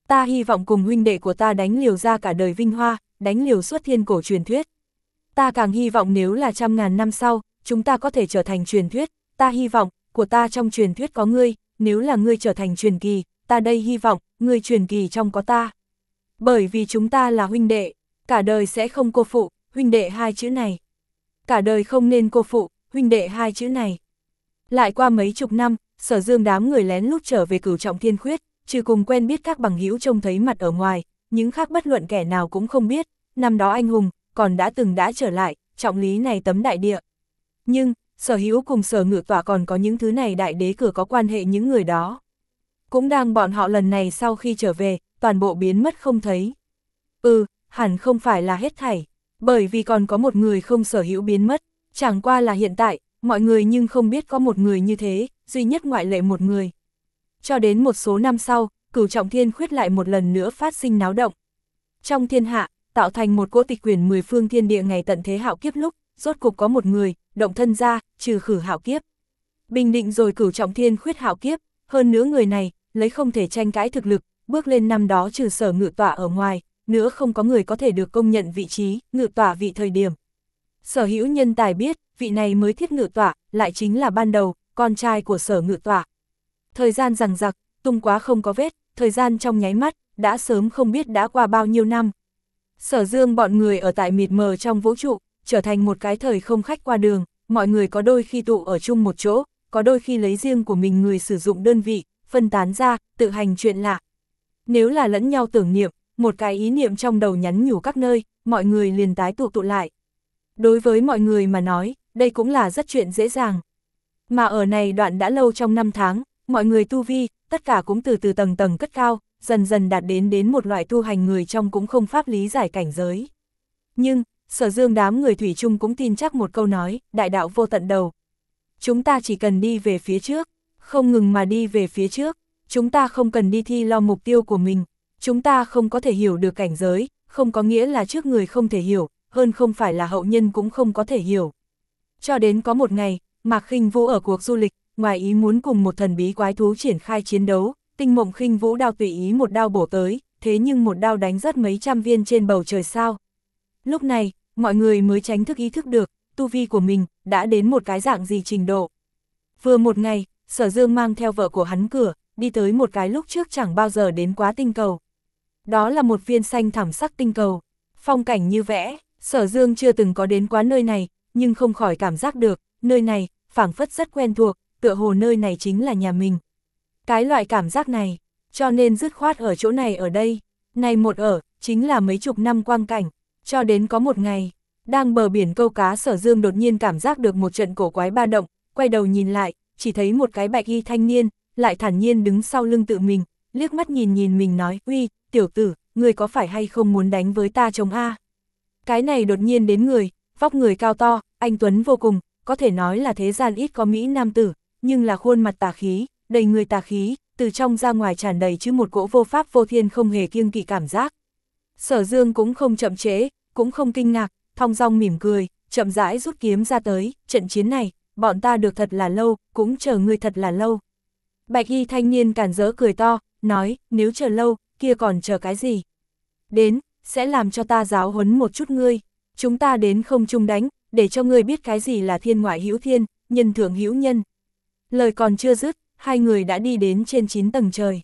Ta hy vọng cùng huynh đệ của ta đánh liều ra cả đời vinh hoa, đánh liều suốt thiên cổ truyền thuyết. Ta càng hy vọng nếu là trăm ngàn năm sau, chúng ta có thể trở thành truyền thuyết, ta hy vọng, của ta trong truyền thuyết có ngươi, nếu là ngươi trở thành truyền kỳ, ta đây hy vọng, ngươi truyền kỳ trong có ta. Bởi vì chúng ta là huynh đệ, cả đời sẽ không cô phụ, huynh đệ hai chữ này. Cả đời không nên cô phụ, huynh đệ hai chữ này. Lại qua mấy chục năm, Sở Dương đám người lén lút trở về Cửu Trọng Thiên Khuyết, trừ cùng quen biết các bằng hữu trông thấy mặt ở ngoài, những khác bất luận kẻ nào cũng không biết, năm đó anh hùng, còn đã từng đã trở lại, trọng lý này tấm đại địa. Nhưng, Sở Hữu cùng Sở Ngự Tỏa còn có những thứ này đại đế cửa có quan hệ những người đó. Cũng đang bọn họ lần này sau khi trở về, toàn bộ biến mất không thấy. Ừ, hẳn không phải là hết thảy, bởi vì còn có một người không Sở Hữu biến mất, chẳng qua là hiện tại, mọi người nhưng không biết có một người như thế, duy nhất ngoại lệ một người. Cho đến một số năm sau, Cửu Trọng Thiên Khuyết lại một lần nữa phát sinh náo động. Trong thiên hạ, tạo thành một cỗ tịch quyển mười phương thiên địa ngày tận thế hạo kiếp lúc, rốt cục có một người, động thân ra, trừ khử hạo kiếp. Bình định rồi Cửu Trọng Thiên Khuyết hạo kiếp, hơn nữa người này, lấy không thể tranh cãi thực lực, bước lên năm đó trừ Sở Ngự Tỏa ở ngoài, nữa không có người có thể được công nhận vị trí, Ngự Tỏa vị thời điểm. Sở Hữu nhân tài biết, vị này mới thiết Ngự Tỏa, lại chính là ban đầu, con trai của Sở Ngự Tỏa. Thời gian rằng giặc, tung quá không có vết, thời gian trong nháy mắt, đã sớm không biết đã qua bao nhiêu năm. Sở Dương bọn người ở tại mịt mờ trong vũ trụ, trở thành một cái thời không khách qua đường, mọi người có đôi khi tụ ở chung một chỗ, có đôi khi lấy riêng của mình người sử dụng đơn vị, phân tán ra, tự hành chuyện lạ. Nếu là lẫn nhau tưởng niệm, một cái ý niệm trong đầu nhắn nhủ các nơi, mọi người liền tái tụ tụ lại. Đối với mọi người mà nói, đây cũng là rất chuyện dễ dàng. Mà ở này đoạn đã lâu trong năm tháng, mọi người tu vi, tất cả cũng từ từ tầng tầng cất cao, dần dần đạt đến đến một loại tu hành người trong cũng không pháp lý giải cảnh giới. Nhưng, Sở Dương đám người thủy chung cũng tin chắc một câu nói, đại đạo vô tận đầu. Chúng ta chỉ cần đi về phía trước, không ngừng mà đi về phía trước, chúng ta không cần đi thi lo mục tiêu của mình, chúng ta không có thể hiểu được cảnh giới, không có nghĩa là trước người không thể hiểu, hơn không phải là hậu nhân cũng không có thể hiểu. Cho đến có một ngày, Mạc Khinh Vũ ở cuộc du lịch, ngoài ý muốn cùng một thần bí quái thú triển khai chiến đấu, Tinh Mộng Khinh Vũ đao tùy ý một đao bổ tới, thế nhưng một đao đánh rất mấy trăm viên trên bầu trời sao. Lúc này, mọi người mới tránh thức ý thức được, tu vi của mình, đã đến một cái dạng gì trình độ. Vừa một ngày, Sở Dương mang theo vợ của hắn cửa, đi tới một cái lúc trước chẳng bao giờ đến quá tinh cầu. Đó là một viên xanh thẳm sắc tinh cầu, phong cảnh như vẽ, Sở Dương chưa từng có đến quá nơi này, nhưng không khỏi cảm giác được, nơi này, phảng phất rất quen thuộc, tựa hồ nơi này chính là nhà mình. Cái loại cảm giác này, cho nên dứt khoát ở chỗ này ở đây, này một ở, chính là mấy chục năm quang cảnh, cho đến có một ngày, đang bờ biển câu cá Sở Dương đột nhiên cảm giác được một trận cổ quái ba động, quay đầu nhìn lại, chỉ thấy một cái bạch y thanh niên, lại thản nhiên đứng sau lưng tự mình, liếc mắt nhìn nhìn mình nói, uy, tiểu tử, người có phải hay không muốn đánh với ta chồng A? Cái này đột nhiên đến người, vóc người cao to, anh tuấn vô cùng, có thể nói là thế gian ít có mỹ nam tử, nhưng là khuôn mặt tà khí, đầy người tà khí, từ trong ra ngoài tràn đầy chứ một cỗ vô pháp vô thiên không hề kiêng kỵ cảm giác. Sở Dương cũng không chậm trễ, cũng không kinh ngạc, thong dong mỉm cười, chậm rãi rút kiếm ra tới, trận chiến này, bọn ta được thật là lâu, cũng chờ ngươi thật là lâu. Bạch y thanh niên cản rỡ cười to, nói, nếu chờ lâu, kia còn chờ cái gì? Đến, sẽ làm cho ta giáo huấn một chút ngươi, chúng ta đến không chung đánh, để cho ngươi biết cái gì là thiên ngoại hữu thiên, nhân thượng hữu nhân. Lời còn chưa dứt, hai người đã đi đến trên chín tầng trời.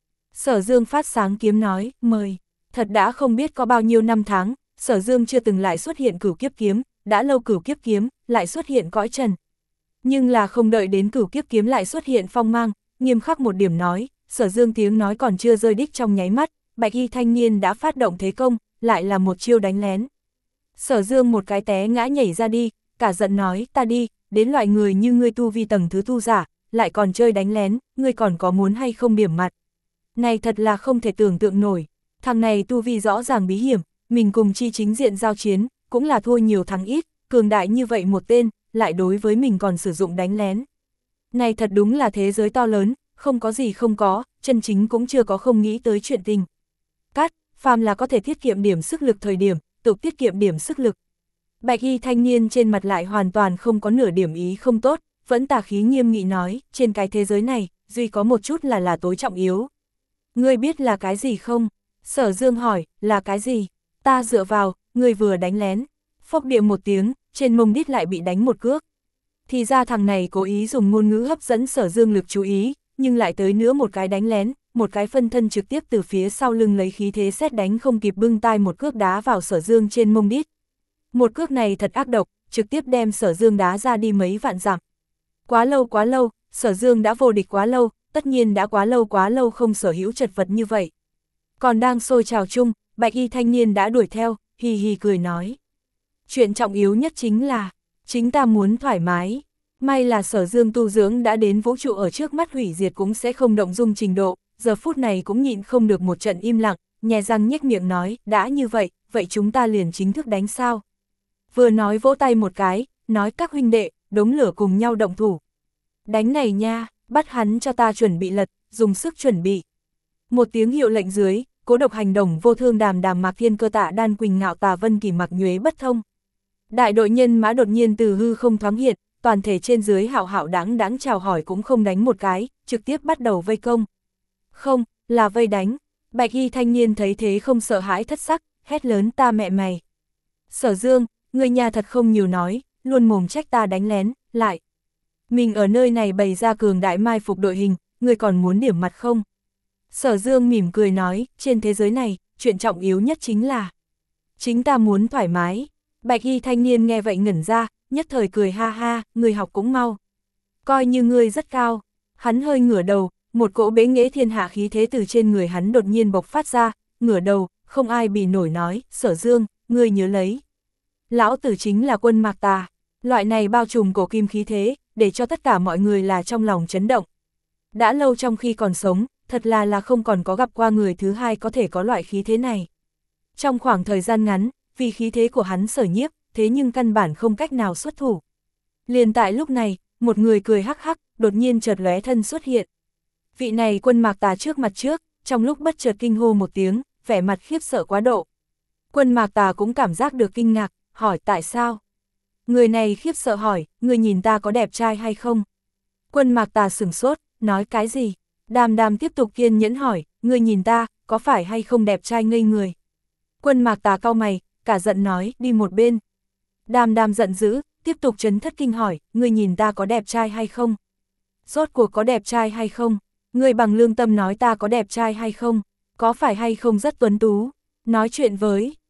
Sở Dương phát sáng kiếm nói, mời. Thật đã không biết có bao nhiêu năm tháng, Sở Dương chưa từng lại xuất hiện cửu kiếp kiếm, đã lâu cửu kiếp kiếm, lại xuất hiện cõi trần. Nhưng là không đợi đến cửu kiếp kiếm lại xuất hiện phong mang, nghiêm khắc một điểm nói, Sở Dương tiếng nói còn chưa rơi đích trong nháy mắt, bạch y thanh niên đã phát động thế công, lại là một chiêu đánh lén. Sở Dương một cái té ngã nhảy ra đi, cả giận nói, ta đi, đến loại người như ngươi tu vi tầng thứ tu giả, lại còn chơi đánh lén, ngươi còn có muốn hay không điểm mặt. Này thật là không thể tưởng tượng nổi, thằng này tu vi rõ ràng bí hiểm, mình cùng chi chính diện giao chiến, cũng là thua nhiều thắng ít, cường đại như vậy một tên, lại đối với mình còn sử dụng đánh lén. Này thật đúng là thế giới to lớn, không có gì không có, chân chính cũng chưa có không nghĩ tới chuyện tình. Cắt, phàm là có thể tiết kiệm điểm sức lực thời điểm, tự tiết kiệm điểm sức lực. Bạch y thanh niên trên mặt lại hoàn toàn không có nửa điểm ý không tốt, vẫn tà khí nghiêm nghị nói, trên cái thế giới này, duy có một chút là là tối trọng yếu. Ngươi biết là cái gì không? Sở Dương hỏi, là cái gì? Ta dựa vào, ngươi vừa đánh lén. Phốc địa một tiếng, trên mông đít lại bị đánh một cước. Thì ra thằng này cố ý dùng ngôn ngữ hấp dẫn Sở Dương lực chú ý, nhưng lại tới nữa một cái đánh lén, một cái phân thân trực tiếp từ phía sau lưng lấy khí thế sét đánh không kịp bưng tai một cước đá vào Sở Dương trên mông đít. Một cước này thật ác độc, trực tiếp đem Sở Dương đá ra đi mấy vạn dặm. Quá lâu quá lâu, Sở Dương đã vô địch quá lâu, tất nhiên đã quá lâu quá lâu không sở hữu chật vật như vậy. Còn đang sôi trào chung, bạch y thanh niên đã đuổi theo, hì hì cười nói. Chuyện trọng yếu nhất chính là, chính ta muốn thoải mái. May là Sở Dương tu dưỡng đã đến vũ trụ ở trước mắt hủy diệt cũng sẽ không động dung trình độ, giờ phút này cũng nhịn không được một trận im lặng, nhè răng nhếch miệng nói, đã như vậy, vậy chúng ta liền chính thức đánh sao? Vừa nói vỗ tay một cái, nói các huynh đệ, đống lửa cùng nhau động thủ. Đánh này nha, bắt hắn cho ta chuẩn bị lật, dùng sức chuẩn bị. Một tiếng hiệu lệnh dưới, Cố Độc hành động vô thương đàm đàm Mạc Thiên Cơ Tạ Đan Quỳnh Ngạo Tà Vân Kỳ Mặc Nhuế bất thông. Đại đội nhân mã đột nhiên từ hư không thoáng hiện, toàn thể trên dưới hạo hạo đáng đáng chào hỏi cũng không đánh một cái, trực tiếp bắt đầu vây công. Không, là vây đánh. Bạch y thanh niên thấy thế không sợ hãi thất sắc, hét lớn ta mẹ mày. Sở Dương, người nhà thật không nhiều nói, luôn mồm trách ta đánh lén, lại. Mình ở nơi này bày ra cường đại mai phục đội hình, người còn muốn điểm mặt không? Sở Dương mỉm cười nói, trên thế giới này, chuyện trọng yếu nhất chính là chính ta muốn thoải mái. Bạch y thanh niên nghe vậy ngẩn ra, nhất thời cười ha ha, người học cũng mau. Coi như ngươi rất cao. Hắn hơi ngửa đầu, một cỗ bế nghệ thiên hạ khí thế từ trên người hắn đột nhiên bộc phát ra, ngửa đầu, không ai bì nổi nói, Sở Dương, ngươi nhớ lấy. Lão tử chính là Quân Mạc Tà, loại này bao trùm cổ kim khí thế, để cho tất cả mọi người là trong lòng chấn động. Đã lâu trong khi còn sống, thật là là không còn có gặp qua người thứ hai có thể có loại khí thế này. Trong khoảng thời gian ngắn, vì khí thế của hắn sở nhiếp, thế nhưng căn bản không cách nào xuất thủ. Liền tại lúc này, một người cười hắc hắc, đột nhiên chợt lóe thân xuất hiện. Vị này Quân Mạc Tà trước mặt trước, trong lúc bất chợt kinh hô một tiếng, vẻ mặt khiếp sợ quá độ. Quân Mạc Tà cũng cảm giác được kinh ngạc, hỏi tại sao? Người này khiếp sợ hỏi, người nhìn ta có đẹp trai hay không? Quân Mạc Tà sửng sốt, nói cái gì? Đàm Đàm tiếp tục kiên nhẫn hỏi, người nhìn ta, có phải hay không đẹp trai ngây người? Quân Mạc Tà cau mày, cả giận nói, đi một bên. Đàm Đàm giận dữ, tiếp tục trấn thất kinh hỏi, người nhìn ta có đẹp trai hay không? Rốt cuộc có đẹp trai hay không? Người bằng lương tâm nói ta có đẹp trai hay không? Có phải hay không rất tuấn tú? Nói chuyện với